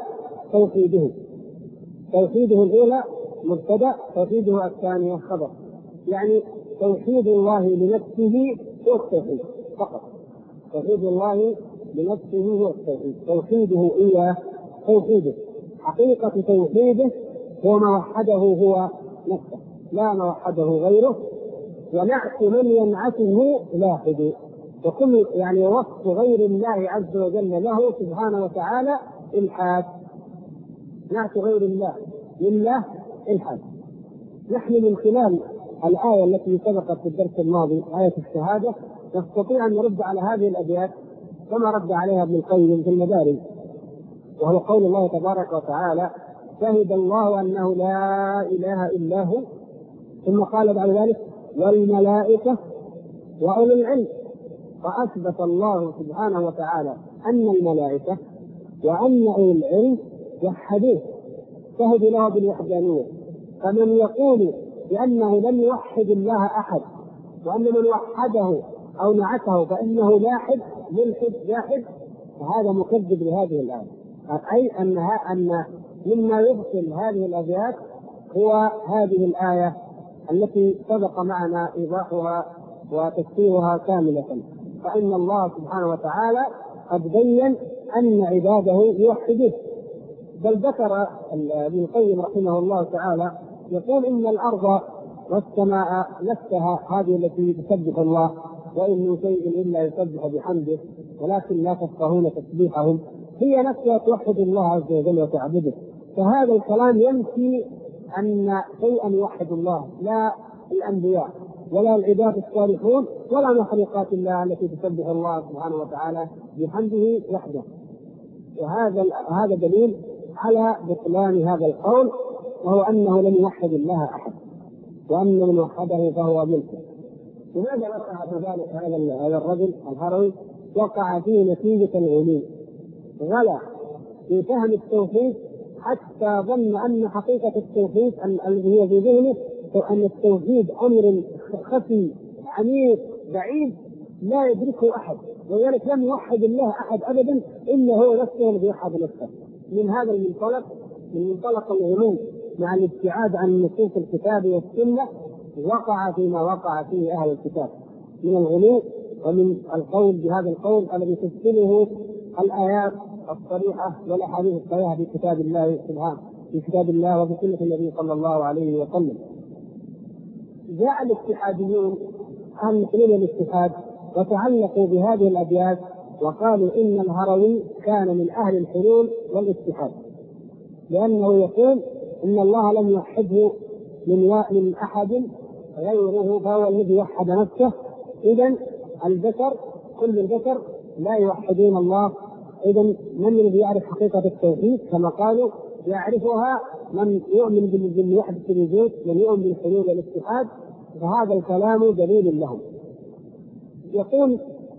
توحيده الأولى مبتدأ، توحيده الثانية خبر. يعني توحيد الله لنفسه هو التوحيد فقط، توحيد الله لنفسه هو التوحيد. توحيده إياه توحيده، حقيقة توحيده هو ما وحده هو نفسه، لا ما وحده غيره، ونعت من ينعته لاحد. وكل يعني وصف غير الله عز وجل له سبحانه وتعالى الحاد، نعت غير الله لله الحاد. نحن من خلال الآية التي سبقت في الدرس الماضي آية الشهادة نستطيع أن نرد على هذه الأبيات كما رد عليها ابن القيم في المدارج، وهو قول الله تبارك وتعالى: شهد الله أنه لا إله إلا هو، ثم قال بعد ذلك: والملائكة وأولو العلم. فأثبت الله سبحانه وتعالى أن الملائكة وأن أولو العلم وحدوه، شهدوا له بالوحدانية. فمن يقول بأنه لم يوحد الله أحد، وأن من وحده أو نعته فإنه لاحد ملحد جاحد، فهذا مكذب لهذه الآية. أي أن مما يبطل هذه الأبيات هو هذه الآية التي سبق معنا إيضاحها وتفسيرها كاملة. فإن الله سبحانه وتعالى قد بين أن عباده يوحدوه، بل ذكر ابن القيم رحمه الله تعالى يقول: إن الأرض والسماء نفسها هذه التي تسبح الله، وإن من شيء إلا يسبح بحمده ولكن لا تفقهون تسبيحهم، هي نفسها توحد الله عز وجل وتعبده. فهذا الكلام ينفي أن شيئا يوحد الله، لا الأنبياء ولا العباد الصالحون ولا مخلوقات الله التي تسبح الله سبحانه وتعالى بحمده وحده. وهذا دليل على بطلان هذا القول، وهو أنه لم يوحد الله أحد، وأن من وحده فهو ملكه. لماذا وقع في ذلك هذا الرجل الهروي؟ وقع فيه نتيجة الغلو، غلا في فهم التوحيد حتى ظن أن حقيقة التوحيد الذي هي في ذهنه أن التوحيد أمر خفي عميق بعيد لا يدركه أحد، ولذلك لم يوحد الله أحد أبدا إلا هو نفسه الذي يوحد نفسه. من هذا المنطلق، من منطلق الغلو مع الابتعاد عن نصوص الكتاب والسنة، وقع فيما وقع فيه أهل الكتاب من الغلو ومن القول بهذا القول الذي تفسره الآيات الصريحة والأحاديث الصريحة في كتاب الله سبحانه، في كتاب الله وفي سنة النبي صلى الله عليه وسلم. جاء الاتحاديون أهل الحلول والاتحاد وتعلقوا بهذه الأبيات وقالوا إن الهروي كان من أهل الحلول والاتحاد، لأنه يقول إن الله لم يوحده من أحد غيره، فهو الذي وحد نفسه. إذن البشر كل البشر لا يوحدون الله. إذن من الذي يعرف حقيقة التوحيد؟ كما قالوا يعرفها من يؤمن بالوحدة الوجود، من يؤمن بالحلول والاتحاد. فهذا الكلام دليل لهم. يقول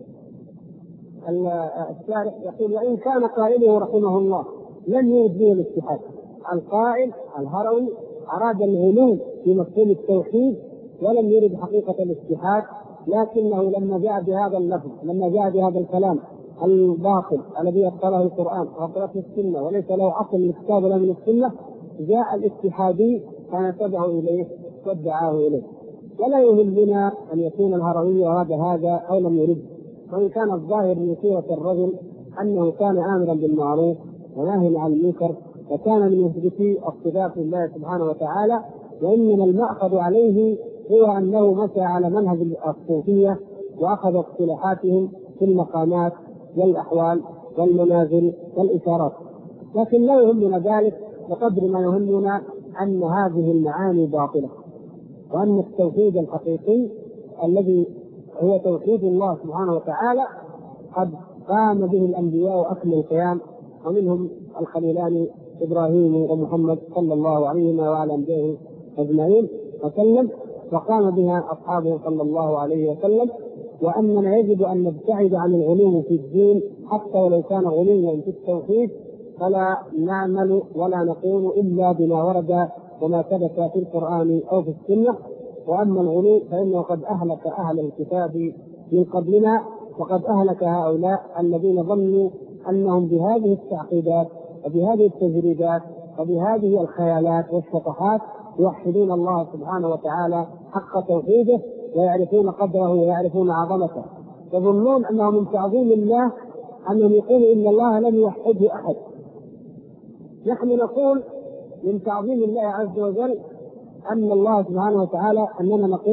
الشارح يقول: وإن كان قائله رحمه الله لم يرد به الاتحاد، القائل الهروي أراد الغلو في مفهوم التوحيد ولم يرد حقيقة الاتحاد، لكنه لما جاء بهذا اللفظ، لما جاء بهذا الكلام الباطل الذي أبطله القرآن وأبطلته السنة وليس له أصل من الكتاب ولا من السنة، جاء الاتحادي فنسبه إليه وادعاه إليه. ولا يهمنا أن يكون الهروي أراد هذا أو لم يرد، وإن كان الظاهر من سيرة الرجل أنه كان آمرا بالمعروف وناهيا عن المنكر، وكان من مثبتي الصفات لله سبحانه وتعالى، وإنما المأخذ عليه هو أنه مشى على منهج الصوفية وأخذ اصطلاحاتهم في المقامات والأحوال والمنازل والإشارات. لكن لا يهمنا ذلك بقدر ما يهمنا أن هذه المعاني باطلة، وأن التوحيد الحقيقي الذي هو توحيد الله سبحانه وتعالى قد قام به الأنبياء أكمل القيام، ومنهم الخليلان إبراهيم ومحمد صلى الله عليهما وعلى أنبيائه أجمعين وسلم، وقام بها أصحابه صلى الله عليه وسلم. وأننا يجب أن نبتعد عن الغلو في الدين حتى ولو كان غلوا في التوحيد، فلا نعمل ولا نقول إلا بما ورد وما ثبت في القرآن أو في السنة. وأما الغلو فإنه قد أهلك أهل الكتاب من قبلنا، وقد أهلك هؤلاء الذين ظنوا أنهم بهذه التعقيدات وبهذه التجريدات وبهذه الخيالات والشطحات يوحدون الله سبحانه وتعالى حق توحيده ويعرفون قدره ويعرفون عظمته، يظنون أنه من تعظيم الله أنهم يقولوا إن الله لم يوحده أحد. نحن نقول من تعظيم الله عز وجل أن الله سبحانه وتعالى أننا نقول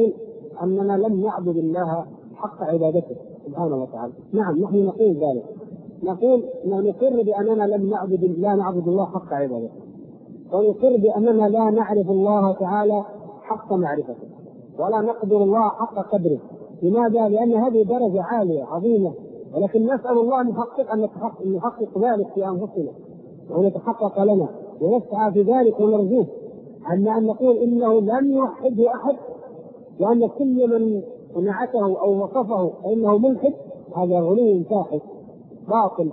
أننا لم نعبد الله حق عبادته سبحانه وتعالى. نعم نحن نقول ذلك، نقول نقر بأننا لا نعبد الله حق عبادته، ونقر بأننا لا نعرف الله تعالى حق معرفته، ولا نقدر الله حق قدره. لماذا؟ لأن هذه درجة عالية عظيمة، ولكن نسأل الله أن نحقق ذلك في أنفسنا وأن يتحقق لنا، ونسعى في ذلك ونرجوه. أما أن نقول إنه لم يوحده أحد وأن كل من نعته أو وصفه فإنه ملحد، هذا غلو فاحش باطل.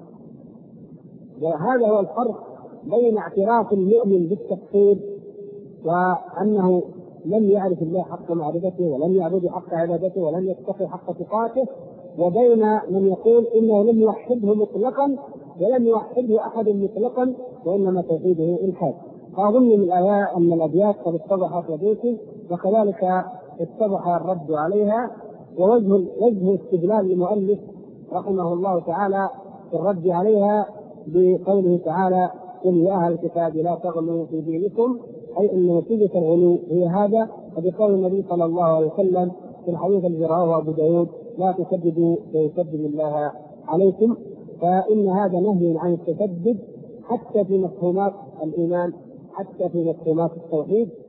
وهذا هو الفرق بين اعتراف المؤمن بالتقصير وأنه لم يعرف الله حق معرفته ولم يعبد حق عبادته ولم يتقي حق تقاته، وبين من يقول إنه لم يوحده مطلقا ولم يوحده أحد مطلقا وإنما توحيده إلحاد. فأظن من الأبيات قد اتضحت لديكم، وكذلك اتضح الرد عليها. ووجه استدلال المؤلف رحمه الله تعالى في الرد عليها بقوله تعالى: قل يا أهل الكتاب لا تغلوا في دينكم، أي أن نتيجة الغلو هي هذا. وبقول النبي صلى الله عليه وسلم في الحديث الذي رواه أبو داود: لا تسددوا فيسدد الله عليكم. فإن هذا نهي عن التسدد حتى في مفهومات الإيمان، حتى في مفهومات التوحيد،